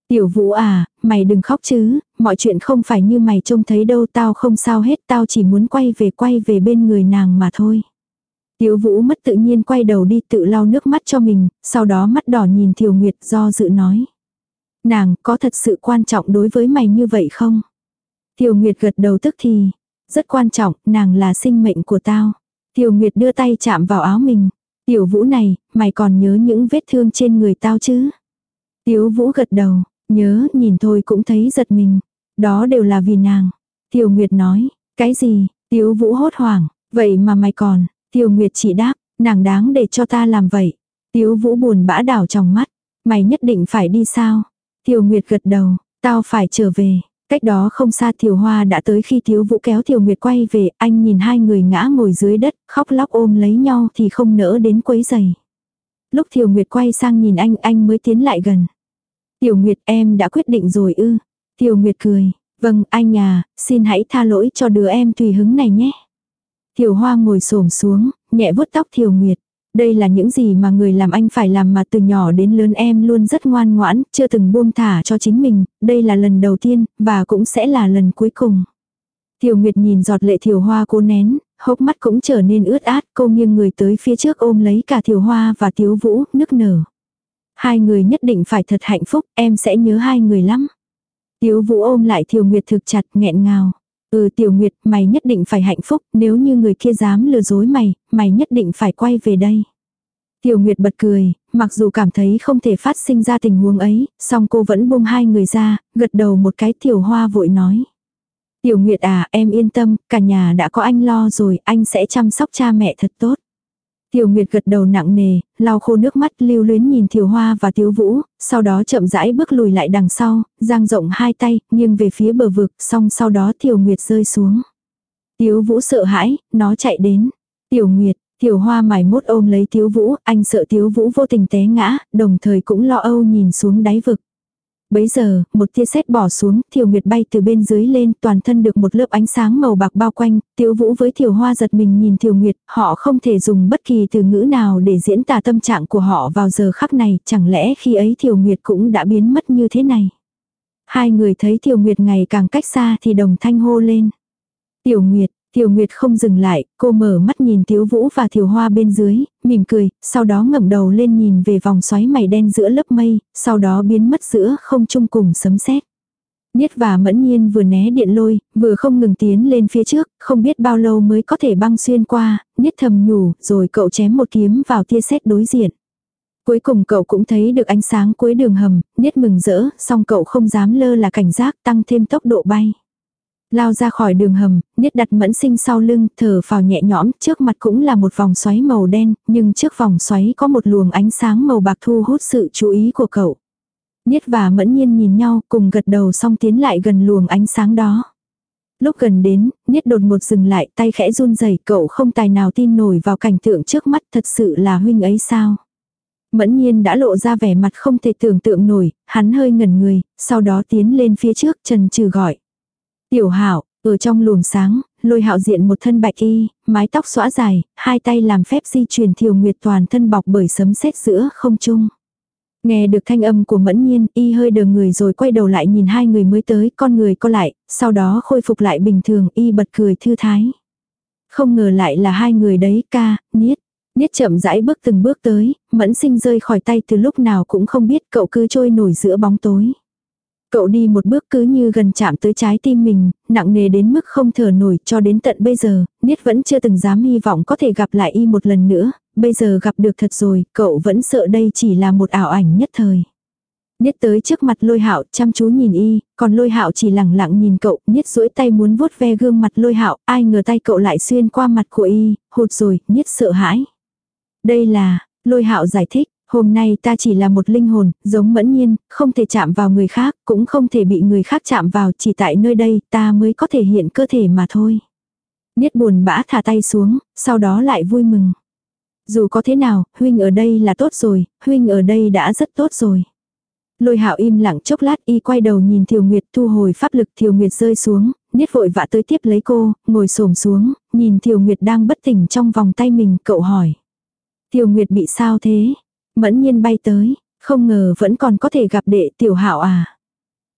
Tiểu Vũ à, mày đừng khóc chứ, mọi chuyện không phải như mày trông thấy đâu, tao không sao hết, tao chỉ muốn quay về quay về bên người nàng mà thôi. Tiểu Vũ mất tự nhiên quay đầu đi tự lau nước mắt cho mình, sau đó mắt đỏ nhìn Thiều Nguyệt do dự nói. Nàng có thật sự quan trọng đối với mày như vậy không? Thiều Nguyệt gật đầu tức thì. Rất quan trọng, nàng là sinh mệnh của tao. Thiều Nguyệt đưa tay chạm vào áo mình. Tiểu Vũ này, mày còn nhớ những vết thương trên người tao chứ? Tiểu Vũ gật đầu, nhớ, nhìn thôi cũng thấy giật mình. Đó đều là vì nàng. Thiều Nguyệt nói, cái gì? Tiểu Vũ hốt hoảng, vậy mà mày còn. Thiều Nguyệt chỉ đáp, nàng đáng để cho ta làm vậy. Tiểu Vũ buồn bã đảo trong mắt, mày nhất định phải đi sao? Thiều Nguyệt gật đầu, tao phải trở về. Cách đó không xa Thiều Hoa đã tới khi Tiếu Vũ kéo Thiều Nguyệt quay về, anh nhìn hai người ngã ngồi dưới đất, khóc lóc ôm lấy nhau thì không nỡ đến quấy giày. Lúc Thiều Nguyệt quay sang nhìn anh, anh mới tiến lại gần. Tiểu Nguyệt, em đã quyết định rồi ư? Thiều Nguyệt cười, vâng anh à, xin hãy tha lỗi cho đứa em tùy hứng này nhé. Thiều Hoa ngồi xổm xuống, nhẹ vuốt tóc Thiều Nguyệt. Đây là những gì mà người làm anh phải làm mà từ nhỏ đến lớn em luôn rất ngoan ngoãn, chưa từng buông thả cho chính mình, đây là lần đầu tiên, và cũng sẽ là lần cuối cùng. Thiều Nguyệt nhìn giọt lệ Thiều Hoa cố nén, hốc mắt cũng trở nên ướt át, cô nghiêng người tới phía trước ôm lấy cả Thiều Hoa và Tiếu Vũ, nức nở. Hai người nhất định phải thật hạnh phúc, em sẽ nhớ hai người lắm. Tiếu Vũ ôm lại Thiều Nguyệt thực chặt, nghẹn ngào. Ừ Tiểu Nguyệt, mày nhất định phải hạnh phúc, nếu như người kia dám lừa dối mày, mày nhất định phải quay về đây. Tiểu Nguyệt bật cười, mặc dù cảm thấy không thể phát sinh ra tình huống ấy, song cô vẫn buông hai người ra, gật đầu một cái. Tiểu Hoa vội nói. Tiểu Nguyệt à, em yên tâm, cả nhà đã có anh lo rồi, anh sẽ chăm sóc cha mẹ thật tốt. Tiểu Nguyệt gật đầu nặng nề, lau khô nước mắt, lưu luyến nhìn Thiều Hoa và Tiếu Vũ, sau đó chậm rãi bước lùi lại đằng sau, dang rộng hai tay, nghiêng về phía bờ vực, xong sau đó Tiểu Nguyệt rơi xuống. Tiếu Vũ sợ hãi, nó chạy đến. Tiểu Nguyệt, Thiều Hoa mải mốt ôm lấy Tiếu Vũ, anh sợ Tiếu Vũ vô tình té ngã, đồng thời cũng lo âu nhìn xuống đáy vực. Bấy giờ, một tia sét bỏ xuống, Thiều Nguyệt bay từ bên dưới lên, toàn thân được một lớp ánh sáng màu bạc bao quanh, Tiếu Vũ với Thiều Hoa giật mình nhìn Thiều Nguyệt, họ không thể dùng bất kỳ từ ngữ nào để diễn tả tâm trạng của họ vào giờ khắc này, chẳng lẽ khi ấy Thiều Nguyệt cũng đã biến mất như thế này. Hai người thấy Thiều Nguyệt ngày càng cách xa thì đồng thanh hô lên. Tiểu Nguyệt, Thiều Nguyệt không dừng lại, cô mở mắt nhìn Tiếu Vũ và Thiều Hoa bên dưới, mỉm cười, sau đó ngẩng đầu lên nhìn về vòng xoáy mây đen giữa lớp mây, sau đó biến mất giữa không trung cùng sấm sét. Niết và Mẫn Nhiên vừa né điện lôi, vừa không ngừng tiến lên phía trước, không biết bao lâu mới có thể băng xuyên qua, Niết thầm nhủ, rồi cậu chém một kiếm vào tia sét đối diện. Cuối cùng cậu cũng thấy được ánh sáng cuối đường hầm, Niết mừng rỡ, song cậu không dám lơ là cảnh giác, tăng thêm tốc độ bay. Lao ra khỏi đường hầm, Niết đặt Mẫn Sinh sau lưng, thở phào nhẹ nhõm, trước mặt cũng là một vòng xoáy màu đen, nhưng trước vòng xoáy có một luồng ánh sáng màu bạc thu hút sự chú ý của cậu. Niết và Mẫn Nhiên nhìn nhau, cùng gật đầu xong tiến lại gần luồng ánh sáng đó. Lúc gần đến, Niết đột ngột dừng lại, tay khẽ run rẩy, cậu không tài nào tin nổi vào cảnh tượng trước mắt, thật sự là huynh ấy sao? Mẫn Nhiên đã lộ ra vẻ mặt không thể tưởng tượng nổi, hắn hơi ngẩn người, sau đó tiến lên phía trước, chần chừ gọi. Tiểu Hạo, ở trong luồng sáng, Lôi Hạo diện một thân bạch y, mái tóc xõa dài, hai tay làm phép di chuyển Thiều Nguyệt toàn thân bọc bởi sấm sét giữa không trung. Nghe được thanh âm của Mẫn Nhiên, y hơi đờ người rồi quay đầu lại nhìn hai người mới tới, con người co lại, sau đó khôi phục lại bình thường, y bật cười thư thái. Không ngờ lại là hai người đấy, ca, Niết. Niết chậm rãi bước từng bước tới, Mẫn Sinh rơi khỏi tay từ lúc nào cũng không biết, cậu cứ trôi nổi giữa bóng tối. Cậu đi một bước cứ như gần chạm tới trái tim mình, nặng nề đến mức không thở nổi, cho đến tận bây giờ, Niết vẫn chưa từng dám hy vọng có thể gặp lại y một lần nữa, bây giờ gặp được thật rồi, cậu vẫn sợ đây chỉ là một ảo ảnh nhất thời. Niết tới trước mặt Lôi Hạo, chăm chú nhìn y, còn Lôi Hạo chỉ lẳng lặng nhìn cậu, Niết duỗi tay muốn vuốt ve gương mặt Lôi Hạo, ai ngờ tay cậu lại xuyên qua mặt của y, hụt rồi, Niết sợ hãi. Đây là, Lôi Hạo giải thích. Hôm nay ta chỉ là một linh hồn, giống Mẫn Nhiên, không thể chạm vào người khác, cũng không thể bị người khác chạm vào, chỉ tại nơi đây ta mới có thể hiện cơ thể mà thôi. Niết buồn bã thả tay xuống, sau đó lại vui mừng. Dù có thế nào, huynh ở đây là tốt rồi, huynh ở đây đã rất tốt rồi. Lôi Hạo im lặng chốc lát, y quay đầu nhìn Thiều Nguyệt, thu hồi pháp lực. Thiều Nguyệt rơi xuống, Niết vội vã tới tiếp lấy cô, ngồi xổm xuống, nhìn Thiều Nguyệt đang bất tỉnh trong vòng tay mình, cậu hỏi. Thiều Nguyệt bị sao thế? Mẫn Nhiên bay tới, không ngờ vẫn còn có thể gặp đệ. Tiểu Hạo à.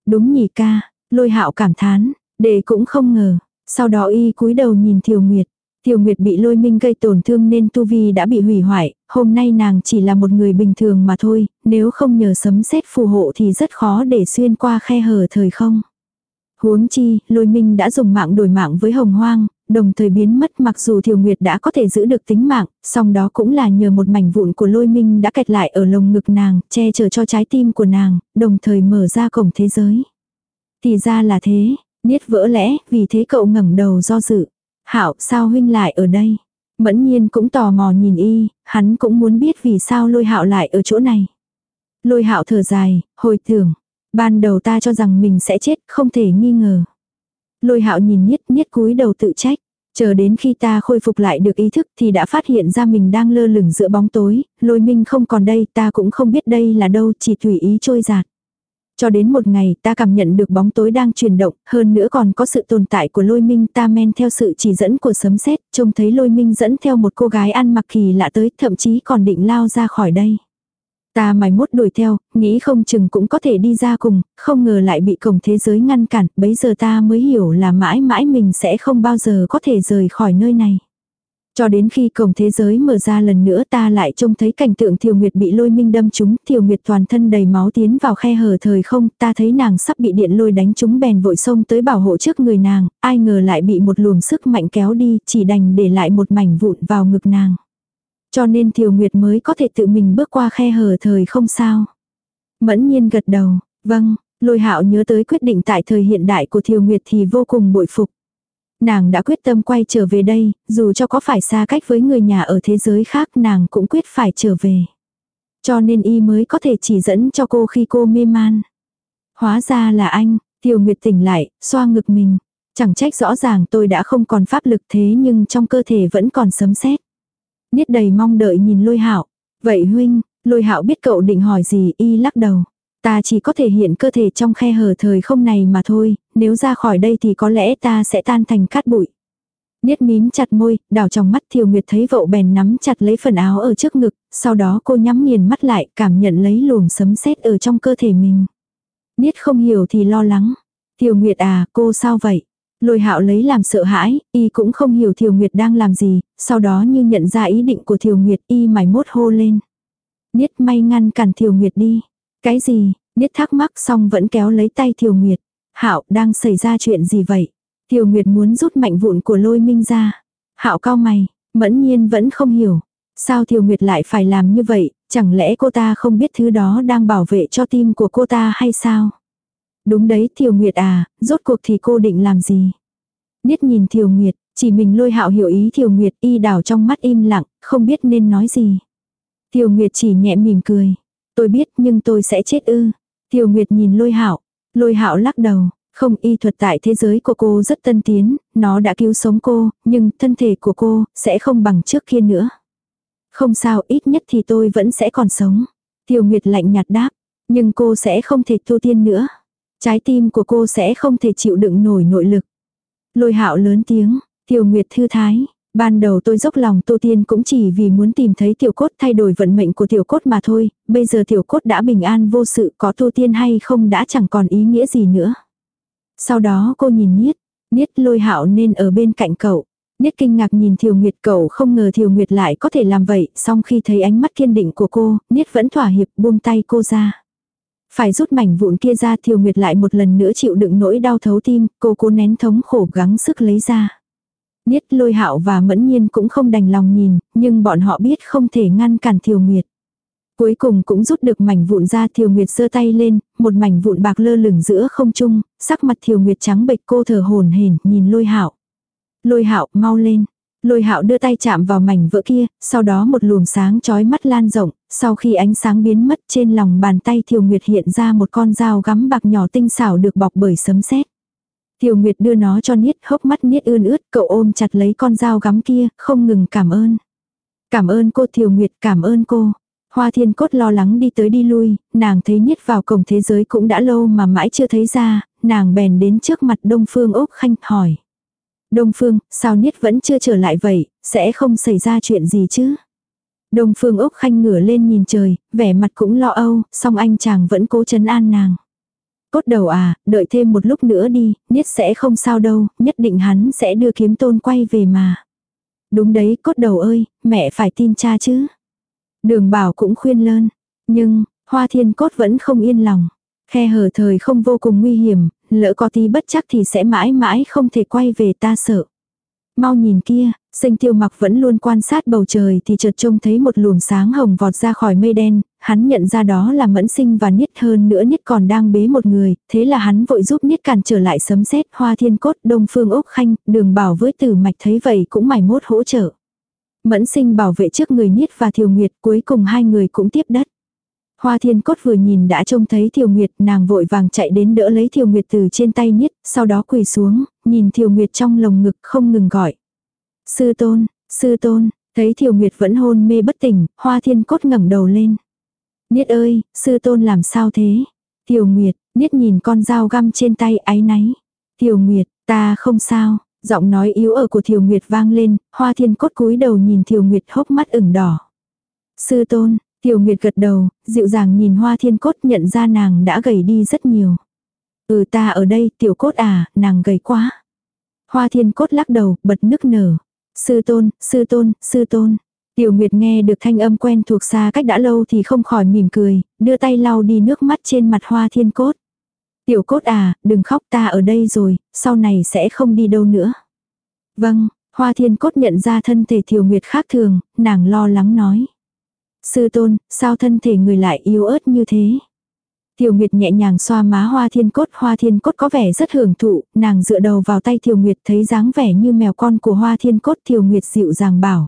Đúng nhỉ ca, Lôi Hạo cảm thán, đệ cũng không ngờ. Sau đó y cúi đầu nhìn Thiều Nguyệt. Thiều Nguyệt bị Lôi Minh gây tổn thương nên tu vi đã bị hủy hoại, hôm nay nàng chỉ là một người bình thường mà thôi, nếu không nhờ sấm sét phù hộ thì rất khó để xuyên qua khe hở thời không. Huống chi, Lôi Minh đã dùng mạng đổi mạng với Hồng Hoang, đồng thời biến mất, mặc dù Thiều Nguyệt đã có thể giữ được tính mạng, song đó cũng là nhờ một mảnh vụn của Lôi Minh đã kẹt lại ở lồng ngực nàng, che chở cho trái tim của nàng, đồng thời mở ra cổng thế giới. Thì ra là thế, Niết vỡ lẽ, vì thế cậu ngẩng đầu do dự. Hạo, sao huynh lại ở đây? Mẫn Nhiên cũng tò mò nhìn y, hắn cũng muốn biết vì sao Lôi Hạo lại ở chỗ này. Lôi Hạo thở dài, hồi tưởng, ban đầu ta cho rằng mình sẽ chết, không thể nghi ngờ. Lôi Hạo nhìn Niết, Niết cúi đầu tự trách. Chờ đến khi ta khôi phục lại được ý thức thì đã phát hiện ra mình đang lơ lửng giữa bóng tối, Lôi Minh không còn đây, ta cũng không biết đây là đâu, chỉ tùy ý trôi dạt. Cho đến một ngày ta cảm nhận được bóng tối đang chuyển động, hơn nữa còn có sự tồn tại của Lôi Minh, ta men theo sự chỉ dẫn của sấm sét, trông thấy Lôi Minh dẫn theo một cô gái ăn mặc kỳ lạ tới, thậm chí còn định lao ra khỏi đây. Ta mày mốt đuổi theo, nghĩ không chừng cũng có thể đi ra cùng, không ngờ lại bị cổng thế giới ngăn cản, bấy giờ ta mới hiểu là mãi mãi mình sẽ không bao giờ có thể rời khỏi nơi này. Cho đến khi cổng thế giới mở ra lần nữa ta lại trông thấy cảnh tượng Thiều Nguyệt bị Lôi Minh đâm trúng, Thiều Nguyệt toàn thân đầy máu tiến vào khe hở thời không, ta thấy nàng sắp bị điện lôi đánh trúng bèn vội xông tới bảo hộ trước người nàng, ai ngờ lại bị một luồng sức mạnh kéo đi, chỉ đành để lại một mảnh vụn vào ngực nàng. Cho nên Thiều Nguyệt mới có thể tự mình bước qua khe hở thời không sao. Mẫn Nhiên gật đầu, vâng, Lôi Hạo nhớ tới quyết định tại thời hiện đại của Thiều Nguyệt thì vô cùng bội phục. Nàng đã quyết tâm quay trở về đây, dù cho có phải xa cách với người nhà ở thế giới khác nàng cũng quyết phải trở về. Cho nên y mới có thể chỉ dẫn cho cô khi cô mê man. Hóa ra là anh, Thiều Nguyệt tỉnh lại, xoa ngực mình. Chẳng trách rõ ràng tôi đã không còn pháp lực thế nhưng trong cơ thể vẫn còn sấm sét. Niết đầy mong đợi nhìn Lôi Hạo. Vậy huynh, Lôi Hạo biết cậu định hỏi gì, y lắc đầu. Ta chỉ có thể hiện cơ thể trong khe hở thời không này mà thôi, nếu ra khỏi đây thì có lẽ ta sẽ tan thành cát bụi. Niết mím chặt môi, đảo trong mắt Thiều Nguyệt thấy vậu bèn nắm chặt lấy phần áo ở trước ngực, sau đó cô nhắm nghiền mắt lại, cảm nhận lấy luồng sấm sét ở trong cơ thể mình. Niết không hiểu thì lo lắng. Thiều Nguyệt à, cô sao vậy? Lôi Hạo lấy làm sợ hãi, y cũng không hiểu Thiều Nguyệt đang làm gì, sau đó như nhận ra ý định của Thiều Nguyệt, y mải mốt hô lên. Niết may ngăn cản Thiều Nguyệt đi. Cái gì? Niết thắc mắc xong vẫn kéo lấy tay Thiều Nguyệt. Hạo, đang xảy ra chuyện gì vậy? Thiều Nguyệt muốn rút mạnh vụn của Lôi Minh ra. Hạo cau mày, Mẫn Nhiên vẫn không hiểu. Sao Thiều Nguyệt lại phải làm như vậy, chẳng lẽ cô ta không biết thứ đó đang bảo vệ cho tim của cô ta hay sao? Đúng đấy Thiều Nguyệt à, rốt cuộc thì cô định làm gì? Niết nhìn Thiều Nguyệt, chỉ mình Lôi Hạo hiểu ý Thiều Nguyệt, y đảo trong mắt im lặng, không biết nên nói gì. Thiều Nguyệt chỉ nhẹ mỉm cười. Tôi biết nhưng tôi sẽ chết ư. Thiều Nguyệt nhìn Lôi Hạo. Lôi Hạo lắc đầu. Không, y thuật tại thế giới của cô rất tân tiến, nó đã cứu sống cô, nhưng thân thể của cô sẽ không bằng trước kia nữa. Không sao, ít nhất thì tôi vẫn sẽ còn sống. Thiều Nguyệt lạnh nhạt đáp. Nhưng cô sẽ không thể tu tiên nữa. Trái tim của cô sẽ không thể chịu đựng nổi nội lực. Lôi Hạo lớn tiếng. Thiều Nguyệt thư thái. Ban đầu tôi dốc lòng tu tiên cũng chỉ vì muốn tìm thấy tiểu cốt thay đổi vận mệnh của tiểu cốt mà thôi, bây giờ tiểu cốt đã bình an vô sự, có tu tiên hay không đã chẳng còn ý nghĩa gì nữa. Sau đó cô nhìn Niết, Niết Lôi Hạo nên ở bên cạnh cậu. Niết kinh ngạc nhìn Thiều Nguyệt, cậu không ngờ Thiều Nguyệt lại có thể làm vậy, song khi thấy ánh mắt kiên định của cô, Niết vẫn thỏa hiệp buông tay cô ra. Phải rút mảnh vụn kia ra, Thiều Nguyệt lại một lần nữa chịu đựng nỗi đau thấu tim, cô cố nén thống khổ gắng sức lấy ra. Niết, Lôi Hạo và Mẫn Nhiên cũng không đành lòng nhìn, nhưng bọn họ biết không thể ngăn cản Thiều Nguyệt. Cuối cùng cũng rút được mảnh vụn ra, Thiều Nguyệt giơ tay lên, một mảnh vụn bạc lơ lửng giữa không trung, sắc mặt Thiều Nguyệt trắng bệch, cô thở hổn hển nhìn Lôi Hạo. Lôi Hạo, mau lên. Lôi Hạo đưa tay chạm vào mảnh vỡ kia, sau đó một luồng sáng chói mắt lan rộng, sau khi ánh sáng biến mất trên lòng bàn tay Thiều Nguyệt hiện ra một con dao gắm bạc nhỏ tinh xảo được bọc bởi sấm sét. Thiều Nguyệt đưa nó cho Niết, hốc mắt Niết ươn ướt, cậu ôm chặt lấy con dao gắm kia, không ngừng cảm ơn. Cảm ơn cô Thiều Nguyệt, cảm ơn cô. Hoa Thiên Cốt lo lắng đi tới đi lui, nàng thấy Niết vào cổng thế giới cũng đã lâu mà mãi chưa thấy ra, nàng bèn đến trước mặt Đông Phương Úc Khanh hỏi. Đông Phương, sao Niết vẫn chưa trở lại vậy, sẽ không xảy ra chuyện gì chứ? Đông Phương Úc Khanh ngửa lên nhìn trời, vẻ mặt cũng lo âu, song anh chàng vẫn cố trấn an nàng. Cốt đầu à, đợi thêm một lúc nữa đi, Niết sẽ không sao đâu, nhất định hắn sẽ đưa kiếm tôn quay về mà. Đúng đấy, cốt đầu ơi, mẹ phải tin cha chứ. Đường Bảo cũng khuyên lơn, nhưng, Hoa Thiên Cốt vẫn không yên lòng. Khe hở thời không vô cùng nguy hiểm, lỡ có tí bất chắc thì sẽ mãi mãi không thể quay về, ta sợ. Mau nhìn kia, Sinh Tiêu Mặc vẫn luôn quan sát bầu trời thì chợt trông thấy một luồng sáng hồng vọt ra khỏi mây đen, hắn nhận ra đó là Mẫn Sinh và Niết, hơn nữa Niết còn đang bế một người, thế là hắn vội giúp Niết cản trở lại sấm sét. Hoa Thiên Cốt, Đông Phương Úc Khanh, Đường Bảo với Tử Mạch thấy vậy cũng mải mốt hỗ trợ. Mẫn Sinh bảo vệ trước người Niết và Thiều Nguyệt, cuối cùng hai người cũng tiếp đất. Hoa Thiên Cốt vừa nhìn đã trông thấy Thiều Nguyệt, nàng vội vàng chạy đến đỡ lấy Thiều Nguyệt từ trên tay Niết, sau đó quỳ xuống, nhìn Thiều Nguyệt trong lồng ngực không ngừng gọi. Sư tôn, sư tôn, thấy Thiều Nguyệt vẫn hôn mê bất tỉnh, Hoa Thiên Cốt ngẩng đầu lên. Niết ơi, sư tôn làm sao thế? Thiều Nguyệt, Niết nhìn con dao găm trên tay áy náy. Thiều Nguyệt, ta không sao, giọng nói yếu ớt của Thiều Nguyệt vang lên, Hoa Thiên Cốt cúi đầu nhìn Thiều Nguyệt hốc mắt ửng đỏ. Sư tôn, Thiều Nguyệt gật đầu, dịu dàng nhìn Hoa Thiên Cốt, nhận ra nàng đã gầy đi rất nhiều. Ừ, ta ở đây, Tiểu Cốt à, nàng gầy quá. Hoa Thiên Cốt lắc đầu, bật nức nở. Sư tôn, sư tôn, sư tôn. Tiểu Nguyệt nghe được thanh âm quen thuộc xa cách đã lâu thì không khỏi mỉm cười, đưa tay lau đi nước mắt trên mặt Hoa Thiên Cốt. Tiểu Cốt à, đừng khóc, ta ở đây rồi, sau này sẽ không đi đâu nữa. Vâng, Hoa Thiên Cốt nhận ra thân thể Tiểu Nguyệt khác thường, nàng lo lắng nói. Sư tôn, sao thân thể người lại yếu ớt như thế? Tiểu Nguyệt nhẹ nhàng xoa má Hoa Thiên Cốt, Hoa Thiên Cốt có vẻ rất hưởng thụ, nàng dựa đầu vào tay Tiểu Nguyệt thấy dáng vẻ như mèo con của Hoa Thiên Cốt. Tiểu Nguyệt dịu dàng bảo.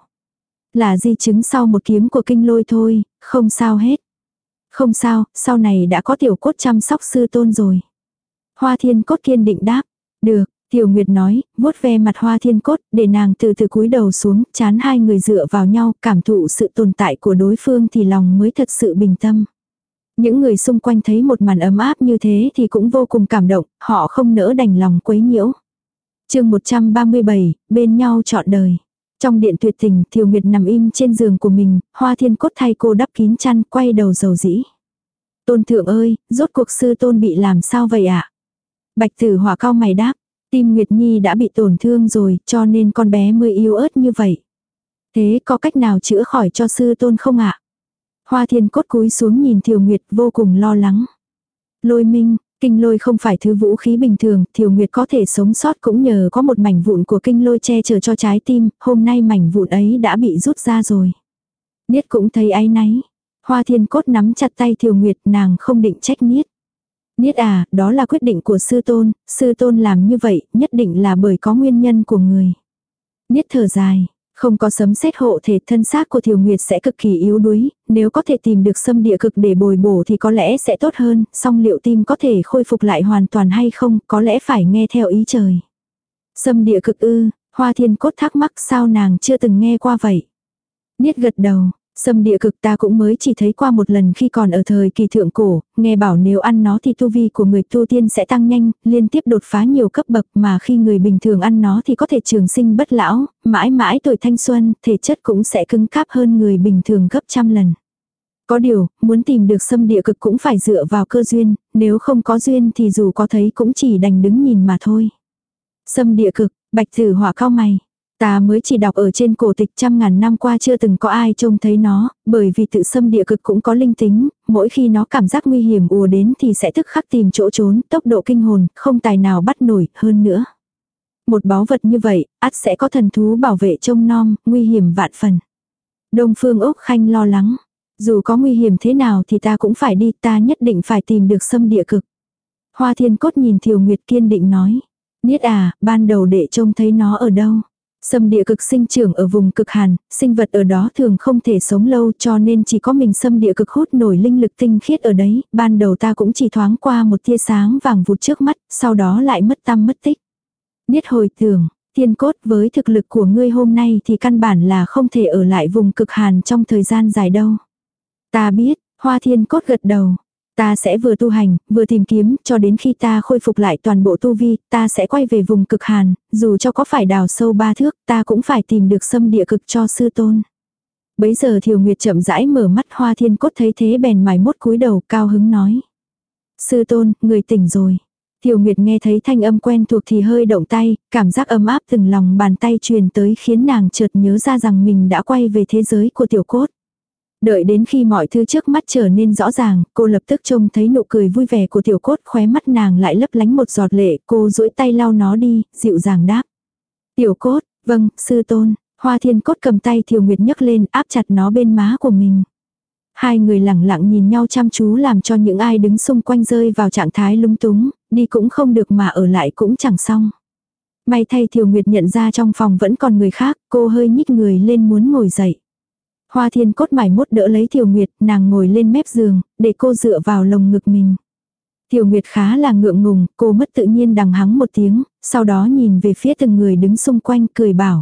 Là di chứng sau một kiếm của kinh lôi thôi, không sao hết. Không sao, sau này đã có Tiểu Cốt chăm sóc sư tôn rồi. Hoa Thiên Cốt kiên định đáp. Được, Tiểu Nguyệt nói, vuốt ve mặt Hoa Thiên Cốt, để nàng từ từ cúi đầu xuống, chán hai người dựa vào nhau, cảm thụ sự tồn tại của đối phương thì lòng mới thật sự bình tâm. Những người xung quanh thấy một màn ấm áp như thế thì cũng vô cùng cảm động, họ không nỡ đành lòng quấy nhiễu. Chương một trăm ba mươi bảy, bên nhau trọn đời. Trong điện tuyệt tình, Thiều Nguyệt nằm im trên giường của mình, Hoa Thiên Cốt thay cô đắp kín chăn, quay đầu dầu dĩ. Tôn thượng ơi, rốt cuộc sư tôn bị làm sao vậy ạ? À? Bạch Tử Hỏa cau mày đáp, tim Nguyệt Nhi đã bị tổn thương rồi, cho nên con bé mới yếu ớt như vậy. Thế có cách nào chữa khỏi cho sư tôn không ạ? À? Hoa Thiên Cốt cúi xuống nhìn Thiều Nguyệt vô cùng lo lắng. Lôi minh, kinh lôi không phải thứ vũ khí bình thường, Thiều Nguyệt có thể sống sót cũng nhờ có một mảnh vụn của kinh lôi che chở cho trái tim, hôm nay mảnh vụn ấy đã bị rút ra rồi. Niết cũng thấy áy náy. Hoa Thiên Cốt nắm chặt tay Thiều Nguyệt, nàng không định trách Niết. Niết à, đó là quyết định của sư tôn, sư tôn làm như vậy, nhất định là bởi có nguyên nhân của người. Niết thở dài. Không có sấm sét hộ thể, thân xác của Thiều Nguyệt sẽ cực kỳ yếu đuối, nếu có thể tìm được xâm địa cực để bồi bổ thì có lẽ sẽ tốt hơn, song liệu tim có thể khôi phục lại hoàn toàn hay không, có lẽ phải nghe theo ý trời. Xâm địa cực ư, Hoa Thiên Cốt thắc mắc sao nàng chưa từng nghe qua vậy. Niết gật đầu. Xâm địa cực ta cũng mới chỉ thấy qua một lần khi còn ở thời kỳ thượng cổ, nghe bảo nếu ăn nó thì tu vi của người tu tiên sẽ tăng nhanh, liên tiếp đột phá nhiều cấp bậc, mà khi người bình thường ăn nó thì có thể trường sinh bất lão, mãi mãi tuổi thanh xuân, thể chất cũng sẽ cứng cáp hơn người bình thường gấp trăm lần. Có điều, muốn tìm được xâm địa cực cũng phải dựa vào cơ duyên, nếu không có duyên thì dù có thấy cũng chỉ đành đứng nhìn mà thôi. Xâm địa cực, Bạch Tử Hỏa cau mày. Ta mới chỉ đọc ở trên cổ tịch, trăm ngàn năm qua chưa từng có ai trông thấy nó, bởi vì tự xâm địa cực cũng có linh tính, mỗi khi nó cảm giác nguy hiểm ùa đến thì sẽ tức khắc tìm chỗ trốn, tốc độ kinh hồn, không tài nào bắt nổi hơn nữa. Một báu vật như vậy, ắt sẽ có thần thú bảo vệ trông nom, nguy hiểm vạn phần. Đông Phương Úc Khanh lo lắng, dù có nguy hiểm thế nào thì ta cũng phải đi, ta nhất định phải tìm được xâm địa cực. Hoa Thiên Cốt nhìn Thiều Nguyệt kiên định nói, Niết à, ban đầu đệ trông thấy nó ở đâu? Xâm địa cực sinh trưởng ở vùng cực hàn, sinh vật ở đó thường không thể sống lâu cho nên chỉ có mình xâm địa cực hút nổi linh lực tinh khiết ở đấy, ban đầu ta cũng chỉ thoáng qua một tia sáng vàng vụt trước mắt, sau đó lại mất tăm mất tích. Niết hồi tưởng, Thiên Cốt với thực lực của ngươi hôm nay thì căn bản là không thể ở lại vùng cực hàn trong thời gian dài đâu. Ta biết, Hoa Thiên Cốt gật đầu. Ta sẽ vừa tu hành, vừa tìm kiếm, cho đến khi ta khôi phục lại toàn bộ tu vi, ta sẽ quay về vùng cực hàn, dù cho có phải đào sâu ba thước, ta cũng phải tìm được xâm địa cực cho sư tôn. Bấy giờ Thiều Nguyệt chậm rãi mở mắt, Hoa Thiên Cốt thấy thế bèn mải mốt cúi đầu, cao hứng nói. Sư tôn, người tỉnh rồi. Tiểu Nguyệt nghe thấy thanh âm quen thuộc thì hơi động tay, cảm giác ấm áp từng lòng bàn tay truyền tới khiến nàng chợt nhớ ra rằng mình đã quay về thế giới của tiểu cốt. Đợi đến khi mọi thứ trước mắt trở nên rõ ràng, cô lập tức trông thấy nụ cười vui vẻ của tiểu cốt, khóe mắt nàng lại lấp lánh một giọt lệ, cô duỗi tay lau nó đi, dịu dàng đáp. Tiểu cốt, vâng, sư tôn. Hoa Thiên Cốt cầm tay Tiểu Nguyệt nhấc lên, áp chặt nó bên má của mình. Hai người lẳng lặng nhìn nhau chăm chú làm cho những ai đứng xung quanh rơi vào trạng thái lúng túng, đi cũng không được mà ở lại cũng chẳng xong. May thay Tiểu Nguyệt nhận ra trong phòng vẫn còn người khác, cô hơi nhích người lên muốn ngồi dậy. Hoa Thiên Cốt mải mốt đỡ lấy Tiểu Nguyệt, nàng ngồi lên mép giường, để cô dựa vào lồng ngực mình. Tiểu Nguyệt khá là ngượng ngùng, cô mất tự nhiên đằng hắng một tiếng, sau đó nhìn về phía từng người đứng xung quanh cười bảo.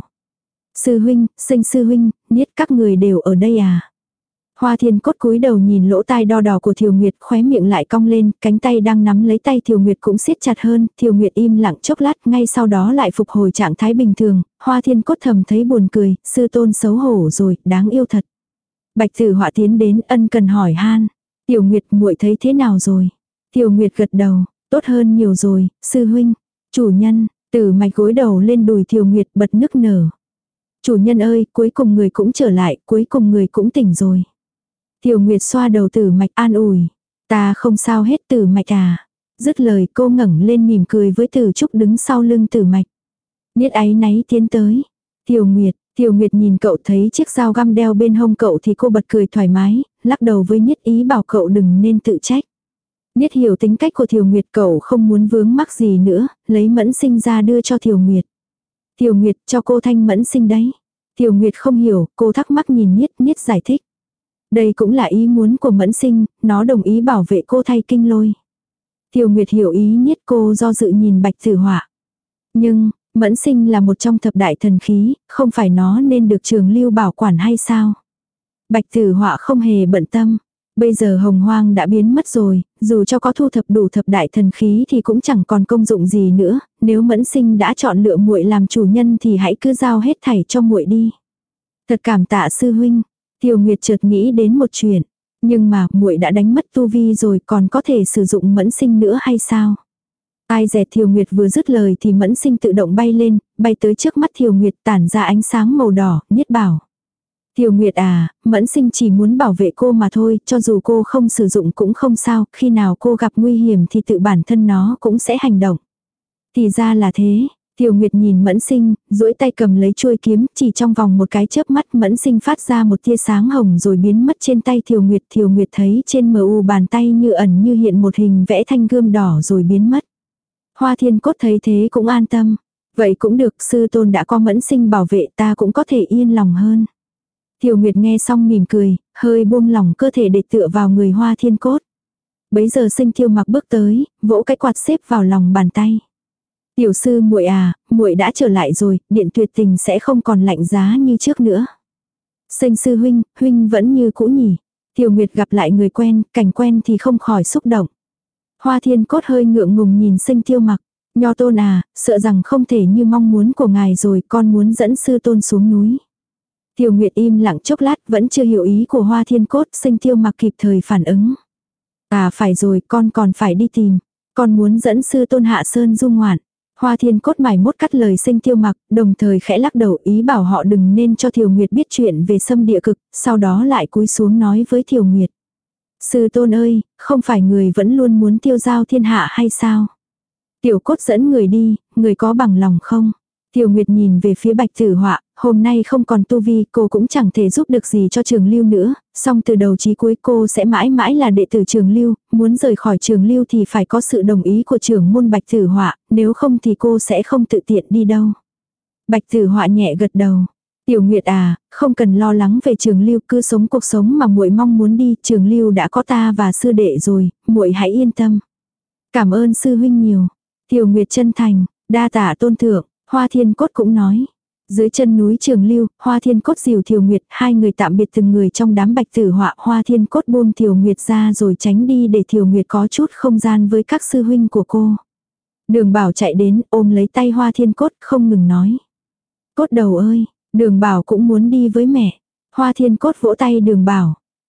Sư huynh, Sinh sư huynh, Niết các người đều ở đây à? Hoa Thiên Cốt cúi đầu nhìn lỗ tai đo đỏ của Thiều Nguyệt, khóe miệng lại cong lên, cánh tay đang nắm lấy tay Thiều Nguyệt cũng siết chặt hơn, Thiều Nguyệt im lặng chốc lát, ngay sau đó lại phục hồi trạng thái bình thường. Hoa Thiên Cốt thầm thấy buồn cười, sư tôn xấu hổ rồi, đáng yêu thật. Bạch Tử Họa tiến đến ân cần hỏi han, Tiểu Nguyệt muội thấy thế nào rồi? Thiều Nguyệt gật đầu, tốt hơn nhiều rồi, sư huynh. Chủ nhân, Tử Mạch gối đầu lên đùi Thiều Nguyệt bật nức nở. Chủ nhân ơi, cuối cùng người cũng trở lại, cuối cùng người cũng tỉnh rồi. Tiểu Nguyệt xoa đầu Tử Mạch an ủi. Ta không sao hết Tử Mạch à. Dứt lời cô ngẩng lên mỉm cười với Tử Trúc đứng sau lưng Tử Mạch. Niết áy náy tiến tới. Tiểu Nguyệt, Tiểu Nguyệt nhìn cậu thấy chiếc dao găm đeo bên hông cậu thì cô bật cười thoải mái, lắc đầu với Niết ý bảo cậu đừng nên tự trách. Niết hiểu tính cách của Tiểu Nguyệt, cậu không muốn vướng mắc gì nữa, lấy mẫn sinh ra đưa cho Tiểu Nguyệt. Tiểu Nguyệt cho cô thanh mẫn sinh đấy. Tiểu Nguyệt không hiểu, cô thắc mắc nhìn Niết, Niết giải thích. Đây cũng là ý muốn của mẫn sinh, nó đồng ý bảo vệ cô thay kinh lôi. Tiểu Nguyệt hiểu ý Niết, cô do dự nhìn Bạch Tử Họa. Nhưng, mẫn sinh là một trong thập đại thần khí, không phải nó nên được Trường Lưu bảo quản hay sao? Bạch Tử Họa không hề bận tâm. Bây giờ Hồng Hoang đã biến mất rồi, dù cho có thu thập đủ thập đại thần khí thì cũng chẳng còn công dụng gì nữa, nếu mẫn sinh đã chọn lựa muội làm chủ nhân thì hãy cứ giao hết thảy cho muội đi. Thật cảm tạ sư huynh. Tiểu Nguyệt chợt nghĩ đến một chuyện, nhưng mà muội đã đánh mất tu vi rồi, còn có thể sử dụng mẫn sinh nữa hay sao? Ai dè Tiểu Nguyệt vừa dứt lời thì mẫn sinh tự động bay lên, bay tới trước mắt Tiểu Nguyệt tản ra ánh sáng màu đỏ, Niết bảo. Tiểu Nguyệt à, mẫn sinh chỉ muốn bảo vệ cô mà thôi, cho dù cô không sử dụng cũng không sao, khi nào cô gặp nguy hiểm thì tự bản thân nó cũng sẽ hành động. Thì ra là thế. Tiểu Nguyệt nhìn mẫn sinh, duỗi tay cầm lấy chuôi kiếm, chỉ trong vòng một cái chớp mắt mẫn sinh phát ra một tia sáng hồng rồi biến mất trên tay Tiểu Nguyệt. Tiểu Nguyệt thấy trên mờ u bàn tay như ẩn như hiện một hình vẽ thanh gươm đỏ rồi biến mất. Hoa Thiên Cốt thấy thế cũng an tâm. Vậy cũng được, sư tôn đã có mẫn sinh bảo vệ, ta cũng có thể yên lòng hơn. Tiểu Nguyệt nghe xong mỉm cười, hơi buông lỏng cơ thể để tựa vào người Hoa Thiên Cốt. Bấy giờ Sinh Tiêu Mặc bước tới, vỗ cái quạt xếp vào lòng bàn tay. Tiểu sư muội à, muội đã trở lại rồi, điện tuyệt tình sẽ không còn lạnh giá như trước nữa. Sinh sư huynh, huynh vẫn như cũ nhỉ. Tiểu Nguyệt gặp lại người quen, cảnh quen thì không khỏi xúc động. Hoa Thiên Cốt hơi ngượng ngùng nhìn Sinh Tiêu Mặc. Nho tôn à, sợ rằng không thể như mong muốn của ngài rồi, con muốn dẫn sư tôn xuống núi. Tiểu Nguyệt im lặng chốc lát vẫn chưa hiểu ý của Hoa Thiên Cốt, Sinh Tiêu Mặc kịp thời phản ứng. À phải rồi, con còn phải đi tìm. Con muốn dẫn sư tôn hạ sơn du ngoạn. Hoa Thiên Cốt mải mốt cắt lời Sinh Tiêu Mặc, đồng thời khẽ lắc đầu ý bảo họ đừng nên cho Tiểu Nguyệt biết chuyện về Sâm Địa Cực, sau đó lại cúi xuống nói với Tiểu Nguyệt. Sư tôn ơi, không phải người vẫn luôn muốn tiêu giao thiên hạ hay sao? Tiểu Cốt dẫn người đi, người có bằng lòng không? Tiểu Nguyệt nhìn về phía Bạch Tử Họa, hôm nay không còn tu vi, cô cũng chẳng thể giúp được gì cho Trường Lưu nữa, song từ đầu chí cuối cô sẽ mãi mãi là đệ tử Trường Lưu, muốn rời khỏi Trường Lưu thì phải có sự đồng ý của trưởng môn Bạch Tử Họa, nếu không thì cô sẽ không tự tiện đi đâu. Bạch Tử Họa nhẹ gật đầu. Tiểu Nguyệt à, không cần lo lắng về Trường Lưu, cứ sống cuộc sống mà muội mong muốn đi, Trường Lưu đã có ta và sư đệ rồi, muội hãy yên tâm. Cảm ơn sư huynh nhiều. Tiểu Nguyệt chân thành, đa tạ tôn thượng. Hoa Thiên Cốt cũng nói. Dưới chân núi Trường Lưu, Hoa Thiên Cốt dìu Tiểu Nguyệt, hai người tạm biệt từng người trong đám Bạch Tử Họa. Hoa Thiên Cốt buông Tiểu Nguyệt ra rồi tránh đi để Tiểu Nguyệt có chút không gian với các sư huynh của cô. Đường Bảo chạy đến ôm lấy tay Hoa Thiên Cốt không ngừng nói. Cốt đầu ơi, Đường Bảo cũng muốn đi với mẹ. Hoa Thiên Cốt vỗ tay Đường Bảo.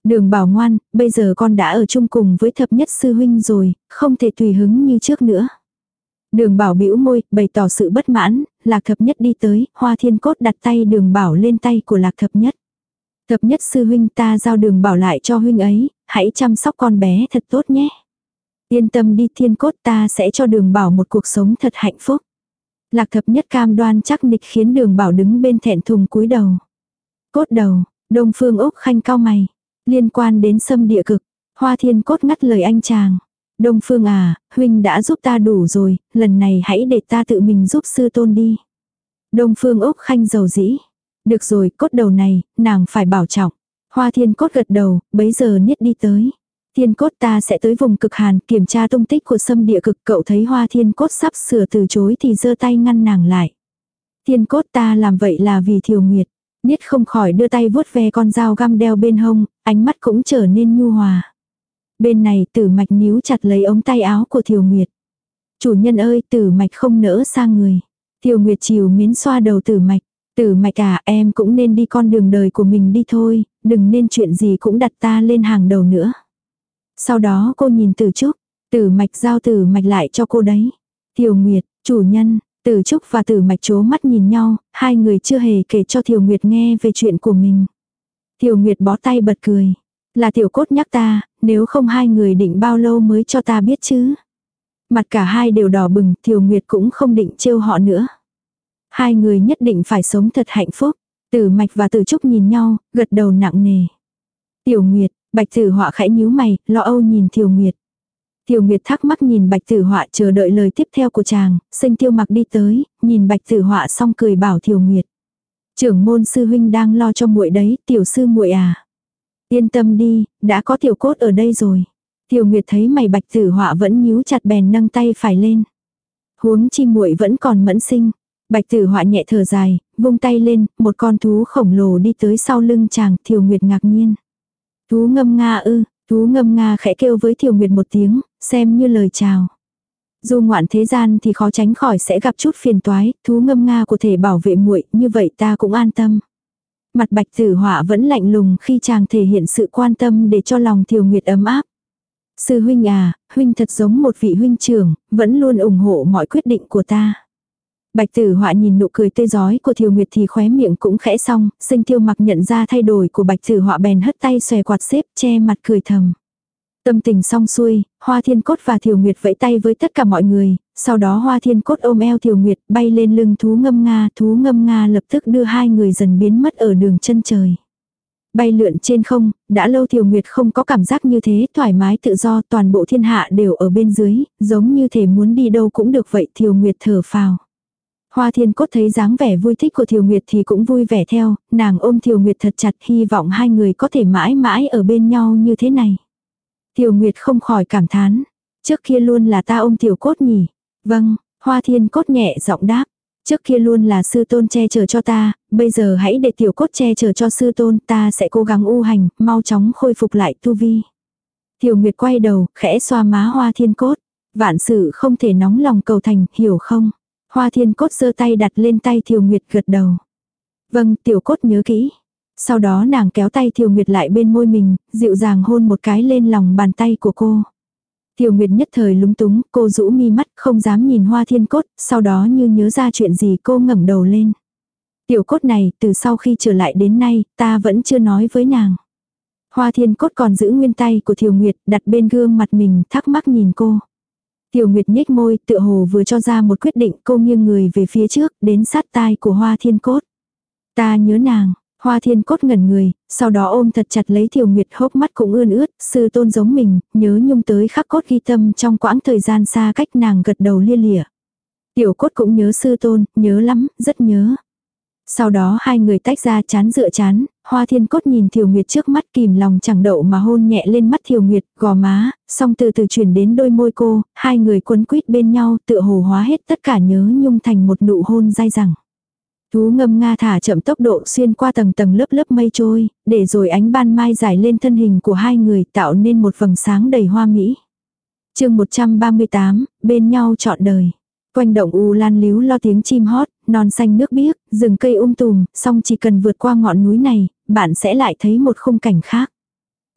Đường Bảo ngoan, bây giờ con đã ở chung cùng với thập nhất sư huynh rồi, không thể tùy hứng như trước nữa. Đường Bảo bĩu môi, bày tỏ sự bất mãn, Lạc Thập Nhất đi tới, Hoa Thiên Cốt đặt tay Đường Bảo lên tay của Lạc Thập Nhất. Thập Nhất sư huynh, ta giao Đường Bảo lại cho huynh ấy, hãy chăm sóc con bé thật tốt nhé. Yên tâm đi Thiên Cốt, ta sẽ cho Đường Bảo một cuộc sống thật hạnh phúc. Lạc Thập Nhất cam đoan chắc nịch khiến Đường Bảo đứng bên thẹn thùng cúi đầu. Cốt đầu, Đông Phương Úc Khanh cau mày. Liên quan đến xâm địa cực, Hoa Thiên Cốt ngắt lời anh chàng. Đông Phương à, huynh đã giúp ta đủ rồi, lần này hãy để ta tự mình giúp sư tôn đi. Đông Phương Úc Khanh dầu dĩ. Được rồi, cốt đầu này, nàng phải bảo trọng. Hoa Thiên Cốt gật đầu, bấy giờ Niết đi tới. Thiên Cốt, ta sẽ tới vùng cực hàn kiểm tra tung tích của xâm địa cực. Cậu thấy Hoa Thiên Cốt sắp sửa từ chối thì giơ tay ngăn nàng lại. Thiên Cốt, ta làm vậy là vì Thiều Nguyệt. Niết không khỏi đưa tay vuốt ve con dao găm đeo bên hông, ánh mắt cũng trở nên nhu hòa. Bên này Tử Mạch níu chặt lấy ống tay áo của Thiều Nguyệt. Chủ nhân ơi, Tử Mạch không nỡ xa người. Thiều Nguyệt chiều mến xoa đầu Tử Mạch. Tử Mạch à, em cũng nên đi con đường đời của mình đi thôi, đừng nên chuyện gì cũng đặt ta lên hàng đầu nữa. Sau đó cô nhìn Tử Trúc, Tử Mạch giao Tử Mạch lại cho cô đấy. Thiều Nguyệt, chủ nhân, Tử Trúc và Tử Mạch chố mắt nhìn nhau, hai người chưa hề kể cho Thiều Nguyệt nghe về chuyện của mình. Thiều Nguyệt bó tay bật cười. Là Tiểu Cốt nhắc ta, nếu không hai người định bao lâu mới cho ta biết chứ. Mặt cả hai đều đỏ bừng, Thiều Nguyệt cũng không định trêu họ nữa. Hai người nhất định phải sống thật hạnh phúc. Tử Mạch và Tử Trúc nhìn nhau, gật đầu nặng nề. Tiểu Nguyệt, Bạch Tử Họa khẽ nhíu mày, lo âu nhìn Thiều Nguyệt. Thiều Nguyệt thắc mắc nhìn Bạch Tử Họa chờ đợi lời tiếp theo của chàng, Sinh Tiêu Mặc đi tới, nhìn Bạch Tử Họa xong cười bảo Thiều Nguyệt. Trưởng môn sư huynh đang lo cho muội đấy, tiểu sư muội à. Yên tâm đi, đã có Tiểu Cốt ở đây rồi. Thiều Nguyệt thấy mày Bạch Tử Họa vẫn nhíu chặt bèn nâng tay phải lên. Huống chi muội vẫn còn mẫn sinh. Bạch Tử Họa nhẹ thở dài, vung tay lên, một con thú khổng lồ đi tới sau lưng chàng, Thiều Nguyệt ngạc nhiên. Thú ngâm nga ư, thú ngâm nga khẽ kêu với Thiều Nguyệt một tiếng, xem như lời chào. Dù ngoạn thế gian thì khó tránh khỏi sẽ gặp chút phiền toái, thú ngâm nga có thể bảo vệ muội, như vậy ta cũng an tâm. Mặt Bạch Tử Họa vẫn lạnh lùng khi chàng thể hiện sự quan tâm để cho lòng Thiều Nguyệt ấm áp. Sư huynh à, huynh thật giống một vị huynh trưởng, vẫn luôn ủng hộ mọi quyết định của ta. Bạch Tử Họa nhìn nụ cười tươi rói của Thiều Nguyệt thì khóe miệng cũng khẽ xong, Sinh Tiêu Mặc nhận ra thay đổi của Bạch Tử Họa bèn hất tay xòe quạt xếp che mặt cười thầm. Tâm tình xong xuôi, Hoa Thiên Cốt và Thiều Nguyệt vẫy tay với tất cả mọi người, sau đó Hoa Thiên Cốt ôm eo Thiều Nguyệt bay lên lưng thú ngâm nga, thú ngâm nga lập tức đưa hai người dần biến mất ở đường chân trời. Bay lượn trên không, đã lâu Thiều Nguyệt không có cảm giác như thế, thoải mái tự do, toàn bộ thiên hạ đều ở bên dưới, giống như thể muốn đi đâu cũng được vậy. Thiều Nguyệt thở phào. Hoa Thiên Cốt thấy dáng vẻ vui thích của Thiều Nguyệt thì cũng vui vẻ theo, nàng ôm Thiều Nguyệt thật chặt, hy vọng hai người có thể mãi mãi ở bên nhau như thế này. Thiều Nguyệt không khỏi cảm thán, trước kia luôn là ta ôm Tiểu Cốt nhỉ. Vâng, Hoa Thiên Cốt nhẹ giọng đáp, trước kia luôn là sư tôn che chở cho ta, bây giờ hãy để Tiểu Cốt che chở cho sư tôn, ta sẽ cố gắng u hành, mau chóng khôi phục lại tu vi. Thiều Nguyệt quay đầu, khẽ xoa má Hoa Thiên Cốt, vạn sự không thể nóng lòng cầu thành, hiểu không? Hoa Thiên Cốt giơ tay đặt lên tay Thiều Nguyệt gật đầu. Vâng, Tiểu Cốt nhớ kỹ. Sau đó nàng kéo tay Thiều Nguyệt lại bên môi mình, dịu dàng hôn một cái lên lòng bàn tay của cô. Thiều Nguyệt nhất thời lúng túng, cô rũ mi mắt không dám nhìn Hoa Thiên Cốt, sau đó như nhớ ra chuyện gì cô ngẩng đầu lên. Tiểu Cốt này, từ sau khi trở lại đến nay, ta vẫn chưa nói với nàng. Hoa Thiên Cốt còn giữ nguyên tay của Thiều Nguyệt, đặt bên gương mặt mình, thắc mắc nhìn cô. Thiều Nguyệt nhếch môi, tựa hồ vừa cho ra một quyết định, cô nghiêng người về phía trước, đến sát tai của Hoa Thiên Cốt. Ta nhớ nàng. Hoa Thiên Cốt ngẩn người, sau đó ôm thật chặt lấy Thiều Nguyệt, hốc mắt cũng ươn ướt, sư tôn giống mình, nhớ nhung tới khắc cốt ghi tâm trong quãng thời gian xa cách, nàng gật đầu lia lịa. Tiểu Cốt cũng nhớ sư tôn, nhớ lắm, rất nhớ. Sau đó hai người tách ra chán dựa chán, Hoa Thiên Cốt nhìn Thiều Nguyệt trước mắt kìm lòng chẳng đậu mà hôn nhẹ lên mắt Thiều Nguyệt, gò má, xong từ từ chuyển đến đôi môi cô, hai người quấn quýt bên nhau tựa hồ hóa hết tất cả nhớ nhung thành một nụ hôn dai dẳng. Thú ngâm nga thả chậm tốc độ xuyên qua tầng tầng lớp lớp mây trôi, để rồi ánh ban mai rải lên thân hình của hai người tạo nên một vầng sáng đầy hoa mỹ. Chương một trăm ba mươi tám, bên nhau trọn đời. Quanh động u lan líu lo tiếng chim hót, non xanh nước biếc, rừng cây um tùm, song chỉ cần vượt qua ngọn núi này, bạn sẽ lại thấy một khung cảnh khác.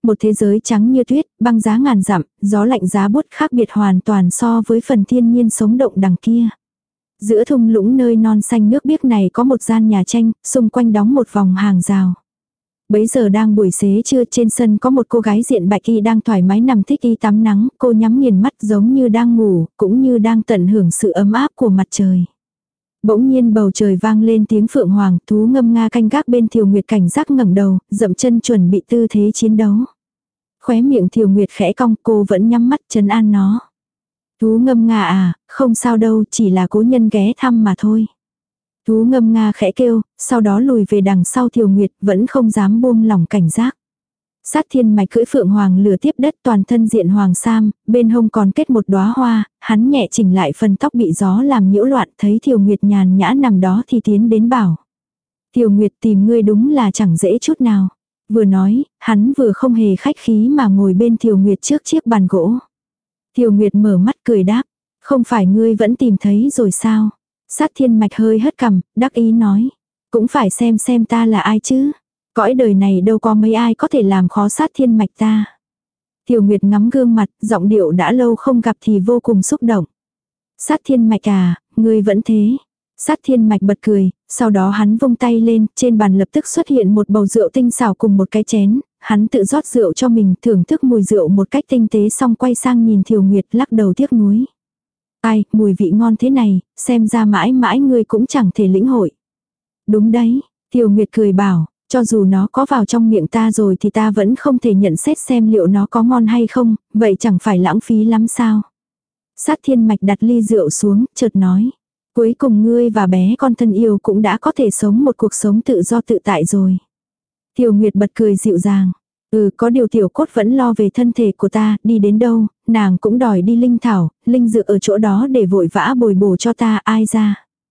Một thế giới trắng như tuyết, băng giá ngàn dặm, gió lạnh giá buốt khác biệt hoàn toàn so với phần thiên nhiên sống động đằng kia. Giữa thung lũng nơi non xanh nước biếc này có một gian nhà tranh, xung quanh đóng một vòng hàng rào. Bấy giờ đang buổi xế trưa, trên sân có một cô gái diện bạch y đang thoải mái nằm thích y tắm nắng, cô nhắm nghiền mắt giống như đang ngủ, cũng như đang tận hưởng sự ấm áp của mặt trời. Bỗng nhiên bầu trời vang lên tiếng phượng hoàng, thú ngâm nga canh gác bên Thiều Nguyệt cảnh giác ngẩng đầu, dậm chân chuẩn bị tư thế chiến đấu. Khóe miệng Thiều Nguyệt khẽ cong, cô vẫn nhắm mắt trấn an nó. Thú ngâm nga à, không sao đâu, chỉ là cố nhân ghé thăm mà thôi. Thú ngâm nga khẽ kêu, sau đó lùi về đằng sau Thiều Nguyệt, vẫn không dám buông lỏng cảnh giác. Sát Thiên Mạch cưỡi phượng hoàng lửa tiếp đất, toàn thân diện hoàng sam, bên hông còn kết một đóa hoa, hắn nhẹ chỉnh lại phần tóc bị gió làm nhiễu loạn, thấy Thiều Nguyệt nhàn nhã nằm đó thì tiến đến bảo. Thiều Nguyệt, tìm ngươi đúng là chẳng dễ chút nào. Vừa nói, hắn vừa không hề khách khí mà ngồi bên Thiều Nguyệt trước chiếc bàn gỗ. Thiều Nguyệt mở mắt cười đáp, không phải ngươi vẫn tìm thấy rồi sao? Sát Thiên Mạch hơi hất cằm, đắc ý nói, cũng phải xem xem ta là ai chứ. Cõi đời này đâu có mấy ai có thể làm khó Sát Thiên Mạch ta. Thiều Nguyệt ngắm gương mặt, giọng điệu đã lâu không gặp thì vô cùng xúc động. Sát Thiên Mạch à, ngươi vẫn thế. Sát Thiên Mạch bật cười, sau đó hắn vung tay lên, trên bàn lập tức xuất hiện một bầu rượu tinh xảo cùng một cái chén, hắn tự rót rượu cho mình, thưởng thức mùi rượu một cách tinh tế xong quay sang nhìn Thiều Nguyệt lắc đầu tiếc nuối. Ai, mùi vị ngon thế này, xem ra mãi mãi ngươi cũng chẳng thể lĩnh hội. Đúng đấy, Thiều Nguyệt cười bảo, cho dù nó có vào trong miệng ta rồi thì ta vẫn không thể nhận xét xem liệu nó có ngon hay không, vậy chẳng phải lãng phí lắm sao. Sát Thiên Mạch đặt ly rượu xuống, chợt nói. Cuối cùng ngươi và bé con thân yêu cũng đã có thể sống một cuộc sống tự do tự tại rồi. Thiều Nguyệt bật cười dịu dàng. Ừ, có điều tiểu cốt vẫn lo về thân thể của ta, đi đến đâu, nàng cũng đòi đi linh thảo, linh dược ở chỗ đó để vội vã bồi bổ cho ta, ai ra.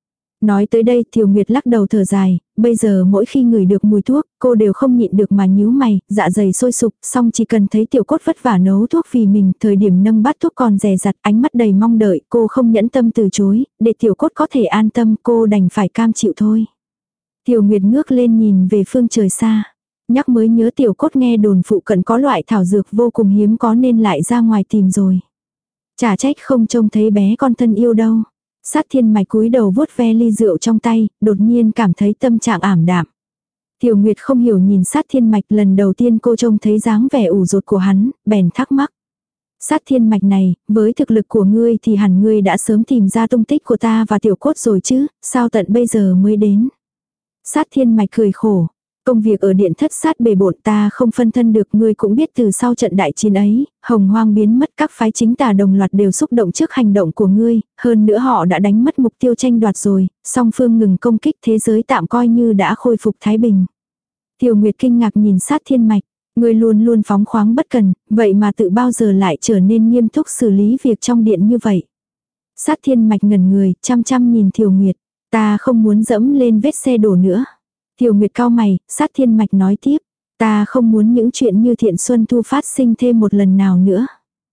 Nói tới đây Thiều Nguyệt lắc đầu thở dài, bây giờ mỗi khi ngửi được mùi thuốc, cô đều không nhịn được mà nhíu mày, dạ dày sôi sục, xong chỉ cần thấy tiểu cốt vất vả nấu thuốc vì mình, thời điểm nâng bát thuốc còn dè dặt, ánh mắt đầy mong đợi, cô không nhẫn tâm từ chối, để tiểu cốt có thể an tâm, cô đành phải cam chịu thôi. Thiều Nguyệt ngước lên nhìn về phương trời xa, nhắc mới nhớ tiểu cốt nghe đồn phụ cận có loại thảo dược vô cùng hiếm có nên lại ra ngoài tìm rồi. Chả trách không trông thấy bé con thân yêu đâu. Sát Thiên Mạch cúi đầu vuốt ve ly rượu trong tay, đột nhiên cảm thấy tâm trạng ảm đạm. Thiều Nguyệt không hiểu nhìn Sát Thiên Mạch, lần đầu tiên cô trông thấy dáng vẻ ủ rột của hắn, bèn thắc mắc. Sát Thiên Mạch này, với thực lực của ngươi thì hẳn ngươi đã sớm tìm ra tung tích của ta và tiểu cốt rồi chứ, sao tận bây giờ mới đến. Sát Thiên Mạch cười khổ. Công việc ở điện thất sát bề bộn, ta không phân thân được, ngươi cũng biết từ sau trận đại chiến ấy, hồng hoang biến mất, các phái chính tà đồng loạt đều xúc động trước hành động của ngươi, hơn nữa họ đã đánh mất mục tiêu tranh đoạt rồi, song phương ngừng công kích, thế giới tạm coi như đã khôi phục thái bình. Thiều Nguyệt kinh ngạc nhìn Sát Thiên Mạch, ngươi luôn luôn phóng khoáng bất cần, vậy mà tự bao giờ lại trở nên nghiêm túc xử lý việc trong điện như vậy. Sát Thiên Mạch ngẩn người, chăm chăm nhìn Thiều Nguyệt, ta không muốn dẫm lên vết xe đổ nữa. Thiều Nguyệt cau mày, Sát Thiên Mạch nói tiếp, ta không muốn những chuyện như Thiện Xuân Thu phát sinh thêm một lần nào nữa.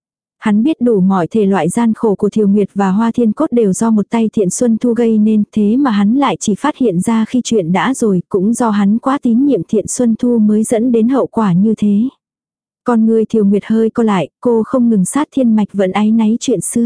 Hắn biết đủ mọi thể loại gian khổ của Thiều Nguyệt và Hoa Thiên Cốt đều do một tay Thiện Xuân Thu gây nên, thế mà hắn lại chỉ phát hiện ra khi chuyện đã rồi, cũng do hắn quá tín nhiệm Thiện Xuân Thu mới dẫn đến hậu quả như thế. Con người Thiều Nguyệt hơi co lại, cô không ngừng Sát Thiên Mạch vẫn áy náy chuyện xưa.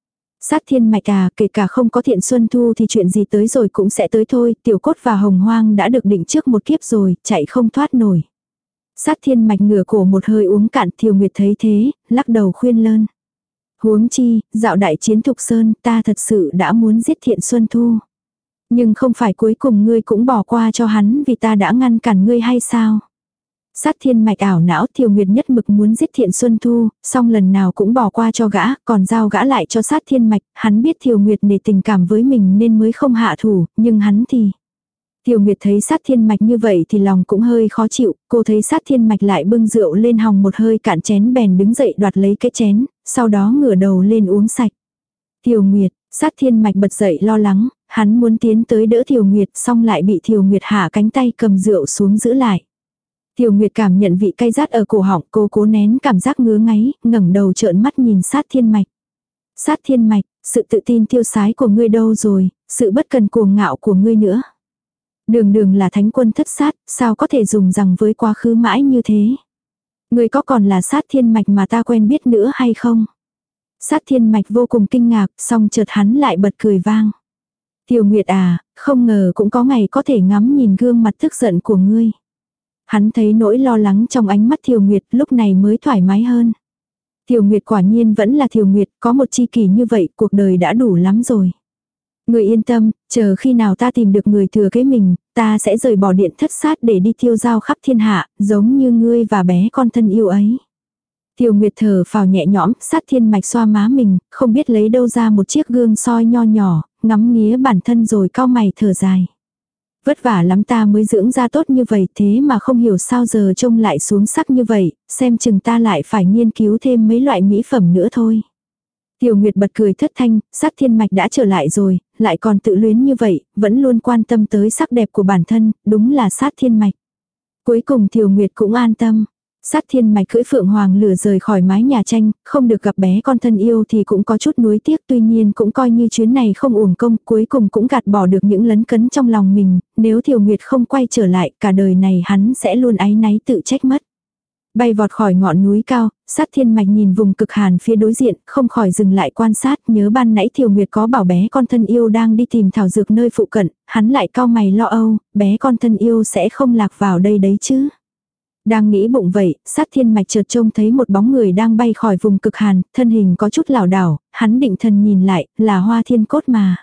Sát Thiên Mạch à, kể cả không có Thiện Xuân Thu thì chuyện gì tới rồi cũng sẽ tới thôi, tiểu cốt và hồng hoang đã được định trước một kiếp rồi, chạy không thoát nổi. Sát Thiên Mạch ngửa cổ một hơi uống cạn, Thiều Nguyệt thấy thế, lắc đầu khuyên lơn. Huống chi, dạo đại chiến Thục Sơn, ta thật sự đã muốn giết Thiện Xuân Thu. Nhưng không phải cuối cùng ngươi cũng bỏ qua cho hắn vì ta đã ngăn cản ngươi hay sao? Sát Thiên Mạch ảo não, Thiều Nguyệt nhất mực muốn giết Thiện Xuân Thu, song lần nào cũng bỏ qua cho gã, còn giao gã lại cho Sát Thiên Mạch, hắn biết Thiều Nguyệt nể tình cảm với mình nên mới không hạ thủ, nhưng hắn thì... Thiều Nguyệt thấy Sát Thiên Mạch như vậy thì lòng cũng hơi khó chịu, cô thấy Sát Thiên Mạch lại bưng rượu lên hòng một hơi cạn chén bèn đứng dậy đoạt lấy cái chén, sau đó ngửa đầu lên uống sạch. Thiều Nguyệt, Sát Thiên Mạch bật dậy lo lắng, hắn muốn tiến tới đỡ Thiều Nguyệt song lại bị Thiều Nguyệt hạ cánh tay cầm rượu xuống giữ lại. Thiều Nguyệt cảm nhận vị cay rát ở cổ họng, cô cố nén cảm giác ngứa ngáy, ngẩng đầu trợn mắt nhìn Sát Thiên Mạch. Sát Thiên Mạch, sự tự tin tiêu sái của ngươi đâu rồi, sự bất cần cuồng ngạo của ngươi nữa. Đường đường là thánh quân thất sát, sao có thể dùng rằng với quá khứ mãi như thế. Ngươi có còn là Sát Thiên Mạch mà ta quen biết nữa hay không? Sát Thiên Mạch vô cùng kinh ngạc, song chợt hắn lại bật cười vang. Tiểu Nguyệt à, không ngờ cũng có ngày có thể ngắm nhìn gương mặt tức giận của ngươi. Hắn thấy nỗi lo lắng trong ánh mắt Tiểu Nguyệt, lúc này mới thoải mái hơn. Tiểu Nguyệt quả nhiên vẫn là Tiểu Nguyệt, có một chi kỷ như vậy, cuộc đời đã đủ lắm rồi. Ngươi yên tâm, chờ khi nào ta tìm được người thừa kế mình, ta sẽ rời bỏ Điện Thất Sát để đi tiêu giao khắp thiên hạ, giống như ngươi và bé con thân yêu ấy. Tiểu Nguyệt thở phào nhẹ nhõm, Sát Thiên Mạch xoa má mình, không biết lấy đâu ra một chiếc gương soi nho nhỏ, ngắm nghía bản thân rồi cau mày thở dài. Vất vả lắm ta mới dưỡng ra tốt như vậy, thế mà không hiểu sao giờ trông lại xuống sắc như vậy, xem chừng ta lại phải nghiên cứu thêm mấy loại mỹ phẩm nữa thôi. Tiểu Nguyệt bật cười thất thanh, Sát Thiên Mạch đã trở lại rồi, lại còn tự luyến như vậy, vẫn luôn quan tâm tới sắc đẹp của bản thân, đúng là Sát Thiên Mạch. Cuối cùng Tiểu Nguyệt cũng an tâm. Sát Thiên Mạch cưỡi phượng hoàng lửa rời khỏi mái nhà tranh, không được gặp bé con thân yêu thì cũng có chút nuối tiếc, tuy nhiên cũng coi như chuyến này không uổng công, cuối cùng cũng gạt bỏ được những lấn cấn trong lòng mình, nếu Tiểu Nguyệt không quay trở lại, cả đời này hắn sẽ luôn áy náy tự trách mất. Bay vọt khỏi ngọn núi cao, Sát Thiên Mạch nhìn vùng cực hàn phía đối diện, không khỏi dừng lại quan sát, nhớ ban nãy Tiểu Nguyệt có bảo bé con thân yêu đang đi tìm thảo dược nơi phụ cận, hắn lại cau mày lo âu, bé con thân yêu sẽ không lạc vào đây đấy chứ. Đang nghĩ bụng vậy, Sát Thiên Mạch chợt trông thấy một bóng người đang bay khỏi vùng cực hàn, thân hình có chút lảo đảo, hắn định thần nhìn lại, là Hoa Thiên Cốt mà.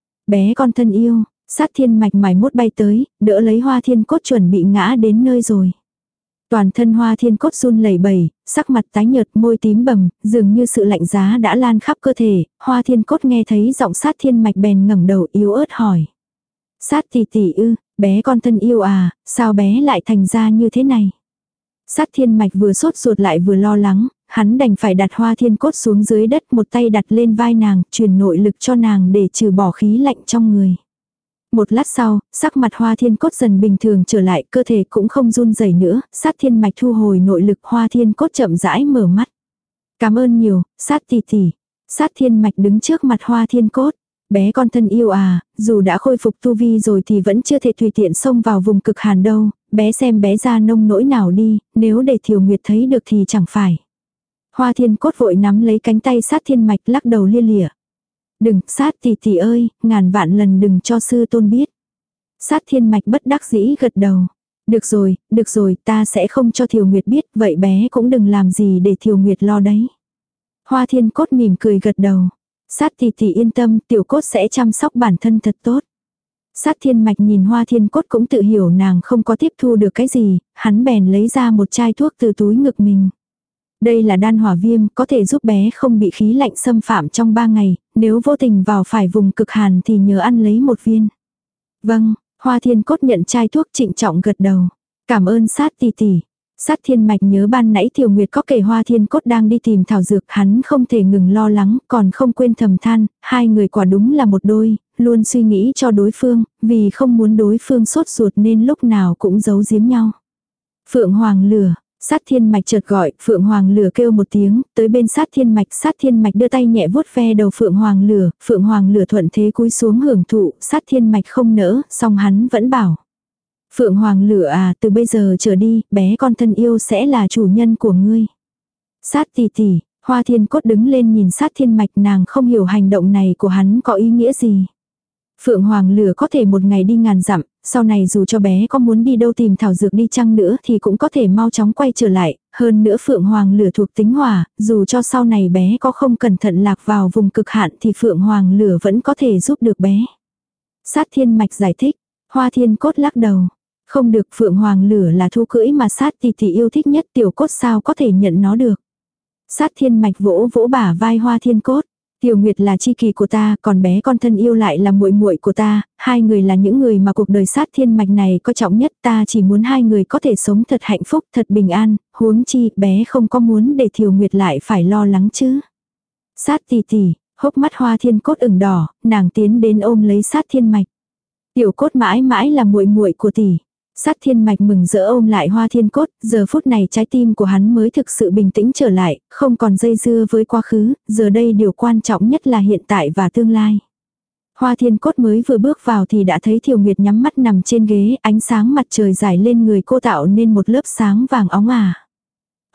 Bé con thân yêu, Sát Thiên Mạch mải mốt bay tới, đỡ lấy Hoa Thiên Cốt chuẩn bị ngã đến nơi rồi. Toàn thân Hoa Thiên Cốt run lẩy bẩy, sắc mặt tái nhợt, môi tím bầm, dường như sự lạnh giá đã lan khắp cơ thể. Hoa Thiên Cốt nghe thấy giọng Sát Thiên Mạch bèn ngẩng đầu yếu ớt hỏi. Sát tỷ tỷ ư, bé con thân yêu à, sao bé lại thành ra như thế này? Sát Thiên Mạch vừa sốt ruột lại vừa lo lắng, hắn đành phải đặt Hoa Thiên Cốt xuống dưới đất, một tay đặt lên vai nàng, truyền nội lực cho nàng để trừ bỏ khí lạnh trong người. Một lát sau, sắc mặt Hoa Thiên Cốt dần bình thường trở lại, cơ thể cũng không run rẩy nữa, Sát Thiên Mạch thu hồi nội lực, Hoa Thiên Cốt chậm rãi mở mắt. Cảm ơn nhiều, Sát tỷ tỷ. Sát Thiên Mạch đứng trước mặt Hoa Thiên Cốt. Bé con thân yêu à, dù đã khôi phục tu vi rồi thì vẫn chưa thể tùy tiện xông vào vùng cực hàn đâu, bé xem bé ra nông nỗi nào đi, nếu để Thiều Nguyệt thấy được thì chẳng phải. Hoa Thiên Cốt vội nắm lấy cánh tay Sát Thiên Mạch lắc đầu lia lịa. Đừng, Sát tỷ tỷ ơi, ngàn vạn lần đừng cho sư tôn biết. Sát Thiên Mạch bất đắc dĩ gật đầu. Được rồi, được rồi, ta sẽ không cho Thiều Nguyệt biết, vậy bé cũng đừng làm gì để Thiều Nguyệt lo đấy. Hoa Thiên Cốt mỉm cười gật đầu. Sát tỷ tỷ yên tâm, tiểu cốt sẽ chăm sóc bản thân thật tốt. Sát Thiên Mạch nhìn Hoa Thiên Cốt cũng tự hiểu nàng không có tiếp thu được cái gì, hắn bèn lấy ra một chai thuốc từ túi ngực mình. Đây là đan hỏa viêm, có thể giúp bé không bị khí lạnh xâm phạm trong ba ngày, nếu vô tình vào phải vùng cực hàn thì nhớ ăn lấy một viên. Vâng, Hoa Thiên Cốt nhận chai thuốc trịnh trọng gật đầu. Cảm ơn Sát tỷ tỷ. Sát Thiên Mạch nhớ ban nãy Tiểu Nguyệt có kể Hoa Thiên Cốt đang đi tìm thảo dược, hắn không thể ngừng lo lắng, còn không quên thầm than, hai người quả đúng là một đôi, luôn suy nghĩ cho đối phương, vì không muốn đối phương sốt ruột nên lúc nào cũng giấu giếm nhau. Phượng Hoàng lửa, Sát Thiên Mạch chợt gọi, Phượng Hoàng lửa kêu một tiếng, tới bên Sát Thiên Mạch, Sát Thiên Mạch đưa tay nhẹ vuốt ve đầu Phượng Hoàng lửa, Phượng Hoàng lửa thuận thế cúi xuống hưởng thụ, Sát Thiên Mạch không nỡ, song hắn vẫn bảo. Phượng Hoàng lửa à, từ bây giờ trở đi, bé con thân yêu sẽ là chủ nhân của ngươi. Sát tỷ tỷ, Hoa Thiên Cốt đứng lên nhìn Sát Thiên Mạch, nàng không hiểu hành động này của hắn có ý nghĩa gì. Phượng Hoàng lửa có thể một ngày đi ngàn dặm, sau này dù cho bé có muốn đi đâu tìm thảo dược đi chăng nữa thì cũng có thể mau chóng quay trở lại, hơn nữa Phượng Hoàng lửa thuộc tính hỏa, dù cho sau này bé có không cẩn thận lạc vào vùng cực hạn thì Phượng Hoàng lửa vẫn có thể giúp được bé. Sát Thiên Mạch giải thích, Hoa Thiên Cốt lắc đầu. Không được, Phượng Hoàng lửa là thú cưỡi mà Sát tỷ tỷ yêu thích nhất, tiểu cốt sao có thể nhận nó được. Sát Thiên Mạch vỗ vỗ bả vai Hoa Thiên Cốt. Tiểu Nguyệt là chi kỷ của ta, còn bé con thân yêu lại là muội muội của ta, hai người là những người mà cuộc đời Sát Thiên Mạch này coi trọng nhất, ta chỉ muốn hai người có thể sống thật hạnh phúc, thật bình an, huống chi bé không có muốn để Tiểu Nguyệt lại phải lo lắng chứ. Sát tỷ tỷ, hốc mắt Hoa Thiên Cốt ửng đỏ, nàng tiến đến ôm lấy Sát Thiên Mạch. Tiểu cốt mãi mãi là muội muội của tỷ. Sát Thiên Mạch mừng rỡ ôm lại Hoa Thiên Cốt, giờ phút này trái tim của hắn mới thực sự bình tĩnh trở lại, không còn dây dưa với quá khứ, giờ đây điều quan trọng nhất là hiện tại và tương lai. Hoa Thiên Cốt mới vừa bước vào thì đã thấy Thiều Nguyệt nhắm mắt nằm trên ghế, ánh sáng mặt trời rải lên người cô tạo nên một lớp sáng vàng óng ả.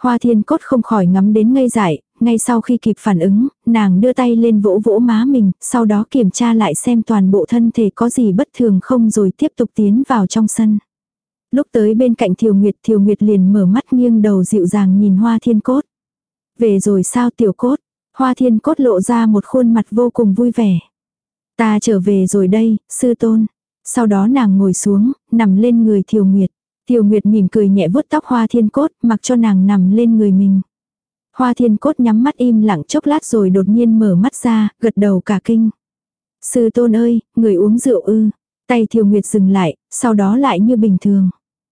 Hoa Thiên Cốt không khỏi ngắm đến ngây dại, ngay sau khi kịp phản ứng, nàng đưa tay lên vỗ vỗ má mình, sau đó kiểm tra lại xem toàn bộ thân thể có gì bất thường không rồi tiếp tục tiến vào trong sân. Lúc tới bên cạnh Thiều Nguyệt, Thiều Nguyệt liền mở mắt nghiêng đầu dịu dàng nhìn Hoa Thiên Cốt. Về rồi sao Tiểu Cốt? Hoa Thiên Cốt lộ ra một khuôn mặt vô cùng vui vẻ. Ta trở về rồi đây, sư tôn. Sau đó nàng ngồi xuống, nằm lên người Thiều Nguyệt. Thiều Nguyệt mỉm cười nhẹ vuốt tóc Hoa Thiên Cốt, mặc cho nàng nằm lên người mình. Hoa Thiên Cốt nhắm mắt im lặng chốc lát rồi đột nhiên mở mắt ra, gật đầu cả kinh. Sư tôn ơi, người uống rượu ư. Tay Thiều Nguyệt dừng lại, sau đó lại như bình thường.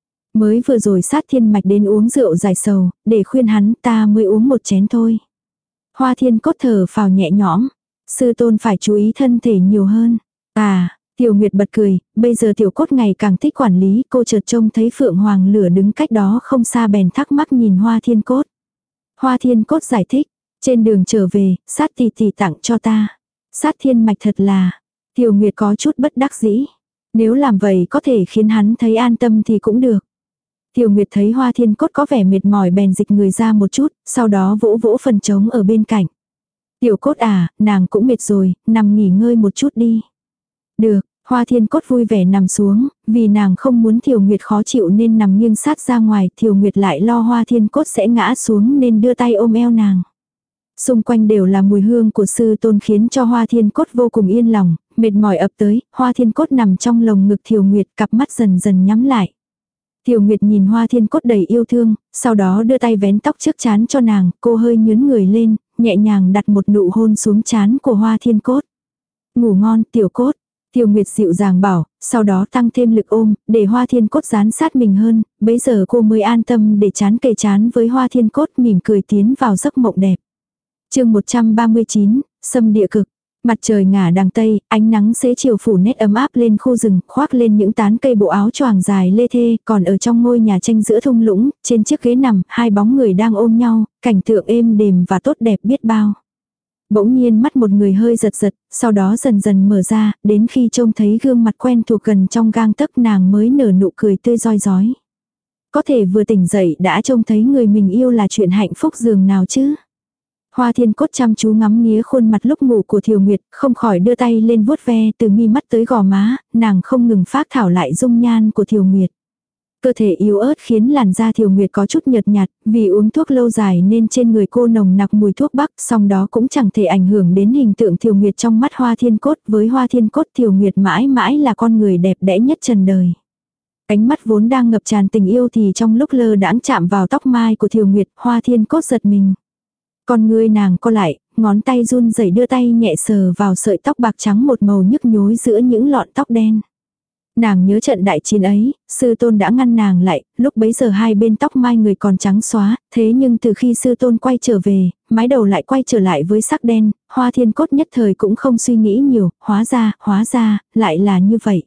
Mới vừa rồi Sát Thiên Mạch đến uống rượu giải sầu, để khuyên hắn ta mới uống một chén thôi. Hoa Thiên Cốt thở phào nhẹ nhõm. Sư tôn phải chú ý thân thể nhiều hơn. À, Tiểu Nguyệt bật cười, bây giờ Tiểu Cốt ngày càng thích quản lý, cô chợt trông thấy Phượng Hoàng Lửa đứng cách đó không xa bèn thắc mắc nhìn Hoa Thiên Cốt. Hoa Thiên Cốt giải thích, trên đường trở về, Sát tỷ tỷ tặng cho ta. Sát Thiên Mạch thật là, Tiểu Nguyệt có chút bất đắc dĩ. Nếu làm vậy có thể khiến hắn thấy an tâm thì cũng được. Tiểu Nguyệt thấy Hoa Thiên Cốt có vẻ mệt mỏi bèn dịch người ra một chút, sau đó vỗ vỗ phần trống ở bên cạnh. Tiểu Cốt à, nàng cũng mệt rồi, nằm nghỉ ngơi một chút đi. Được, Hoa Thiên Cốt vui vẻ nằm xuống, vì nàng không muốn Tiểu Nguyệt khó chịu nên nằm nghiêng sát ra ngoài, Tiểu Nguyệt lại lo Hoa Thiên Cốt sẽ ngã xuống nên đưa tay ôm eo nàng. Xung quanh đều là mùi hương của sư tôn khiến cho Hoa Thiên Cốt vô cùng yên lòng, mệt mỏi ập tới, Hoa Thiên Cốt nằm trong lồng ngực Tiểu Nguyệt, cặp mắt dần dần nhắm lại. Tiểu Nguyệt nhìn Hoa Thiên Cốt đầy yêu thương, sau đó đưa tay vén tóc trước trán cho nàng, cô hơi nhướng người lên, nhẹ nhàng đặt một nụ hôn xuống trán của Hoa Thiên Cốt. Ngủ ngon Tiểu Cốt, Tiểu Nguyệt dịu dàng bảo, sau đó tăng thêm lực ôm, để Hoa Thiên Cốt dán sát mình hơn, bấy giờ cô mới an tâm để chán kề chán với Hoa Thiên Cốt mỉm cười tiến vào giấc mộng đẹp. Chương một trăm ba mươi chín, Xâm địa cực. Mặt trời ngả đằng tây, ánh nắng xế chiều phủ nét ấm áp lên khu rừng, khoác lên những tán cây bộ áo choàng dài lê thê, còn ở trong ngôi nhà tranh giữa thung lũng, trên chiếc ghế nằm, hai bóng người đang ôm nhau, cảnh tượng êm đềm và tốt đẹp biết bao. Bỗng nhiên mắt một người hơi giật giật, sau đó dần dần mở ra, đến khi trông thấy gương mặt quen thuộc gần trong gang tấc nàng mới nở nụ cười tươi roi rói. Có thể vừa tỉnh dậy đã trông thấy người mình yêu là chuyện hạnh phúc dường nào chứ. Hoa Thiên Cốt chăm chú ngắm nghía khuôn mặt lúc ngủ của Thiều Nguyệt, không khỏi đưa tay lên vuốt ve từ mi mắt tới gò má, nàng không ngừng phác thảo lại dung nhan của Thiều Nguyệt. Cơ thể yếu ớt khiến làn da Thiều Nguyệt có chút nhợt nhạt, vì uống thuốc lâu dài nên trên người cô nồng nặc mùi thuốc bắc, song đó cũng chẳng thể ảnh hưởng đến hình tượng Thiều Nguyệt trong mắt Hoa Thiên Cốt. Với Hoa Thiên Cốt, Thiều Nguyệt mãi mãi là con người đẹp đẽ nhất trần đời. Ánh mắt vốn đang ngập tràn tình yêu thì trong lúc lơ đãng chạm vào tóc mai của Thiều Nguyệt, Hoa Thiên Cốt giật mình. Con ngươi nàng co lại, ngón tay run rẩy đưa tay nhẹ sờ vào sợi tóc bạc trắng một màu nhức nhối giữa những lọn tóc đen. Nàng nhớ trận đại chiến ấy, sư tôn đã ngăn nàng lại, lúc bấy giờ hai bên tóc mai người còn trắng xóa, thế nhưng từ khi sư tôn quay trở về, mái đầu lại quay trở lại với sắc đen, Hoa Thiên Cốt nhất thời cũng không suy nghĩ nhiều, hóa ra, hóa ra, lại là như vậy.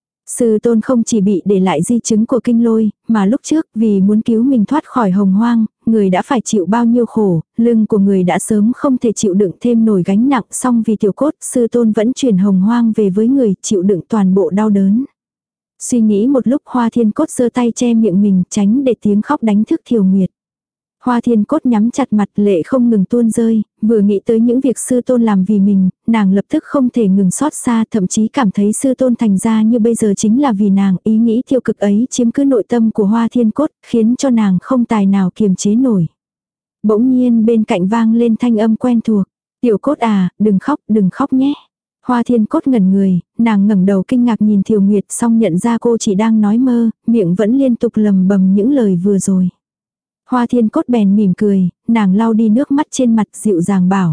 Sư tôn không chỉ bị để lại di chứng của kinh lôi, mà lúc trước vì muốn cứu mình thoát khỏi hồng hoang, người đã phải chịu bao nhiêu khổ, lưng của người đã sớm không thể chịu đựng thêm nổi gánh nặng, song vì Tiểu Cốt, sư tôn vẫn chuyển hồng hoang về với người, chịu đựng toàn bộ đau đớn. Suy nghĩ một lúc Hoa Thiên Cốt giơ tay che miệng mình, tránh để tiếng khóc đánh thức Thiều Nguyệt. Hoa Thiên Cốt nhắm chặt mặt, lệ không ngừng tuôn rơi, vừa nghĩ tới những việc sư tôn làm vì mình, nàng lập tức không thể ngừng xót xa, thậm chí cảm thấy sư tôn thành ra như bây giờ chính là vì nàng. Ý nghĩ tiêu cực ấy chiếm cứ nội tâm của Hoa Thiên Cốt, khiến cho nàng không tài nào kiềm chế nổi. Bỗng nhiên bên cạnh vang lên thanh âm quen thuộc. Tiểu Cốt à, đừng khóc, đừng khóc nhé. Hoa Thiên Cốt ngẩn người, nàng ngẩng đầu kinh ngạc nhìn Thiều Nguyệt, xong nhận ra cô chỉ đang nói mơ, miệng vẫn liên tục lầm bầm những lời vừa rồi. Hoa Thiên Cốt bèn mỉm cười, nàng lau đi nước mắt trên mặt dịu dàng bảo.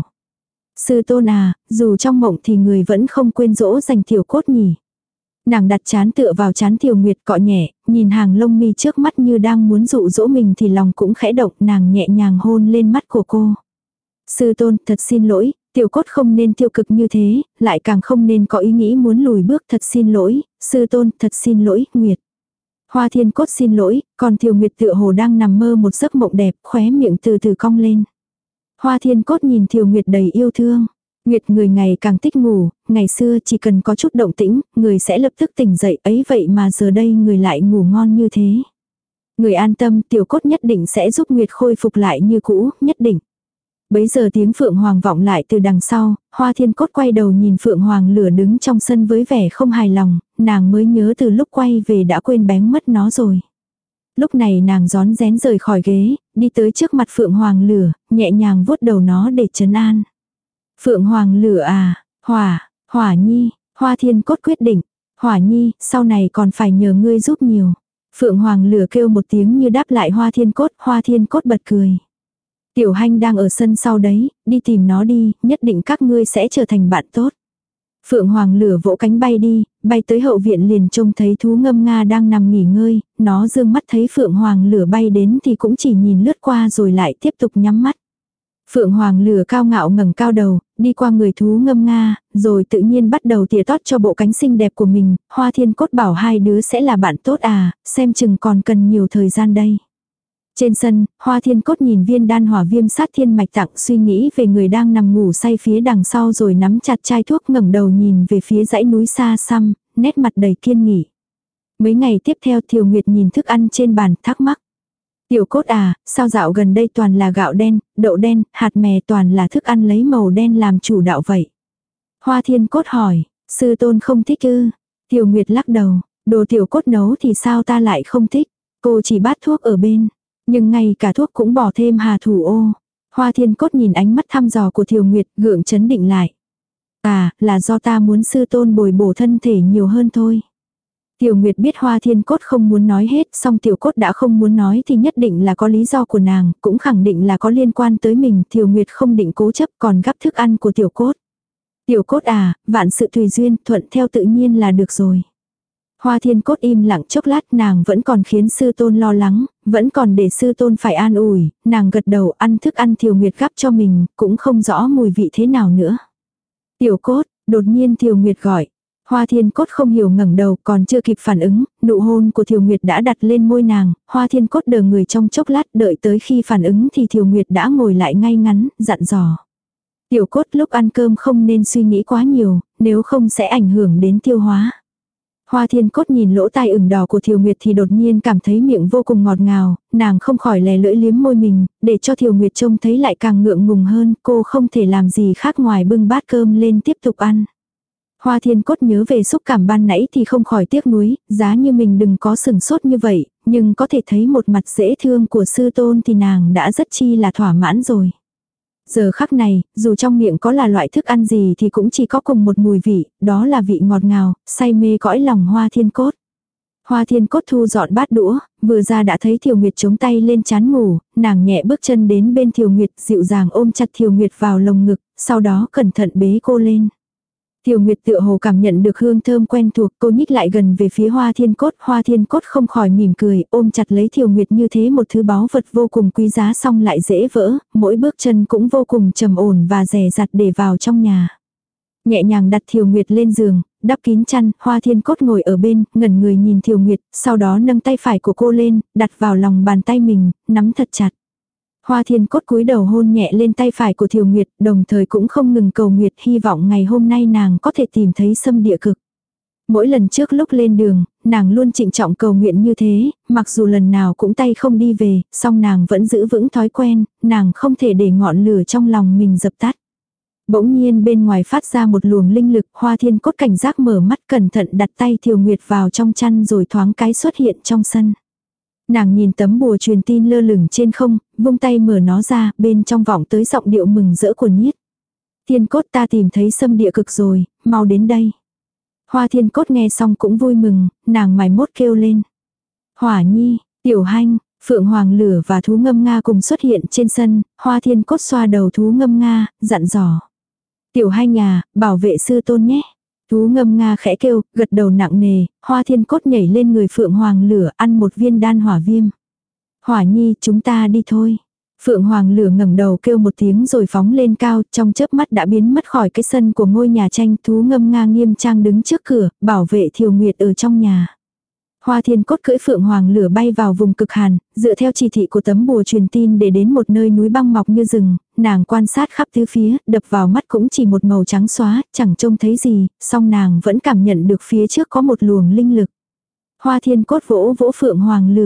Sư tôn à, dù trong mộng thì người vẫn không quên dỗ dành Tiểu Cốt nhỉ. Nàng đặt trán tựa vào trán Thiều Nguyệt cọ nhẹ, nhìn hàng lông mi trước mắt như đang muốn dụ dỗ mình thì lòng cũng khẽ động, nàng nhẹ nhàng hôn lên mắt của cô. Sư tôn, thật xin lỗi, Tiểu Cốt không nên tiêu cực như thế, lại càng không nên có ý nghĩ muốn lùi bước, thật xin lỗi, sư tôn, thật xin lỗi, Nguyệt. Hoa Thiên Cốt xin lỗi, còn Thiều Nguyệt tựa hồ đang nằm mơ một giấc mộng đẹp, khóe miệng từ từ cong lên. Hoa Thiên Cốt nhìn Thiều Nguyệt đầy yêu thương. Nguyệt người ngày càng thích ngủ, ngày xưa chỉ cần có chút động tĩnh, người sẽ lập tức tỉnh dậy, ấy vậy mà giờ đây người lại ngủ ngon như thế. Người an tâm, tiểu cốt nhất định sẽ giúp Nguyệt khôi phục lại như cũ, nhất định. Bấy giờ tiếng Phượng Hoàng vọng lại từ đằng sau, Hoa Thiên Cốt quay đầu nhìn Phượng Hoàng lửa đứng trong sân với vẻ không hài lòng, nàng mới nhớ từ lúc quay về đã quên bén mất nó rồi. Lúc này nàng rón rén rời khỏi ghế, đi tới trước mặt Phượng Hoàng lửa, nhẹ nhàng vuốt đầu nó để trấn an. Phượng Hoàng lửa à, Hỏa, Hỏa Nhi, Hoa Thiên Cốt quyết định, Hỏa Nhi, sau này còn phải nhờ ngươi giúp nhiều. Phượng Hoàng lửa kêu một tiếng như đáp lại Hoa Thiên Cốt, Hoa Thiên Cốt bật cười. Tiểu Hanh đang ở sân sau đấy, đi tìm nó đi, nhất định các ngươi sẽ trở thành bạn tốt. Phượng Hoàng lửa vỗ cánh bay đi, bay tới hậu viện liền trông thấy thú ngâm nga đang nằm nghỉ ngơi, nó dương mắt thấy Phượng Hoàng lửa bay đến thì cũng chỉ nhìn lướt qua rồi lại tiếp tục nhắm mắt. Phượng Hoàng lửa cao ngạo ngẩng cao đầu, đi qua người thú ngâm nga, rồi tự nhiên bắt đầu tỉa tót cho bộ cánh xinh đẹp của mình, Hoa Thiên Cốt bảo hai đứa sẽ là bạn tốt à, xem chừng còn cần nhiều thời gian đây. Trên sân, Hoa Thiên Cốt nhìn viên đan hỏa viêm sát thiên mạch tặng, suy nghĩ về người đang nằm ngủ say phía đằng sau rồi nắm chặt chai thuốc, ngẩng đầu nhìn về phía dãy núi xa xăm, nét mặt đầy kiên nghị. Mấy ngày tiếp theo Thiều Nguyệt nhìn thức ăn trên bàn thắc mắc. Tiểu Cốt à, sao dạo gần đây toàn là gạo đen, đậu đen, hạt mè, toàn là thức ăn lấy màu đen làm chủ đạo vậy? Hoa Thiên Cốt hỏi, sư tôn không thích ư? Thiều Nguyệt lắc đầu, đồ Tiểu Cốt nấu thì sao ta lại không thích, cô chỉ bát thuốc ở bên. Nhưng ngay cả thuốc cũng bỏ thêm hà thủ ô. Hoa Thiên Cốt nhìn ánh mắt thăm dò của Thiều Nguyệt, gượng chấn định lại. À, là do ta muốn sư tôn bồi bổ thân thể nhiều hơn thôi. Thiều Nguyệt biết Hoa Thiên Cốt không muốn nói hết, song Tiểu Cốt đã không muốn nói thì nhất định là có lý do của nàng, cũng khẳng định là có liên quan tới mình. Thiều Nguyệt không định cố chấp, còn gắp thức ăn của Tiểu Cốt. Tiểu Cốt à, vạn sự tùy duyên, thuận theo tự nhiên là được rồi. Hoa Thiên Cốt im lặng chốc lát, nàng vẫn còn khiến sư tôn lo lắng, vẫn còn để sư tôn phải an ủi, nàng gật đầu ăn thức ăn Thiều Nguyệt gắp cho mình, cũng không rõ mùi vị thế nào nữa. Tiểu Cốt, đột nhiên Thiều Nguyệt gọi. Hoa Thiên Cốt không hiểu ngẩng đầu, còn chưa kịp phản ứng, nụ hôn của Thiều Nguyệt đã đặt lên môi nàng, Hoa Thiên Cốt đờ người trong chốc lát, đợi tới khi phản ứng thì Thiều Nguyệt đã ngồi lại ngay ngắn, dặn dò. Tiểu Cốt, lúc ăn cơm không nên suy nghĩ quá nhiều, nếu không sẽ ảnh hưởng đến tiêu hóa. Hoa Thiên Cốt nhìn lỗ tai ửng đỏ của Thiều Nguyệt thì đột nhiên cảm thấy miệng vô cùng ngọt ngào, nàng không khỏi lè lưỡi liếm môi mình, để cho Thiều Nguyệt trông thấy lại càng ngượng ngùng hơn, cô không thể làm gì khác ngoài bưng bát cơm lên tiếp tục ăn. Hoa Thiên Cốt nhớ về xúc cảm ban nãy thì không khỏi tiếc nuối, giá như mình đừng có sừng sốt như vậy, nhưng có thể thấy một mặt dễ thương của sư tôn thì nàng đã rất chi là thỏa mãn rồi. Giờ khắc này, dù trong miệng có là loại thức ăn gì thì cũng chỉ có cùng một mùi vị, đó là vị ngọt ngào, say mê cõi lòng Hoa Thiên Cốt. Hoa Thiên Cốt thu dọn bát đũa, vừa ra đã thấy Thiều Nguyệt chống tay lên chán ngủ, nàng nhẹ bước chân đến bên Thiều Nguyệt, dịu dàng ôm chặt Thiều Nguyệt vào lồng ngực, sau đó cẩn thận bế cô lên. Thiều Nguyệt tựa hồ cảm nhận được hương thơm quen thuộc, cô nhích lại gần về phía Hoa Thiên Cốt, Hoa Thiên Cốt không khỏi mỉm cười, ôm chặt lấy Thiều Nguyệt như thế một thứ báu vật vô cùng quý giá song lại dễ vỡ, mỗi bước chân cũng vô cùng trầm ổn và dè dặt để vào trong nhà. Nhẹ nhàng đặt Thiều Nguyệt lên giường, đắp kín chăn, Hoa Thiên Cốt ngồi ở bên, ngẩn người nhìn Thiều Nguyệt, sau đó nâng tay phải của cô lên, đặt vào lòng bàn tay mình, nắm thật chặt. Hoa Thiên Cốt cúi đầu hôn nhẹ lên tay phải của Thiều Nguyệt, đồng thời cũng không ngừng cầu nguyệt, hy vọng ngày hôm nay nàng có thể tìm thấy xâm địa cực. Mỗi lần trước lúc lên đường, nàng luôn trịnh trọng cầu nguyện như thế, mặc dù lần nào cũng tay không đi về, song nàng vẫn giữ vững thói quen, nàng không thể để ngọn lửa trong lòng mình dập tắt. Bỗng nhiên bên ngoài phát ra một luồng linh lực, Hoa Thiên Cốt cảnh giác mở mắt cẩn thận đặt tay Thiều Nguyệt vào trong chăn rồi thoáng cái xuất hiện trong sân. Nàng nhìn tấm bùa truyền tin lơ lửng trên không, vung tay mở nó ra, bên trong vọng tới giọng điệu mừng rỡ của Niết. Thiên Cốt, ta tìm thấy xâm địa cực rồi, mau đến đây. Hoa Thiên Cốt nghe xong cũng vui mừng, nàng mải mốt kêu lên. Hỏa Nhi, Tiểu Hanh, Phượng Hoàng lửa và thú ngâm nga cùng xuất hiện trên sân, Hoa Thiên Cốt xoa đầu thú ngâm nga, dặn dò. Tiểu Hanh à, bảo vệ sư tôn nhé. Thú ngâm nga khẽ kêu, gật đầu nặng nề, Hoa Thiên Cốt nhảy lên người Phượng Hoàng lửa ăn một viên đan hỏa viêm. Hỏa Nhi, chúng ta đi thôi. Phượng Hoàng lửa ngẩng đầu kêu một tiếng rồi phóng lên cao, trong chớp mắt đã biến mất khỏi cái sân của ngôi nhà tranh. Thú ngâm nga nghiêm trang đứng trước cửa, bảo vệ Thiều Nguyệt ở trong nhà. Hoa Thiên Cốt cưỡi Phượng Hoàng lửa bay vào vùng cực hàn, dựa theo chỉ thị của tấm bùa truyền tin để đến một nơi núi băng mọc như rừng, nàng quan sát khắp tứ phía, đập vào mắt cũng chỉ một màu trắng xóa, chẳng trông thấy gì, song nàng vẫn cảm nhận được phía trước có một luồng linh lực. Hoa Thiên Cốt vỗ vỗ Phượng Hoàng lửa.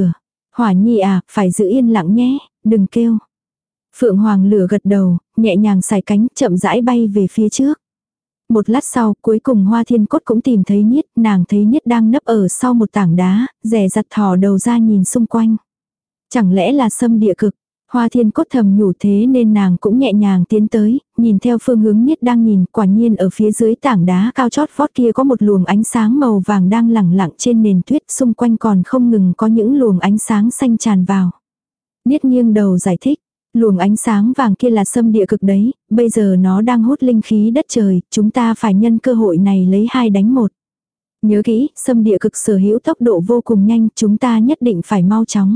Hỏa nhi à, phải giữ yên lặng nhé, đừng kêu. Phượng Hoàng lửa gật đầu, nhẹ nhàng xài cánh, chậm rãi bay về phía trước. Một lát sau, cuối cùng Hoa Thiên Cốt cũng tìm thấy Niết, nàng thấy Niết đang nấp ở sau một tảng đá, dè dặt thò đầu ra nhìn xung quanh. Chẳng lẽ là Sâm Địa Cực? Hoa Thiên Cốt thầm nhủ, thế nên nàng cũng nhẹ nhàng tiến tới, nhìn theo phương hướng Niết đang nhìn, quả nhiên ở phía dưới tảng đá cao chót vót kia có một luồng ánh sáng màu vàng đang lẳng lặng trên nền tuyết, xung quanh còn không ngừng có những luồng ánh sáng xanh tràn vào. Niết nghiêng đầu giải thích, luồng ánh sáng vàng kia là Sâm Địa Cực đấy, bây giờ nó đang hút linh khí đất trời, chúng ta phải nhân cơ hội này lấy hai đánh một. Nhớ kỹ, Sâm Địa Cực sở hữu tốc độ vô cùng nhanh, chúng ta nhất định phải mau chóng.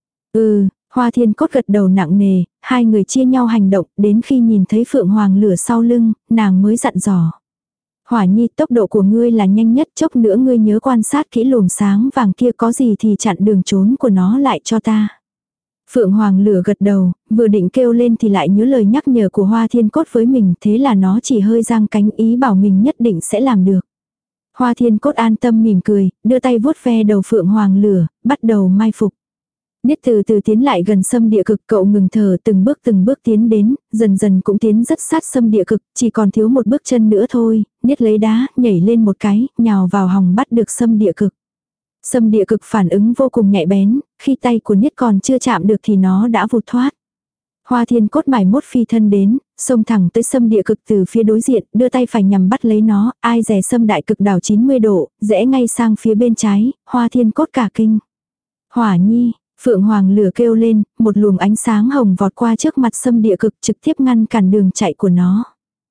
Ừ, Hoa Thiên Cốt gật đầu nặng nề, hai người chia nhau hành động, đến khi nhìn thấy Phượng Hoàng lửa sau lưng, nàng mới dặn dò. Hỏa nhi, tốc độ của ngươi là nhanh nhất, chốc nữa ngươi nhớ quan sát kỹ luồng sáng vàng kia, có gì thì chặn đường trốn của nó lại cho ta. Phượng Hoàng lửa gật đầu, vừa định kêu lên thì lại nhớ lời nhắc nhở của Hoa Thiên Cốt với mình, thế là nó chỉ hơi giang cánh ý bảo mình nhất định sẽ làm được. Hoa Thiên Cốt an tâm mỉm cười, đưa tay vuốt ve đầu Phượng Hoàng lửa, bắt đầu mai phục. Niết từ từ tiến lại gần Sâm Địa Cực, cậu ngừng thở, từng bước từng bước tiến đến, dần dần cũng tiến rất sát Sâm Địa Cực, chỉ còn thiếu một bước chân nữa thôi. Niết lấy đá, nhảy lên một cái, nhào vào hòng bắt được Sâm Địa Cực. Sâm Địa Cực phản ứng vô cùng nhạy bén, khi tay của Niết còn chưa chạm được thì nó đã vụt thoát. Hoa Thiên Cốt mải mốt phi thân đến, xông thẳng tới Sâm Địa Cực từ phía đối diện, đưa tay phải nhằm bắt lấy nó, ai dè Sâm Đại Cực đảo chín mươi độ, rẽ ngay sang phía bên trái, Hoa Thiên Cốt cả kinh. Hỏa nhi, Phượng Hoàng lửa kêu lên, một luồng ánh sáng hồng vọt qua trước mặt Sâm Địa Cực, trực tiếp ngăn cản đường chạy của nó.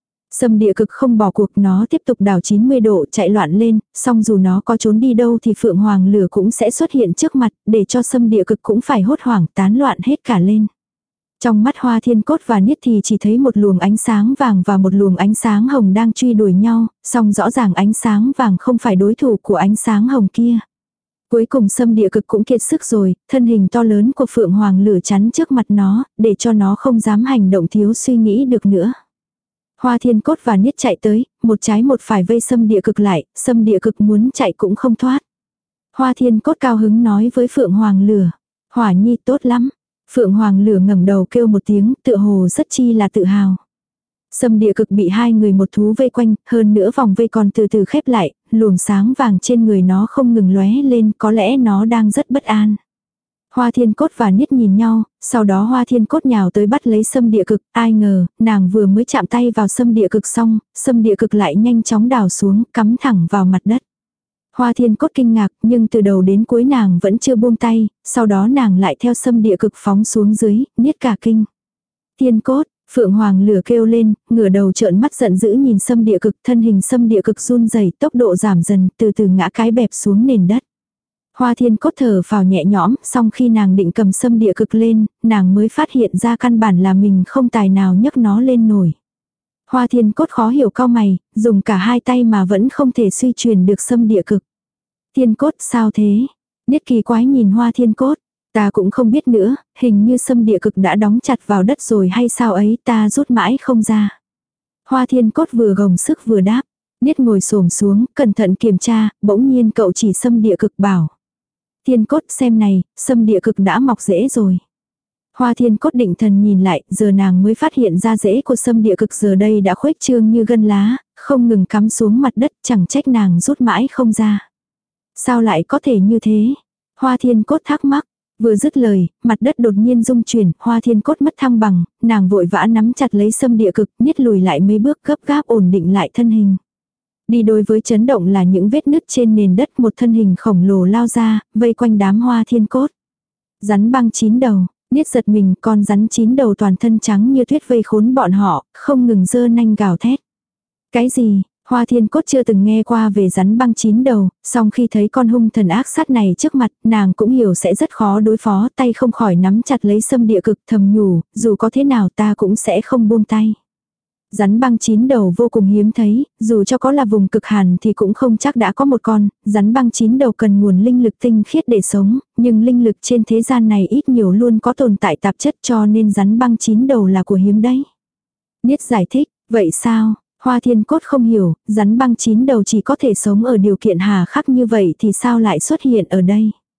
Sâm Địa Cực không bỏ cuộc, nó tiếp tục đảo chín mươi độ chạy loạn lên, song dù nó có trốn đi đâu thì Phượng Hoàng lửa cũng sẽ xuất hiện trước mặt, để cho Sâm Địa Cực cũng phải hốt hoảng tán loạn hết cả lên. Trong mắt Hoa Thiên Cốt và Niết thì chỉ thấy một luồng ánh sáng vàng và một luồng ánh sáng hồng đang truy đuổi nhau, song rõ ràng ánh sáng vàng không phải đối thủ của ánh sáng hồng kia. Cuối cùng Sâm Địa Cực cũng kiệt sức rồi, thân hình to lớn của Phượng Hoàng lửa chắn trước mặt nó, để cho nó không dám hành động thiếu suy nghĩ được nữa. Hoa Thiên Cốt và Niết chạy tới, một trái một phải vây Sâm Địa Cực lại, Sâm Địa Cực muốn chạy cũng không thoát. Hoa Thiên Cốt cao hứng nói với Phượng Hoàng lửa, Hỏa nhi tốt lắm. Phượng Hoàng lửa ngẩng đầu kêu một tiếng, tựa hồ rất chi là tự hào. Sâm Địa Cực bị hai người một thú vây quanh, hơn nữa vòng vây còn từ từ khép lại, luồng sáng vàng trên người nó không ngừng lóe lên, có lẽ nó đang rất bất an. Hoa Thiên Cốt và Niết nhìn nhau, sau đó Hoa Thiên Cốt nhào tới bắt lấy Sâm Địa Cực, ai ngờ, nàng vừa mới chạm tay vào Sâm Địa Cực xong, Sâm Địa Cực lại nhanh chóng đào xuống, cắm thẳng vào mặt đất. Hoa Thiên Cốt kinh ngạc, nhưng từ đầu đến cuối nàng vẫn chưa buông tay, sau đó nàng lại theo Sâm Địa Cực phóng xuống dưới, Niết cả kinh. Thiên Cốt, Phượng Hoàng lửa kêu lên, ngửa đầu trợn mắt giận dữ nhìn Sâm Địa Cực, thân hình Sâm Địa Cực run rẩy, tốc độ giảm dần, từ từ ngã cái bẹp xuống nền đất. Hoa Thiên Cốt thở phào nhẹ nhõm, song khi nàng định cầm Sâm Địa Cực lên, nàng mới phát hiện ra căn bản là mình không tài nào nhấc nó lên nổi. Hoa Thiên Cốt khó hiểu cau mày, dùng cả hai tay mà vẫn không thể suy chuyển được Sâm Địa Cực. Thiên Cốt sao thế? Niết kỳ quái nhìn Hoa Thiên Cốt. Ta cũng không biết nữa, hình như Sâm Địa Cực đã đóng chặt vào đất rồi hay sao ấy, ta rút mãi không ra. Hoa Thiên Cốt vừa gồng sức vừa đáp. Niết ngồi xổm xuống, cẩn thận kiểm tra, bỗng nhiên cậu chỉ Sâm Địa Cực bảo. Thiên Cốt xem này, Sâm Địa Cực đã mọc rễ rồi. Hoa Thiên Cốt định thần nhìn lại, giờ nàng mới phát hiện ra rễ của Sâm Địa Cực giờ đây đã khuếch trương như gân lá, không ngừng cắm xuống mặt đất, chẳng trách nàng rút mãi không ra. Sao lại có thể như thế? Hoa Thiên Cốt thắc mắc. Vừa dứt lời, mặt đất đột nhiên rung chuyển, Hoa Thiên Cốt mất thăng bằng, nàng vội vã nắm chặt lấy Sâm Địa Cực, Niết lùi lại mấy bước gấp gáp ổn định lại thân hình. Đi đối với chấn động là những vết nứt trên nền đất, một thân hình khổng lồ lao ra, vây quanh đám Hoa Thiên Cốt. Rắn băng chín đầu, Niết giật mình, con rắn chín đầu toàn thân trắng như tuyết vây khốn bọn họ, không ngừng giơ nanh gào thét. Cái gì? Hoa Thiên Cốt chưa từng nghe qua về rắn băng chín đầu, song khi thấy con hung thần ác sát này trước mặt, nàng cũng hiểu sẽ rất khó đối phó, tay không khỏi nắm chặt lấy Sâm Địa Cực, thầm nhủ, dù có thế nào ta cũng sẽ không buông tay. Rắn băng chín đầu vô cùng hiếm thấy, dù cho có là vùng cực hàn thì cũng không chắc đã có một con, rắn băng chín đầu cần nguồn linh lực tinh khiết để sống, nhưng linh lực trên thế gian này ít nhiều luôn có tồn tại tạp chất, cho nên rắn băng chín đầu là của hiếm đấy. Niết giải thích, vậy sao? Hoa Thiên Cốt không hiểu, rắn băng chín đầu chỉ có thể sống ở điều kiện hà khắc như vậy thì sao lại xuất hiện ở đây?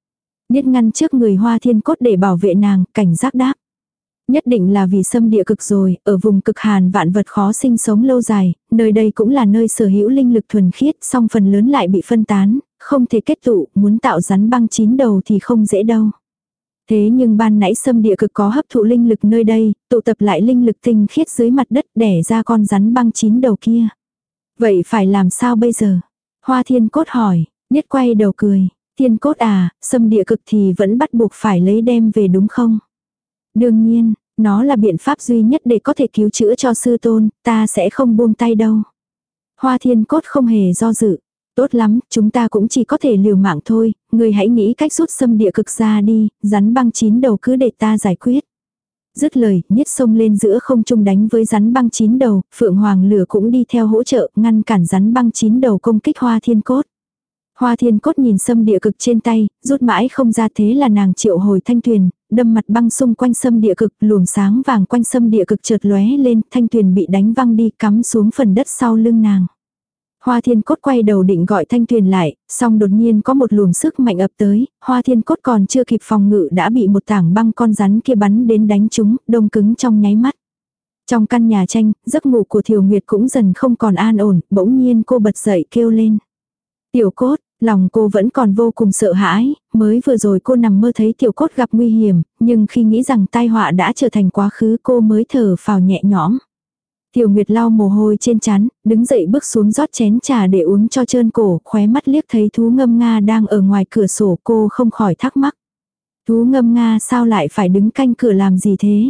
Niết ngăn trước người Hoa Thiên Cốt để bảo vệ nàng, cảnh giác đáp. Nhất định là vì xâm địa cực rồi, ở vùng cực hàn vạn vật khó sinh sống lâu dài, nơi đây cũng là nơi sở hữu linh lực thuần khiết, song phần lớn lại bị phân tán, không thể kết tụ, muốn tạo rắn băng chín đầu thì không dễ đâu. Thế nhưng ban nãy xâm địa cực có hấp thụ linh lực nơi đây, tụ tập lại linh lực tinh khiết dưới mặt đất đẻ ra con rắn băng chín đầu kia. Vậy phải làm sao bây giờ? Hoa Thiên Cốt hỏi, Niết quay đầu cười, Thiên Cốt à, xâm địa cực thì vẫn bắt buộc phải lấy đem về đúng không? Đương nhiên, nó là biện pháp duy nhất để có thể cứu chữa cho sư tôn, ta sẽ không buông tay đâu. Hoa Thiên Cốt không hề do dự. Tốt lắm, chúng ta cũng chỉ có thể liều mạng thôi, người hãy nghĩ cách rút xâm địa cực ra đi, rắn băng chín đầu cứ để ta giải quyết. Dứt lời, Niết xông lên giữa không trung đánh với rắn băng chín đầu, Phượng Hoàng Lửa cũng đi theo hỗ trợ, ngăn cản rắn băng chín đầu công kích Hoa Thiên Cốt. Hoa Thiên Cốt nhìn xâm địa cực trên tay, rút mãi không ra, thế là nàng triệu hồi thanh tuyền, đâm mặt băng xung quanh xâm địa cực, luồng sáng vàng quanh xâm địa cực chợt lóe lên, thanh tuyền bị đánh văng đi, cắm xuống phần đất sau lưng nàng. Hoa Thiên Cốt quay đầu định gọi thanh tuyền lại, song đột nhiên có một luồng sức mạnh ập tới, Hoa Thiên Cốt còn chưa kịp phòng ngự đã bị một tảng băng con rắn kia bắn đến đánh trúng, đông cứng trong nháy mắt. Trong căn nhà tranh, giấc ngủ của Thiều Nguyệt cũng dần không còn an ổn, bỗng nhiên cô bật dậy kêu lên. Tiểu Cốt, lòng cô vẫn còn vô cùng sợ hãi, mới vừa rồi cô nằm mơ thấy Tiểu Cốt gặp nguy hiểm, nhưng khi nghĩ rằng tai họa đã trở thành quá khứ cô mới thở phào nhẹ nhõm. Tiểu Nguyệt lau mồ hôi trên trán, đứng dậy bước xuống rót chén trà để uống cho trơn cổ, khóe mắt liếc thấy thú ngâm Nga đang ở ngoài cửa sổ, cô không khỏi thắc mắc. Thú ngâm Nga sao lại phải đứng canh cửa làm gì thế?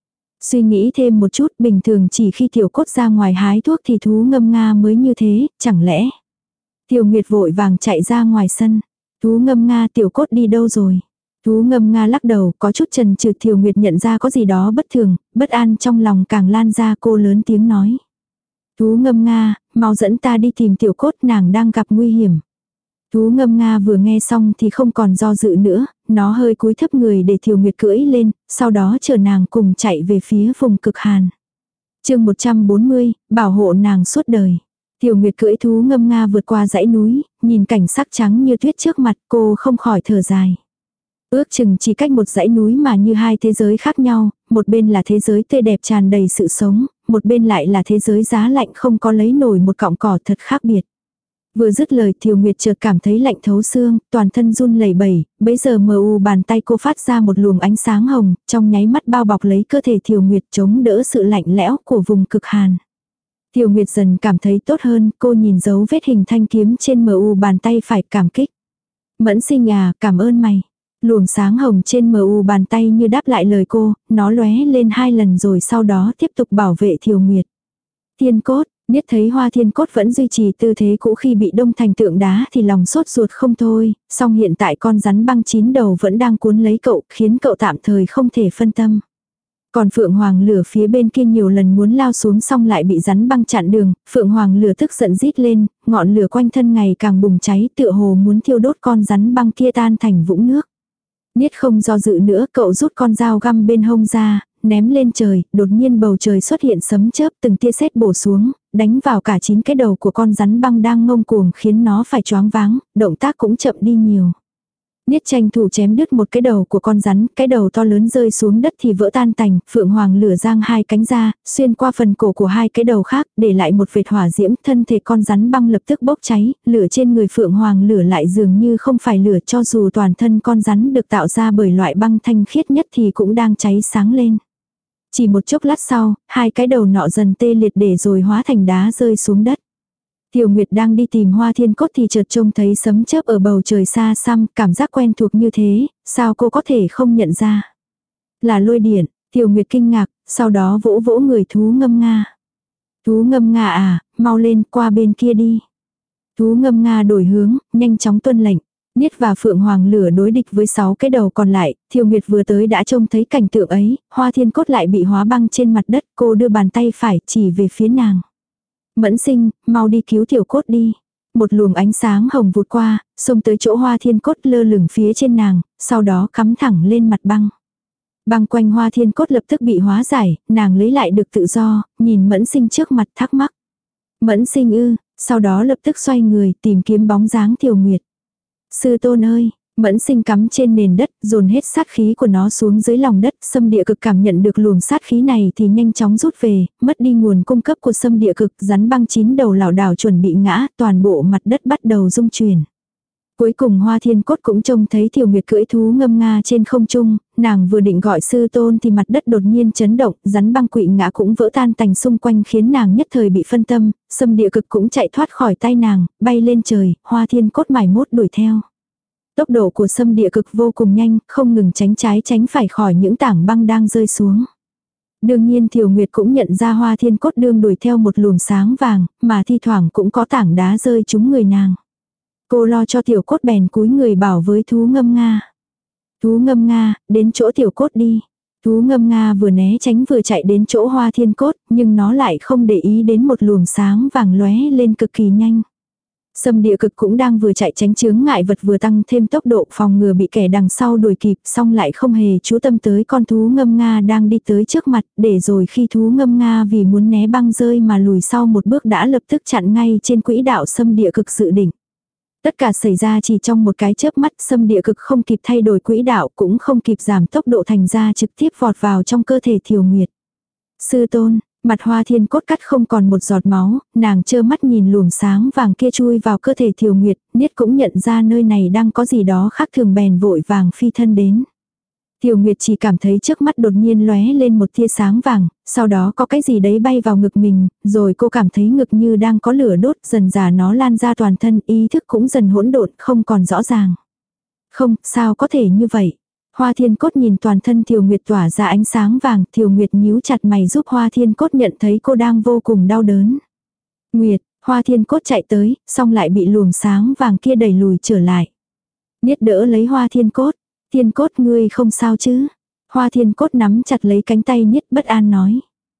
Suy nghĩ thêm một chút, bình thường chỉ khi Tiểu Cốt ra ngoài hái thuốc thì thú ngâm Nga mới như thế, chẳng lẽ? Tiểu Nguyệt vội vàng chạy ra ngoài sân. Thú ngâm Nga, Tiểu Cốt đi đâu rồi? Thú ngâm Nga lắc đầu, có chút chần chừ. Thiều Nguyệt nhận ra có gì đó bất thường, bất an trong lòng càng lan ra, cô lớn tiếng nói. Thú ngâm Nga, mau dẫn ta đi tìm Tiểu Cốt, nàng đang gặp nguy hiểm. Thú ngâm Nga vừa nghe xong thì không còn do dự nữa, nó hơi cúi thấp người để Thiều Nguyệt cưỡi lên, sau đó chờ nàng cùng chạy về phía vùng cực hàn. Chương một trăm bốn mươi, bảo hộ nàng suốt đời. Thiều Nguyệt cưỡi thú ngâm Nga vượt qua dãy núi, nhìn cảnh sắc trắng như tuyết trước mặt, cô không khỏi thở dài. Ước chừng chỉ cách một dãy núi mà như hai thế giới khác nhau, một bên là thế giới tươi đẹp tràn đầy sự sống, một bên lại là thế giới giá lạnh không có lấy nổi một cọng cỏ, thật khác biệt. Vừa dứt lời Thiều Nguyệt chợt cảm thấy lạnh thấu xương, toàn thân run lẩy bẩy, bấy giờ mờ u bàn tay cô phát ra một luồng ánh sáng hồng, trong nháy mắt bao bọc lấy cơ thể Thiều Nguyệt chống đỡ sự lạnh lẽo của vùng cực hàn. Thiều Nguyệt dần cảm thấy tốt hơn, cô nhìn dấu vết hình thanh kiếm trên mờ u bàn tay phải, cảm kích. Mẫn Sinh à, cảm ơn mày. Luồng sáng hồng trên mờ u bàn tay như đáp lại lời cô, nó lóe lên hai lần rồi sau đó tiếp tục bảo vệ Thiều Nguyệt. Thiên Cốt, Niết thấy Hoa Thiên Cốt vẫn duy trì tư thế cũ khi bị đông thành tượng đá thì lòng sốt ruột không thôi, song hiện tại con rắn băng chín đầu vẫn đang cuốn lấy cậu, khiến cậu tạm thời không thể phân tâm. Còn Phượng Hoàng Lửa phía bên kia nhiều lần muốn lao xuống xong lại bị rắn băng chặn đường, Phượng Hoàng Lửa tức giận rít lên, ngọn lửa quanh thân ngày càng bùng cháy, tựa hồ muốn thiêu đốt con rắn băng kia tan thành vũng nước. Niết không do dự nữa, cậu rút con dao găm bên hông ra, ném lên trời, đột nhiên bầu trời xuất hiện sấm chớp, từng tia sét bổ xuống, đánh vào cả chín cái đầu của con rắn băng đang ngông cuồng, khiến nó phải choáng váng, động tác cũng chậm đi nhiều. Niết tranh thủ chém đứt một cái đầu của con rắn, cái đầu to lớn rơi xuống đất thì vỡ tan tành, Phượng Hoàng Lửa giang hai cánh ra, xuyên qua phần cổ của hai cái đầu khác, để lại một vệt hỏa diễm, thân thể con rắn băng lập tức bốc cháy, lửa trên người Phượng Hoàng Lửa lại dường như không phải lửa, cho dù toàn thân con rắn được tạo ra bởi loại băng thanh khiết nhất thì cũng đang cháy sáng lên. Chỉ một chốc lát sau, hai cái đầu nọ dần tê liệt để rồi hóa thành đá rơi xuống đất. Tiểu Nguyệt đang đi tìm Hoa Thiên Cốt thì chợt trông thấy sấm chớp ở bầu trời xa xăm, cảm giác quen thuộc như thế, sao cô có thể không nhận ra. Là lôi điện, Tiểu Nguyệt kinh ngạc, sau đó vỗ vỗ người thú ngâm Nga. Thú ngâm Nga à, mau lên qua bên kia đi. Thú ngâm Nga đổi hướng, nhanh chóng tuân lệnh. Niết và Phượng Hoàng Lửa đối địch với sáu cái đầu còn lại, Thiều Nguyệt vừa tới đã trông thấy cảnh tượng ấy, Hoa Thiên Cốt lại bị hóa băng trên mặt đất, cô đưa bàn tay phải chỉ về phía nàng. Mẫn Sinh, mau đi cứu Tiểu Cốt đi. Một luồng ánh sáng hồng vụt qua, xông tới chỗ Hoa Thiên Cốt lơ lửng phía trên nàng, sau đó cắm thẳng lên mặt băng. Băng quanh Hoa Thiên Cốt lập tức bị hóa giải, nàng lấy lại được tự do, nhìn Mẫn Sinh trước mặt thắc mắc. Mẫn Sinh ư, sau đó lập tức xoay người tìm kiếm bóng dáng Thiều Nguyệt. Sư tôn ơi, Mẫn Sinh cắm trên nền đất, dồn hết sát khí của nó xuống dưới lòng đất, xâm địa cực cảm nhận được luồng sát khí này thì nhanh chóng rút về, mất đi nguồn cung cấp của xâm địa cực, rắn băng chín đầu lảo đảo chuẩn bị ngã, toàn bộ mặt đất bắt đầu rung chuyển. Cuối cùng Hoa Thiên Cốt cũng trông thấy Tiểu Nguyệt cưỡi thú ngâm nga trên không trung, nàng vừa định gọi sư tôn thì mặt đất đột nhiên chấn động, rắn băng quỵ ngã cũng vỡ tan tành xung quanh khiến nàng nhất thời bị phân tâm, xâm địa cực cũng chạy thoát khỏi tay nàng, bay lên trời, Hoa Thiên Cốt mải mốt đuổi theo. Tốc độ của xâm địa cực vô cùng nhanh, không ngừng tránh trái tránh phải khỏi những tảng băng đang rơi xuống. Đương nhiên Tiểu Nguyệt cũng nhận ra Hoa Thiên Cốt đương đuổi theo một luồng sáng vàng, mà thi thoảng cũng có tảng đá rơi trúng người nàng. Cô lo cho Tiểu Cốt bèn cúi người bảo với thú ngâm nga. Thú ngâm nga, đến chỗ Tiểu Cốt đi. Thú ngâm nga vừa né tránh vừa chạy đến chỗ Hoa Thiên Cốt, nhưng nó lại không để ý đến một luồng sáng vàng lóe lên cực kỳ nhanh. Xâm địa cực cũng đang vừa chạy tránh chướng ngại vật vừa tăng thêm tốc độ phòng ngừa bị kẻ đằng sau đuổi kịp, xong lại không hề chú tâm tới con thú ngâm nga đang đi tới trước mặt, để rồi khi thú ngâm nga vì muốn né băng rơi mà lùi sau một bước đã lập tức chặn ngay trên quỹ đạo xâm địa cực dự định. Tất cả xảy ra chỉ trong một cái chớp mắt, xâm địa cực không kịp thay đổi quỹ đạo cũng không kịp giảm tốc độ thành ra trực tiếp vọt vào trong cơ thể Thiều Nguyệt. Sư tôn, mặt Hoa Thiên Cốt cắt không còn một giọt máu, nàng trơ mắt nhìn luồng sáng vàng kia chui vào cơ thể Thiều Nguyệt, Niết cũng nhận ra nơi này đang có gì đó khác thường bèn vội vàng phi thân đến. Thiều Nguyệt chỉ cảm thấy trước mắt đột nhiên lóe lên một tia sáng vàng, sau đó có cái gì đấy bay vào ngực mình, rồi cô cảm thấy ngực như đang có lửa đốt, dần dà nó lan ra toàn thân, ý thức cũng dần hỗn độn, không còn rõ ràng. Không, sao có thể như vậy? Hoa Thiên Cốt nhìn toàn thân Thiều Nguyệt tỏa ra ánh sáng vàng, Thiều Nguyệt nhíu chặt mày giúp Hoa Thiên Cốt nhận thấy cô đang vô cùng đau đớn. Nguyệt, Hoa Thiên Cốt chạy tới, xong lại bị luồng sáng vàng kia đẩy lùi trở lại. Niết đỡ lấy Hoa Thiên Cốt. Thiên Cốt ngươi không sao chứ? Hoa Thiên Cốt nắm chặt lấy cánh tay Niết bất an nói.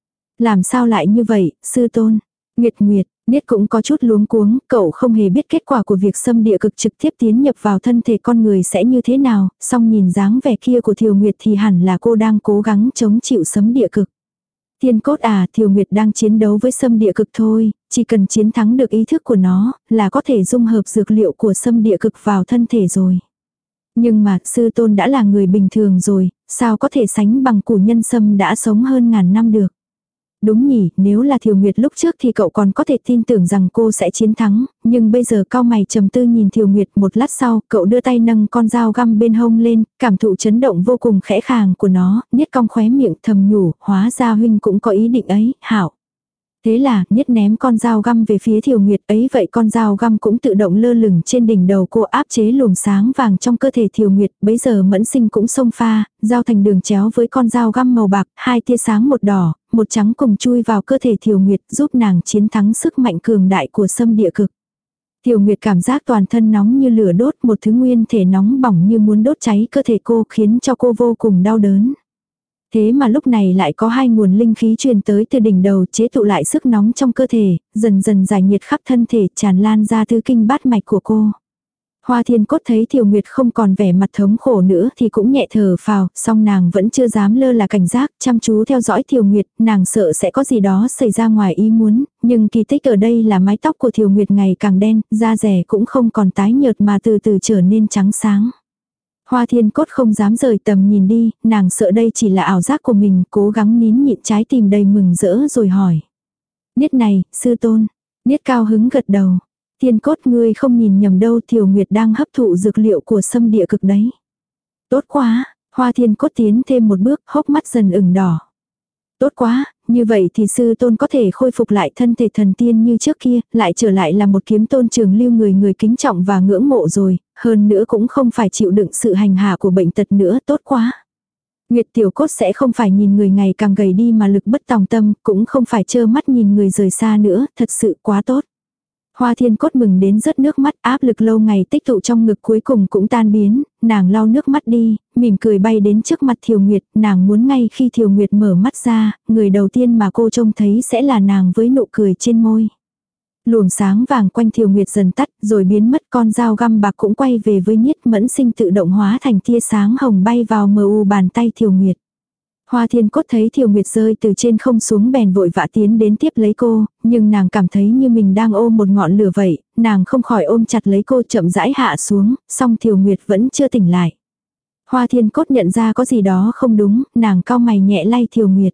Làm sao lại như vậy, sư tôn? Nguyệt Nguyệt, Niết cũng có chút luống cuống, cậu không hề biết kết quả của việc xâm địa cực trực tiếp tiến nhập vào thân thể con người sẽ như thế nào, song nhìn dáng vẻ kia của Thiều Nguyệt thì hẳn là cô đang cố gắng chống chịu xâm địa cực. Thiên Cốt à, Thiều Nguyệt đang chiến đấu với xâm địa cực thôi, chỉ cần chiến thắng được ý thức của nó, là có thể dung hợp dược liệu của xâm địa cực vào thân thể rồi. Nhưng mà, sư tôn đã là người bình thường rồi, sao có thể sánh bằng củ nhân sâm đã sống hơn ngàn năm được. Đúng nhỉ, nếu là Thiều Nguyệt lúc trước thì cậu còn có thể tin tưởng rằng cô sẽ chiến thắng, nhưng bây giờ cao mày trầm tư nhìn Thiều Nguyệt một lát sau, cậu đưa tay nâng con dao găm bên hông lên, cảm thụ chấn động vô cùng khẽ khàng của nó, Niết cong khóe miệng thầm nhủ, hóa ra huynh cũng có ý định ấy, hảo. Thế là, Niết ném con dao găm về phía Thiều Nguyệt ấy, vậy con dao găm cũng tự động lơ lửng trên đỉnh đầu cô áp chế luồng sáng vàng trong cơ thể Thiều Nguyệt, bấy giờ Mẫn Sinh cũng xông pha, giao thành đường chéo với con dao găm màu bạc, hai tia sáng một đỏ, một trắng cùng chui vào cơ thể Thiều Nguyệt giúp nàng chiến thắng sức mạnh cường đại của xâm địa cực. Thiều Nguyệt cảm giác toàn thân nóng như lửa đốt, một thứ nguyên thể nóng bỏng như muốn đốt cháy cơ thể cô khiến cho cô vô cùng đau đớn. Thế mà lúc này lại có hai nguồn linh khí truyền tới từ đỉnh đầu chế tụ lại sức nóng trong cơ thể, dần dần giải nhiệt khắp thân thể tràn lan ra tứ kinh bát mạch của cô. Hoa Thiên Cốt thấy Thiều Nguyệt không còn vẻ mặt thống khổ nữa thì cũng nhẹ thở phào, song nàng vẫn chưa dám lơ là cảnh giác, chăm chú theo dõi Thiều Nguyệt, nàng sợ sẽ có gì đó xảy ra ngoài ý muốn, nhưng kỳ tích ở đây là mái tóc của Thiều Nguyệt ngày càng đen, da rẻ cũng không còn tái nhợt mà từ từ trở nên trắng sáng. Hoa Thiên Cốt không dám rời tầm nhìn đi, nàng sợ đây chỉ là ảo giác của mình, cố gắng nín nhịn trái tim đầy mừng rỡ rồi hỏi. Niết này, sư tôn. Niết cao hứng gật đầu. Thiên Cốt ngươi không nhìn nhầm đâu, Thiều Nguyệt đang hấp thụ dược liệu của xâm địa cực đấy. Tốt quá, Hoa Thiên Cốt tiến thêm một bước, hốc mắt dần ửng đỏ. Tốt quá, như vậy thì sư tôn có thể khôi phục lại thân thể thần tiên như trước kia, lại trở lại là một kiếm tôn trường lưu người người kính trọng và ngưỡng mộ rồi, hơn nữa cũng không phải chịu đựng sự hành hạ của bệnh tật nữa, tốt quá. Nguyệt Tiểu Cốt sẽ không phải nhìn người ngày càng gầy đi mà lực bất tòng tâm, cũng không phải trơ mắt nhìn người rời xa nữa, thật sự quá tốt. Hoa Thiên Cốt mừng đến rớt nước mắt, áp lực lâu ngày tích tụ trong ngực cuối cùng cũng tan biến, nàng lau nước mắt đi, mỉm cười bay đến trước mặt Thiều Nguyệt, nàng muốn ngay khi Thiều Nguyệt mở mắt ra, người đầu tiên mà cô trông thấy sẽ là nàng với nụ cười trên môi. Luồng sáng vàng quanh Thiều Nguyệt dần tắt, rồi biến mất, con dao găm bạc cũng quay về với Niết. Mẫn Sinh tự động hóa thành tia sáng hồng bay vào mờ u bàn tay Thiều Nguyệt. Hoa Thiên Cốt thấy Thiều Nguyệt rơi từ trên không xuống bèn vội vã tiến đến tiếp lấy cô, nhưng nàng cảm thấy như mình đang ôm một ngọn lửa vậy, nàng không khỏi ôm chặt lấy cô chậm rãi hạ xuống, song Thiều Nguyệt vẫn chưa tỉnh lại. Hoa Thiên Cốt nhận ra có gì đó không đúng, nàng cau mày nhẹ lay Thiều Nguyệt.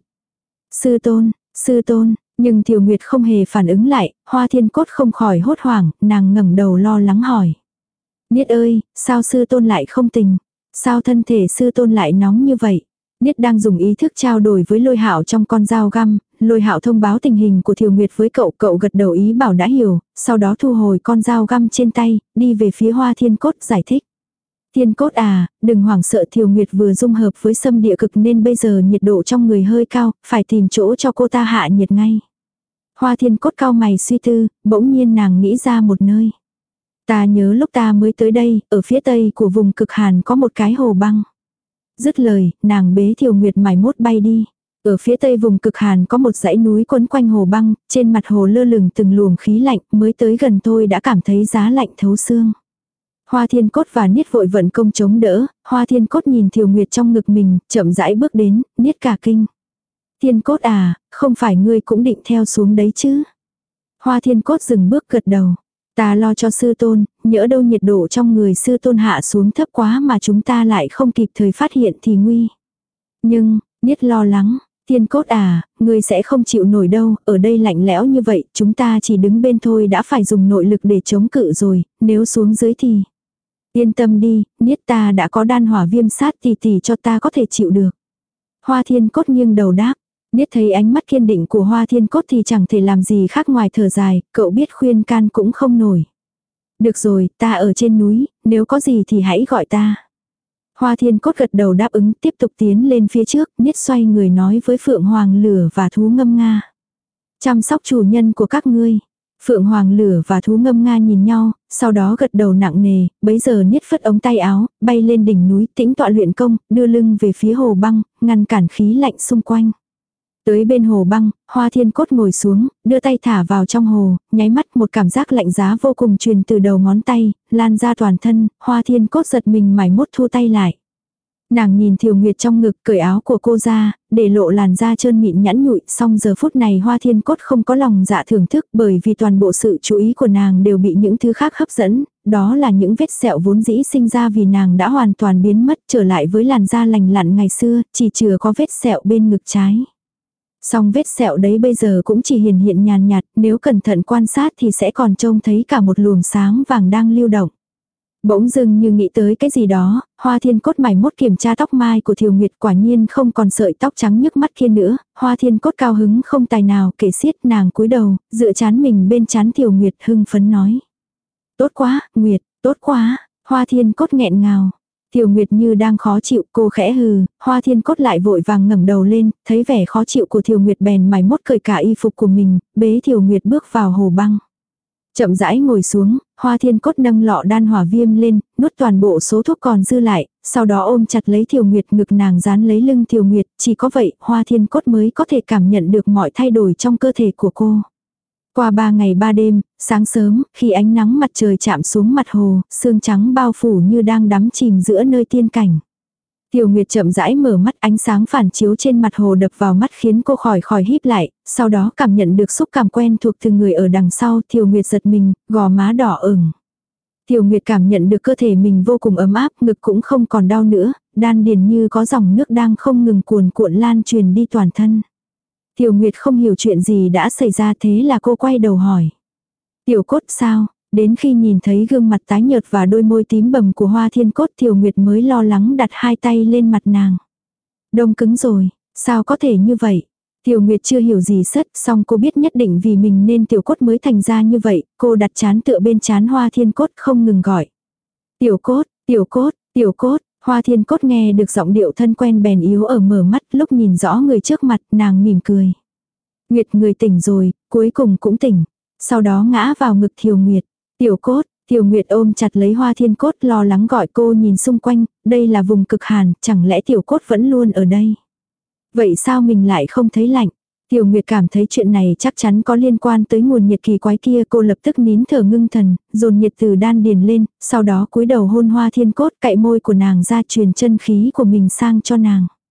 Sư tôn, sư tôn, nhưng Thiều Nguyệt không hề phản ứng lại, Hoa Thiên Cốt không khỏi hốt hoảng, nàng ngẩng đầu lo lắng hỏi. Niết ơi, sao sư tôn lại không tỉnh? Sao thân thể sư tôn lại nóng như vậy? Niết đang dùng ý thức trao đổi với Lôi Hạo trong con dao găm, Lôi Hạo thông báo tình hình của Thiều Nguyệt với cậu, cậu gật đầu ý bảo đã hiểu, sau đó thu hồi con dao găm trên tay, đi về phía Hoa Thiên Cốt giải thích. Thiên Cốt à, đừng hoảng sợ, Thiều Nguyệt vừa dung hợp với xâm địa cực nên bây giờ nhiệt độ trong người hơi cao, phải tìm chỗ cho cô ta hạ nhiệt ngay. Hoa Thiên Cốt cau mày suy tư, bỗng nhiên nàng nghĩ ra một nơi. Ta nhớ lúc ta mới tới đây, ở phía tây của vùng cực hàn có một cái hồ băng. Dứt lời, nàng bế Thiều Nguyệt mải mốt bay đi. Ở phía tây vùng cực hàn có một dãy núi quấn quanh hồ băng, trên mặt hồ lơ lửng từng luồng khí lạnh, mới tới gần tôi đã cảm thấy giá lạnh thấu xương. Hoa Thiên Cốt và Niết vội vận công chống đỡ, Hoa Thiên Cốt nhìn Thiều Nguyệt trong ngực mình, chậm rãi bước đến, Niết cả kinh. Thiên Cốt à, không phải ngươi cũng định theo xuống đấy chứ? Hoa Thiên Cốt dừng bước gật đầu. Ta lo cho sư tôn, nhỡ đâu nhiệt độ trong người sư tôn hạ xuống thấp quá mà chúng ta lại không kịp thời phát hiện thì nguy. Nhưng, Niết lo lắng, Thiên Cốt à, ngươi sẽ không chịu nổi đâu, ở đây lạnh lẽo như vậy, chúng ta chỉ đứng bên thôi đã phải dùng nội lực để chống cự rồi, nếu xuống dưới thì... Yên tâm đi, Niết ta đã có đan hỏa viêm sát tỷ tỷ cho ta có thể chịu được. Hoa Thiên Cốt nghiêng đầu đáp. Niết thấy ánh mắt kiên định của Hoa Thiên Cốt thì chẳng thể làm gì khác ngoài thở dài, cậu biết khuyên can cũng không nổi. Được rồi, ta ở trên núi, nếu có gì thì hãy gọi ta. Hoa Thiên Cốt gật đầu đáp ứng, tiếp tục tiến lên phía trước, Niết xoay người nói với Phượng Hoàng Lửa và Thú Ngâm Nga. Chăm sóc chủ nhân của các ngươi. Phượng Hoàng Lửa và Thú Ngâm Nga nhìn nhau, sau đó gật đầu nặng nề, bấy giờ Niết phất ống tay áo, bay lên đỉnh núi tĩnh tọa luyện công, đưa lưng về phía hồ băng, ngăn cản khí lạnh xung quanh. Tới bên hồ băng, Hoa Thiên Cốt ngồi xuống, đưa tay thả vào trong hồ, nháy mắt một cảm giác lạnh giá vô cùng truyền từ đầu ngón tay, lan ra toàn thân, Hoa Thiên Cốt giật mình mải mốt thu tay lại. Nàng nhìn Thiều Nguyệt trong ngực, cởi áo của cô ra, để lộ làn da trơn mịn nhẵn nhụi, song giờ phút này Hoa Thiên Cốt không có lòng dạ thưởng thức bởi vì toàn bộ sự chú ý của nàng đều bị những thứ khác hấp dẫn, đó là những vết sẹo vốn dĩ sinh ra vì nàng đã hoàn toàn biến mất trở lại với làn da lành lặn ngày xưa, chỉ chừa có vết sẹo bên ngực trái. Song vết sẹo đấy bây giờ cũng chỉ hiển hiện nhàn nhạt, nếu cẩn thận quan sát thì sẽ còn trông thấy cả một luồng sáng vàng đang lưu động. Bỗng dưng như nghĩ tới cái gì đó, Hoa Thiên Cốt mải mốt kiểm tra tóc mai của Thiều Nguyệt, quả nhiên không còn sợi tóc trắng nhức mắt kia nữa, Hoa Thiên Cốt cao hứng không tài nào kể xiết, nàng cúi đầu, dựa chán mình bên chán Thiều Nguyệt hưng phấn nói. Tốt quá, Nguyệt, tốt quá, Hoa Thiên Cốt nghẹn ngào. Thiều Nguyệt như đang khó chịu, cô khẽ hừ, Hoa Thiên Cốt lại vội vàng ngẩng đầu lên, thấy vẻ khó chịu của Thiều Nguyệt bèn mải mốt cởi cả y phục của mình, bế Thiều Nguyệt bước vào hồ băng. Chậm rãi ngồi xuống, Hoa Thiên Cốt nâng lọ đan hỏa viêm lên, nuốt toàn bộ số thuốc còn dư lại, sau đó ôm chặt lấy Thiều Nguyệt, ngực nàng dán lấy lưng Thiều Nguyệt, chỉ có vậy Hoa Thiên Cốt mới có thể cảm nhận được mọi thay đổi trong cơ thể của cô. Qua ba ngày ba đêm, sáng sớm, khi ánh nắng mặt trời chạm xuống mặt hồ, sương trắng bao phủ như đang đắm chìm giữa nơi tiên cảnh. Thiều Nguyệt chậm rãi mở mắt, ánh sáng phản chiếu trên mặt hồ đập vào mắt khiến cô khỏi khỏi híp lại, sau đó cảm nhận được xúc cảm quen thuộc từ người ở đằng sau, Thiều Nguyệt giật mình, gò má đỏ ửng. Thiều Nguyệt cảm nhận được cơ thể mình vô cùng ấm áp, ngực cũng không còn đau nữa, đan điền như có dòng nước đang không ngừng cuồn cuộn lan truyền đi toàn thân. Thiều Nguyệt không hiểu chuyện gì đã xảy ra, thế là cô quay đầu hỏi. Tiểu Cốt sao? Đến khi nhìn thấy gương mặt tái nhợt và đôi môi tím bầm của Hoa Thiên Cốt, Thiều Nguyệt mới lo lắng đặt hai tay lên mặt nàng. Đông cứng rồi, sao có thể như vậy? Thiều Nguyệt chưa hiểu gì sất, song cô biết nhất định vì mình nên Tiểu Cốt mới thành ra như vậy, cô đặt trán tựa bên trán Hoa Thiên Cốt không ngừng gọi. Tiểu Cốt, Tiểu Cốt, Tiểu Cốt, Hoa Thiên Cốt nghe được giọng điệu thân quen bèn yếu ở mở mắt, lúc nhìn rõ người trước mặt, nàng mỉm cười. Nguyệt, người tỉnh rồi, cuối cùng cũng tỉnh. Sau đó ngã vào ngực Thiều Nguyệt. Tiểu Cốt, Thiều Nguyệt ôm chặt lấy Hoa Thiên Cốt, lo lắng gọi cô, nhìn xung quanh, đây là vùng cực hàn, chẳng lẽ Tiểu Cốt vẫn luôn ở đây? Vậy sao mình lại không thấy lạnh? Thiều Nguyệt cảm thấy chuyện này chắc chắn có liên quan tới nguồn nhiệt kỳ quái kia, cô lập tức nín thở ngưng thần, dồn nhiệt từ đan điền lên, sau đó cúi đầu hôn Hoa Thiên Cốt, cạy môi của nàng ra truyền chân khí của mình sang cho nàng.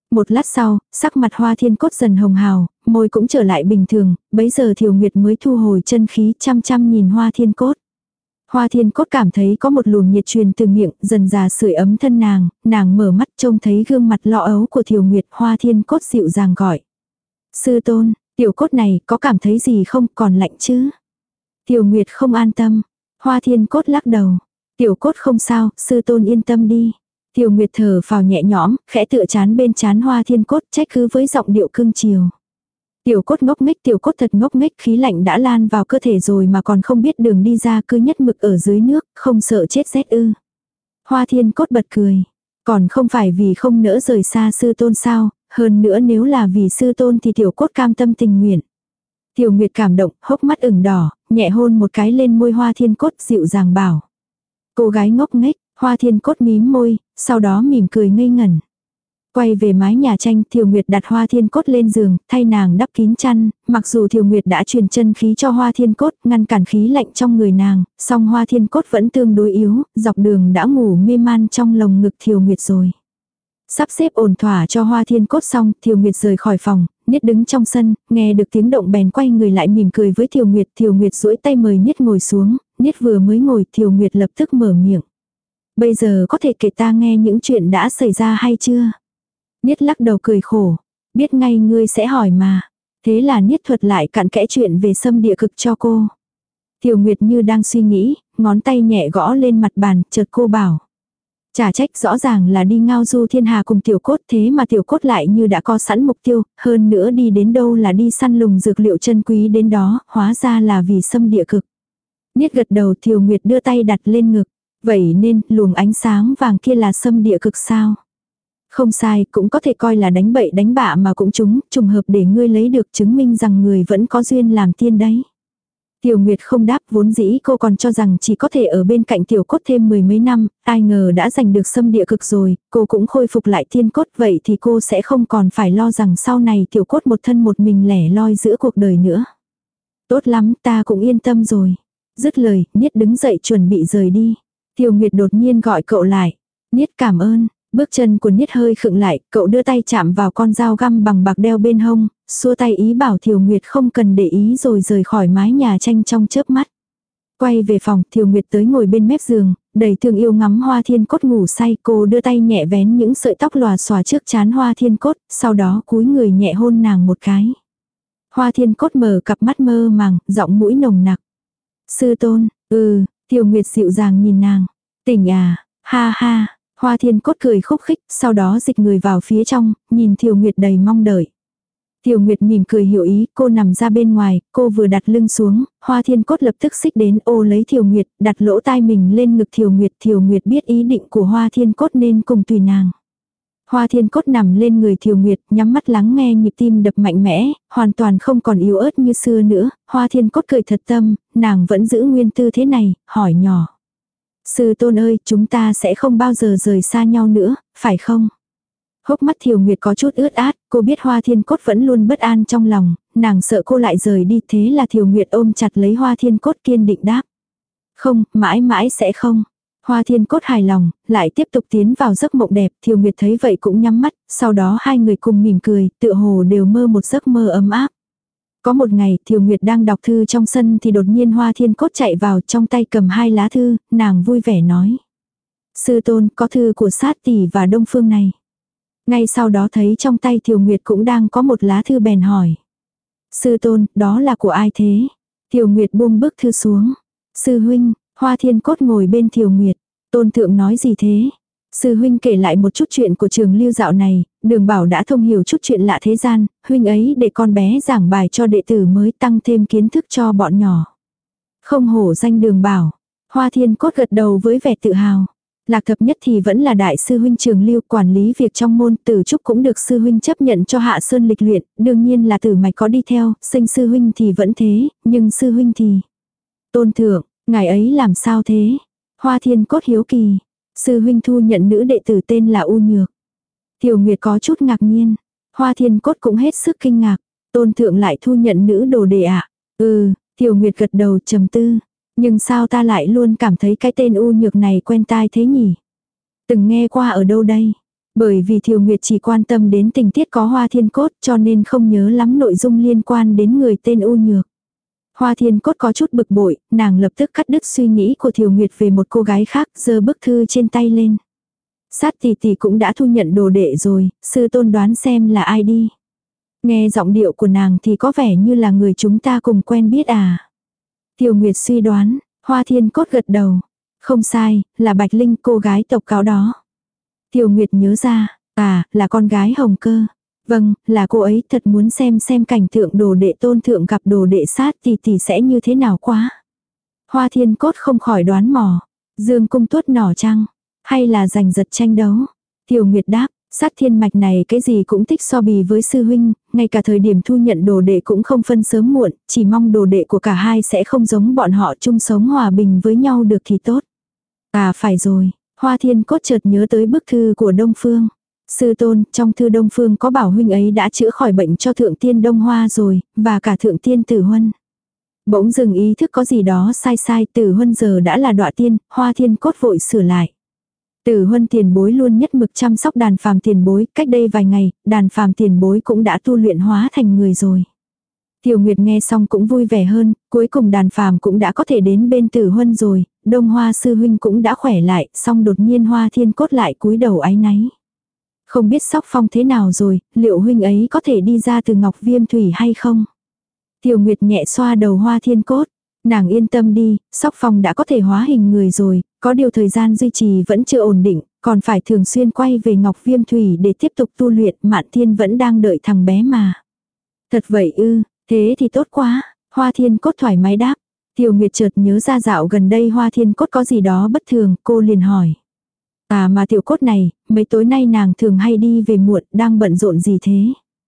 Một lát sau, sắc mặt Hoa Thiên Cốt dần hồng hào, môi cũng trở lại bình thường, bấy giờ Thiều Nguyệt mới thu hồi chân khí chăm chăm nhìn Hoa Thiên Cốt. Hoa Thiên Cốt cảm thấy có một luồng nhiệt truyền từ miệng, dần dà sưởi ấm thân nàng, nàng mở mắt trông thấy gương mặt lo âu của Thiều Nguyệt, Hoa Thiên Cốt dịu dàng gọi. Sư tôn, tiểu cốt này có cảm thấy gì không, còn lạnh chứ? Thiều Nguyệt không an tâm. Hoa Thiên Cốt lắc đầu. Tiểu cốt không sao, sư tôn yên tâm đi. Thiều Nguyệt thở phào nhẹ nhõm, khẽ tựa chán bên chán Hoa Thiên Cốt, trách cứ với giọng điệu cưng chiều. Tiểu cốt ngốc nghếch, tiểu cốt thật ngốc nghếch, khí lạnh đã lan vào cơ thể rồi mà còn không biết đường đi ra, cứ nhất mực ở dưới nước, không sợ chết rét ư? Hoa Thiên Cốt bật cười. Còn không phải vì không nỡ rời xa sư tôn sao, hơn nữa nếu là vì sư tôn thì tiểu cốt cam tâm tình nguyện. Tiểu Nguyệt cảm động, hốc mắt ửng đỏ, nhẹ hôn một cái lên môi Hoa Thiên Cốt, dịu dàng bảo. Cô gái ngốc nghếch. Hoa Thiên Cốt mím môi, sau đó mỉm cười ngây ngẩn. Quay về mái nhà tranh, Thiều Nguyệt đặt Hoa Thiên Cốt lên giường, thay nàng đắp kín chăn, mặc dù Thiều Nguyệt đã truyền chân khí cho Hoa Thiên Cốt, ngăn cản khí lạnh trong người nàng, song Hoa Thiên Cốt vẫn tương đối yếu, dọc đường đã ngủ mê man trong lồng ngực Thiều Nguyệt rồi. Sắp xếp ổn thỏa cho Hoa Thiên Cốt xong, Thiều Nguyệt rời khỏi phòng, Niết đứng trong sân, nghe được tiếng động bèn quay người lại mỉm cười với Thiều Nguyệt, Thiều Nguyệt duỗi tay mời Niết ngồi xuống, Niết vừa mới ngồi, Thiều Nguyệt lập tức mở miệng. Bây giờ có thể kể ta nghe những chuyện đã xảy ra hay chưa? Niết lắc đầu cười khổ. Biết ngay ngươi sẽ hỏi mà. Thế là Niết thuật lại cặn kẽ chuyện về xâm địa cực cho cô. Thiều Nguyệt như đang suy nghĩ, ngón tay nhẹ gõ lên mặt bàn, chợt cô bảo. Chả trách, rõ ràng là đi ngao du thiên hà cùng tiểu cốt, thế mà tiểu cốt lại như đã có sẵn mục tiêu, hơn nữa đi đến đâu là đi săn lùng dược liệu chân quý đến đó, hóa ra là vì xâm địa cực. Niết gật đầu, Thiều Nguyệt đưa tay đặt lên ngực. Vậy nên, luồng ánh sáng vàng kia là xâm địa cực sao? Không sai, cũng có thể coi là đánh bậy đánh bạ mà cũng trúng, trùng hợp để ngươi lấy được, chứng minh rằng người vẫn có duyên làm tiên đấy. Tiểu Nguyệt không đáp, vốn dĩ cô còn cho rằng chỉ có thể ở bên cạnh tiểu cốt thêm mười mấy năm, ai ngờ đã giành được xâm địa cực rồi, cô cũng khôi phục lại thiên cốt, vậy thì cô sẽ không còn phải lo rằng sau này tiểu cốt một thân một mình lẻ loi giữa cuộc đời nữa. Tốt lắm, ta cũng yên tâm rồi. Dứt lời, Niết đứng dậy chuẩn bị rời đi. Tiểu Nguyệt đột nhiên gọi cậu lại. Niết cảm ơn. Bước chân của Niết hơi khựng lại, cậu đưa tay chạm vào con dao găm bằng bạc đeo bên hông, xua tay ý bảo Thiều Nguyệt không cần để ý rồi rời khỏi mái nhà tranh trong chớp mắt. Quay về phòng, Thiều Nguyệt tới ngồi bên mép giường, đầy thương yêu ngắm Hoa Thiên Cốt ngủ say, cô đưa tay nhẹ vén những sợi tóc lòa xòa trước trán Hoa Thiên Cốt, sau đó cúi người nhẹ hôn nàng một cái. Hoa Thiên Cốt mở cặp mắt mơ màng, giọng mũi nồng nặc. Sư tôn, ừ, Thiều Nguyệt dịu dàng nhìn nàng. Tỉnh à, ha ha. Hoa Thiên Cốt cười khúc khích, sau đó dịch người vào phía trong, nhìn Thiều Nguyệt đầy mong đợi. Thiều Nguyệt mỉm cười hiểu ý, cô nằm ra bên ngoài, cô vừa đặt lưng xuống, Hoa Thiên Cốt lập tức xích đến ô lấy Thiều Nguyệt, đặt lỗ tai mình lên ngực Thiều Nguyệt. Thiều Nguyệt biết ý định của Hoa Thiên Cốt nên cùng tùy nàng. Hoa Thiên Cốt nằm lên người Thiều Nguyệt, nhắm mắt lắng nghe nhịp tim đập mạnh mẽ, hoàn toàn không còn yếu ớt như xưa nữa. Hoa Thiên Cốt cười thật tâm, nàng vẫn giữ nguyên tư thế này, hỏi nhỏ. Sư tôn ơi, chúng ta sẽ không bao giờ rời xa nhau nữa, phải không? Hốc mắt Thiều Nguyệt có chút ướt át, cô biết Hoa Thiên Cốt vẫn luôn bất an trong lòng, nàng sợ cô lại rời đi, thế là Thiều Nguyệt ôm chặt lấy Hoa Thiên Cốt kiên định đáp. Không, mãi mãi sẽ không. Hoa Thiên Cốt hài lòng, lại tiếp tục tiến vào giấc mộng đẹp, Thiều Nguyệt thấy vậy cũng nhắm mắt, sau đó hai người cùng mỉm cười, tựa hồ đều mơ một giấc mơ ấm áp. Có một ngày, Thiều Nguyệt đang đọc thư trong sân thì đột nhiên Hoa Thiên Cốt chạy vào, trong tay cầm hai lá thư, nàng vui vẻ nói. Sư tôn, có thư của Sát tỷ và Đông Phương này. Ngay sau đó thấy trong tay Thiều Nguyệt cũng đang có một lá thư bèn hỏi. Sư tôn, đó là của ai thế? Thiều Nguyệt buông bức thư xuống. Sư huynh. Hoa Thiên Cốt ngồi bên Thiều Nguyệt. Tôn thượng nói gì thế? Sư huynh kể lại một chút chuyện của trường lưu dạo này, Đường Bảo đã thông hiểu chút chuyện lạ thế gian, huynh ấy để con bé giảng bài cho đệ tử mới tăng thêm kiến thức cho bọn nhỏ. Không hổ danh Đường Bảo. Hoa Thiên Cốt gật đầu với vẻ tự hào. Lạc thập nhất thì vẫn là đại sư huynh trường lưu, quản lý việc trong môn, Tử Trúc cũng được sư huynh chấp nhận cho Hạ Sơn lịch luyện, đương nhiên là Tử Mạch có đi theo, Sinh sư huynh thì vẫn thế, nhưng sư huynh thì... Tôn thượng, ngài ấy làm sao thế? Hoa Thiên Cốt hiếu kỳ. Sư huynh thu nhận nữ đệ tử tên là U Nhược. Thiều Nguyệt có chút ngạc nhiên. Hoa Thiên Cốt cũng hết sức kinh ngạc. Tôn thượng lại thu nhận nữ đồ đệ ạ? À? Ừ, Thiều Nguyệt gật đầu trầm tư. Nhưng sao ta lại luôn cảm thấy cái tên U Nhược này quen tai thế nhỉ? Từng nghe qua ở đâu đây? Bởi vì Thiều Nguyệt chỉ quan tâm đến tình tiết có Hoa Thiên Cốt cho nên không nhớ lắm nội dung liên quan đến người tên U Nhược. Hoa Thiên Cốt có chút bực bội, nàng lập tức cắt đứt suy nghĩ của Thiều Nguyệt về một cô gái khác, giơ bức thư trên tay lên. Sát tỷ tỷ cũng đã thu nhận đồ đệ rồi, sư tôn đoán xem là ai đi. Nghe giọng điệu của nàng thì có vẻ như là người chúng ta cùng quen biết à. Thiều Nguyệt suy đoán, Hoa Thiên Cốt gật đầu. Không sai, là Bạch Linh, cô gái tộc cáo đó. Thiều Nguyệt nhớ ra, à, là con gái Hồng Cơ. Vâng, là cô ấy, thật muốn xem xem cảnh tượng đồ đệ tôn thượng gặp đồ đệ sát tỷ tỷ sẽ như thế nào quá. Hoa Thiên Cốt không khỏi đoán mò. Dương cung tuốt nỏ trăng, hay là giành giật tranh đấu. Thiều Nguyệt đáp, sát thiên mạch này cái gì cũng thích so bì với sư huynh, ngay cả thời điểm thu nhận đồ đệ cũng không phân sớm muộn, chỉ mong đồ đệ của cả hai sẽ không giống bọn họ chung sống hòa bình với nhau được thì tốt. À phải rồi, Hoa Thiên Cốt chợt nhớ tới bức thư của Đông Phương. Sư tôn, trong thư Đông Phương có bảo huynh ấy đã chữa khỏi bệnh cho thượng tiên Đông Hoa rồi, và cả thượng tiên Tử Huân. Bỗng dừng ý thức có gì đó sai sai, Tử Huân giờ đã là đọa tiên, Hoa Thiên Cốt vội sửa lại. Tử Huân tiền bối luôn nhất mực chăm sóc đàn phàm tiền bối, cách đây vài ngày, đàn phàm tiền bối cũng đã tu luyện hóa thành người rồi. Tiểu Nguyệt nghe xong cũng vui vẻ hơn, cuối cùng đàn phàm cũng đã có thể đến bên Tử Huân rồi, Đông Hoa sư huynh cũng đã khỏe lại, xong đột nhiên Hoa Thiên Cốt lại cúi đầu áy náy. Không biết Sóc Phong thế nào rồi, liệu huynh ấy có thể đi ra từ Ngọc Viêm Thủy hay không? Tiểu Nguyệt nhẹ xoa đầu Hoa Thiên Cốt. Nàng yên tâm đi, Sóc Phong đã có thể hóa hình người rồi, có điều thời gian duy trì vẫn chưa ổn định, còn phải thường xuyên quay về Ngọc Viêm Thủy để tiếp tục tu luyện, Mạn Thiên vẫn đang đợi thằng bé mà. Thật vậy ư, thế thì tốt quá, Hoa Thiên Cốt thoải mái đáp. Tiểu Nguyệt chợt nhớ ra dạo gần đây Hoa Thiên Cốt có gì đó bất thường, cô liền hỏi. À mà tiểu cốt này, mấy tối nay nàng thường hay đi về muộn, đang bận rộn gì thế?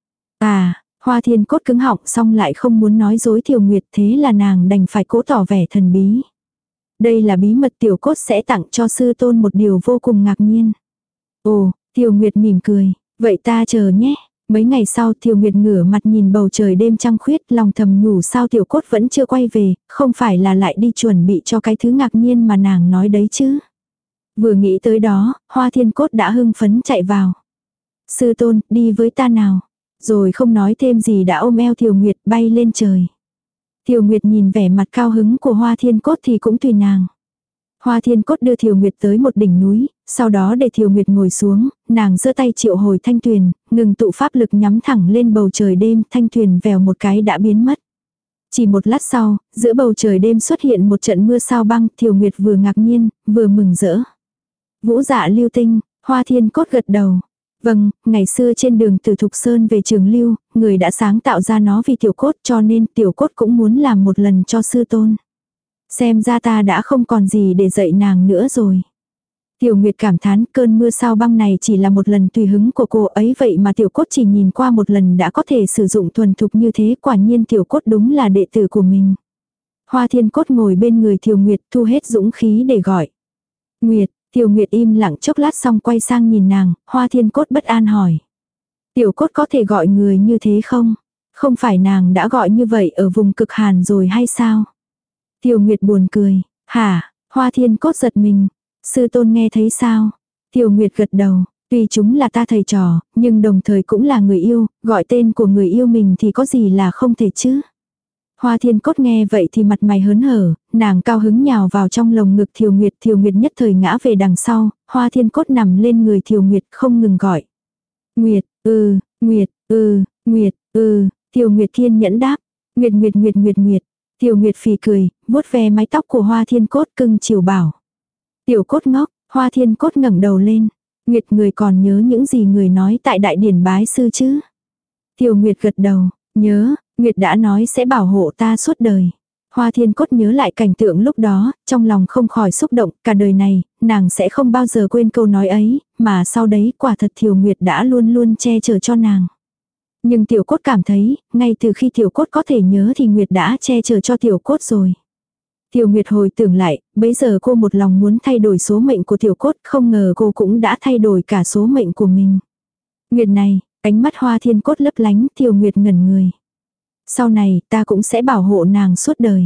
À, Hoa Thiên Cốt cứng họng xong lại không muốn nói dối Tiểu Nguyệt, thế là nàng đành phải cố tỏ vẻ thần bí. Đây là bí mật tiểu cốt sẽ tặng cho sư tôn một điều vô cùng ngạc nhiên. Ồ, Tiểu Nguyệt mỉm cười, vậy ta chờ nhé. Mấy ngày sau Tiểu Nguyệt ngửa mặt nhìn bầu trời đêm trăng khuyết, lòng thầm nhủ sao tiểu cốt vẫn chưa quay về, không phải là lại đi chuẩn bị cho cái thứ ngạc nhiên mà nàng nói đấy chứ. Vừa nghĩ tới đó, Hoa Thiên Cốt đã hưng phấn chạy vào. Sư tôn, đi với ta nào. Rồi không nói thêm gì đã ôm eo Tiểu Nguyệt bay lên trời. Tiểu Nguyệt nhìn vẻ mặt cao hứng của Hoa Thiên Cốt thì cũng tùy nàng. Hoa Thiên Cốt đưa Tiểu Nguyệt tới một đỉnh núi, sau đó để Tiểu Nguyệt ngồi xuống, nàng giơ tay triệu hồi thanh tuyền, ngừng tụ pháp lực nhắm thẳng lên bầu trời đêm, thanh tuyền vèo một cái đã biến mất. Chỉ một lát sau, giữa bầu trời đêm xuất hiện một trận mưa sao băng, Tiểu Nguyệt vừa ngạc nhiên, vừa mừng rỡ. Vũ dạ lưu tinh, Hoa Thiên Cốt gật đầu. Vâng, ngày xưa trên đường từ Thục Sơn về Trường Lưu, người đã sáng tạo ra nó vì tiểu cốt cho nên tiểu cốt cũng muốn làm một lần cho sư tôn. Xem ra ta đã không còn gì để dạy nàng nữa rồi. Tiểu Nguyệt cảm thán cơn mưa sao băng này chỉ là một lần tùy hứng của cô ấy vậy mà tiểu cốt chỉ nhìn qua một lần đã có thể sử dụng thuần thục như thế, quả nhiên tiểu cốt đúng là đệ tử của mình. Hoa Thiên Cốt ngồi bên người Tiểu Nguyệt thu hết dũng khí để gọi. Nguyệt, Tiểu Nguyệt im lặng chốc lát xong quay sang nhìn nàng, Hoa Thiên Cốt bất an hỏi. Tiểu cốt có thể gọi người như thế không? Không phải nàng đã gọi như vậy ở vùng cực hàn rồi hay sao? Tiểu Nguyệt buồn cười, hả? Hoa Thiên Cốt giật mình. Sư tôn nghe thấy sao? Tiểu Nguyệt gật đầu, tuy chúng là ta thầy trò, nhưng đồng thời cũng là người yêu, gọi tên của người yêu mình thì có gì là không thể chứ? Hoa Thiên Cốt nghe vậy thì mặt mày hớn hở, nàng cao hứng nhào vào trong lồng ngực Thiều Nguyệt, Thiều Nguyệt nhất thời ngã về đằng sau, Hoa Thiên Cốt nằm lên người Thiều Nguyệt không ngừng gọi. Nguyệt, ừ, Nguyệt, ừ, Nguyệt, ừ, Thiều Nguyệt kiên nhẫn đáp. Nguyệt Nguyệt Nguyệt Nguyệt Nguyệt. Thiều Nguyệt phì cười, vuốt ve mái tóc của Hoa Thiên Cốt cưng chiều bảo. Tiểu cốt ngốc, Hoa Thiên Cốt ngẩng đầu lên. Nguyệt người còn nhớ những gì người nói tại đại điển bái sư chứ? Thiều Nguyệt gật đầu, nhớ, Nguyệt đã nói sẽ bảo hộ ta suốt đời. Hoa Thiên Cốt nhớ lại cảnh tượng lúc đó, trong lòng không khỏi xúc động, cả đời này, nàng sẽ không bao giờ quên câu nói ấy, mà sau đấy quả thật Thiều Nguyệt đã luôn luôn che chở cho nàng. Nhưng Tiểu Cốt cảm thấy, ngay từ khi Tiểu Cốt có thể nhớ thì Nguyệt đã che chở cho Tiểu Cốt rồi. Tiểu Nguyệt hồi tưởng lại, bấy giờ cô một lòng muốn thay đổi số mệnh của Tiểu Cốt, không ngờ cô cũng đã thay đổi cả số mệnh của mình. Nguyệt này, ánh mắt Hoa Thiên Cốt lấp lánh, Tiểu Nguyệt ngẩn người. Sau này, ta cũng sẽ bảo hộ nàng suốt đời.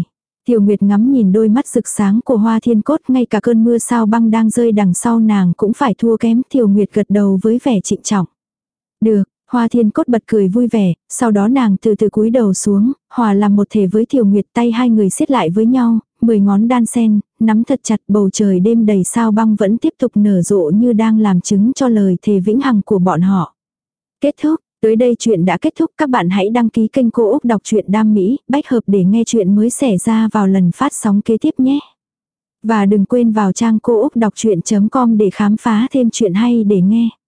Tiểu Nguyệt ngắm nhìn đôi mắt rực sáng của Hoa Thiên Cốt, ngay cả cơn mưa sao băng đang rơi đằng sau nàng cũng phải thua kém. Tiểu Nguyệt gật đầu với vẻ trịnh trọng. Được, Hoa Thiên Cốt bật cười vui vẻ, sau đó nàng từ từ cúi đầu xuống, hòa làm một thể với Tiểu Nguyệt, tay hai người siết lại với nhau, mười ngón đan sen, nắm thật chặt. Bầu trời đêm đầy sao băng vẫn tiếp tục nở rộ như đang làm chứng cho lời thề vĩnh hằng của bọn họ. Kết thúc, tới đây chuyện đã kết thúc, các bạn hãy đăng ký kênh Cô Úc Đọc truyện Đam Mỹ, bách hợp để nghe chuyện mới xảy ra vào lần phát sóng kế tiếp nhé. Và đừng quên vào trang cô úc đọc chuyện chấm com để khám phá thêm chuyện hay để nghe.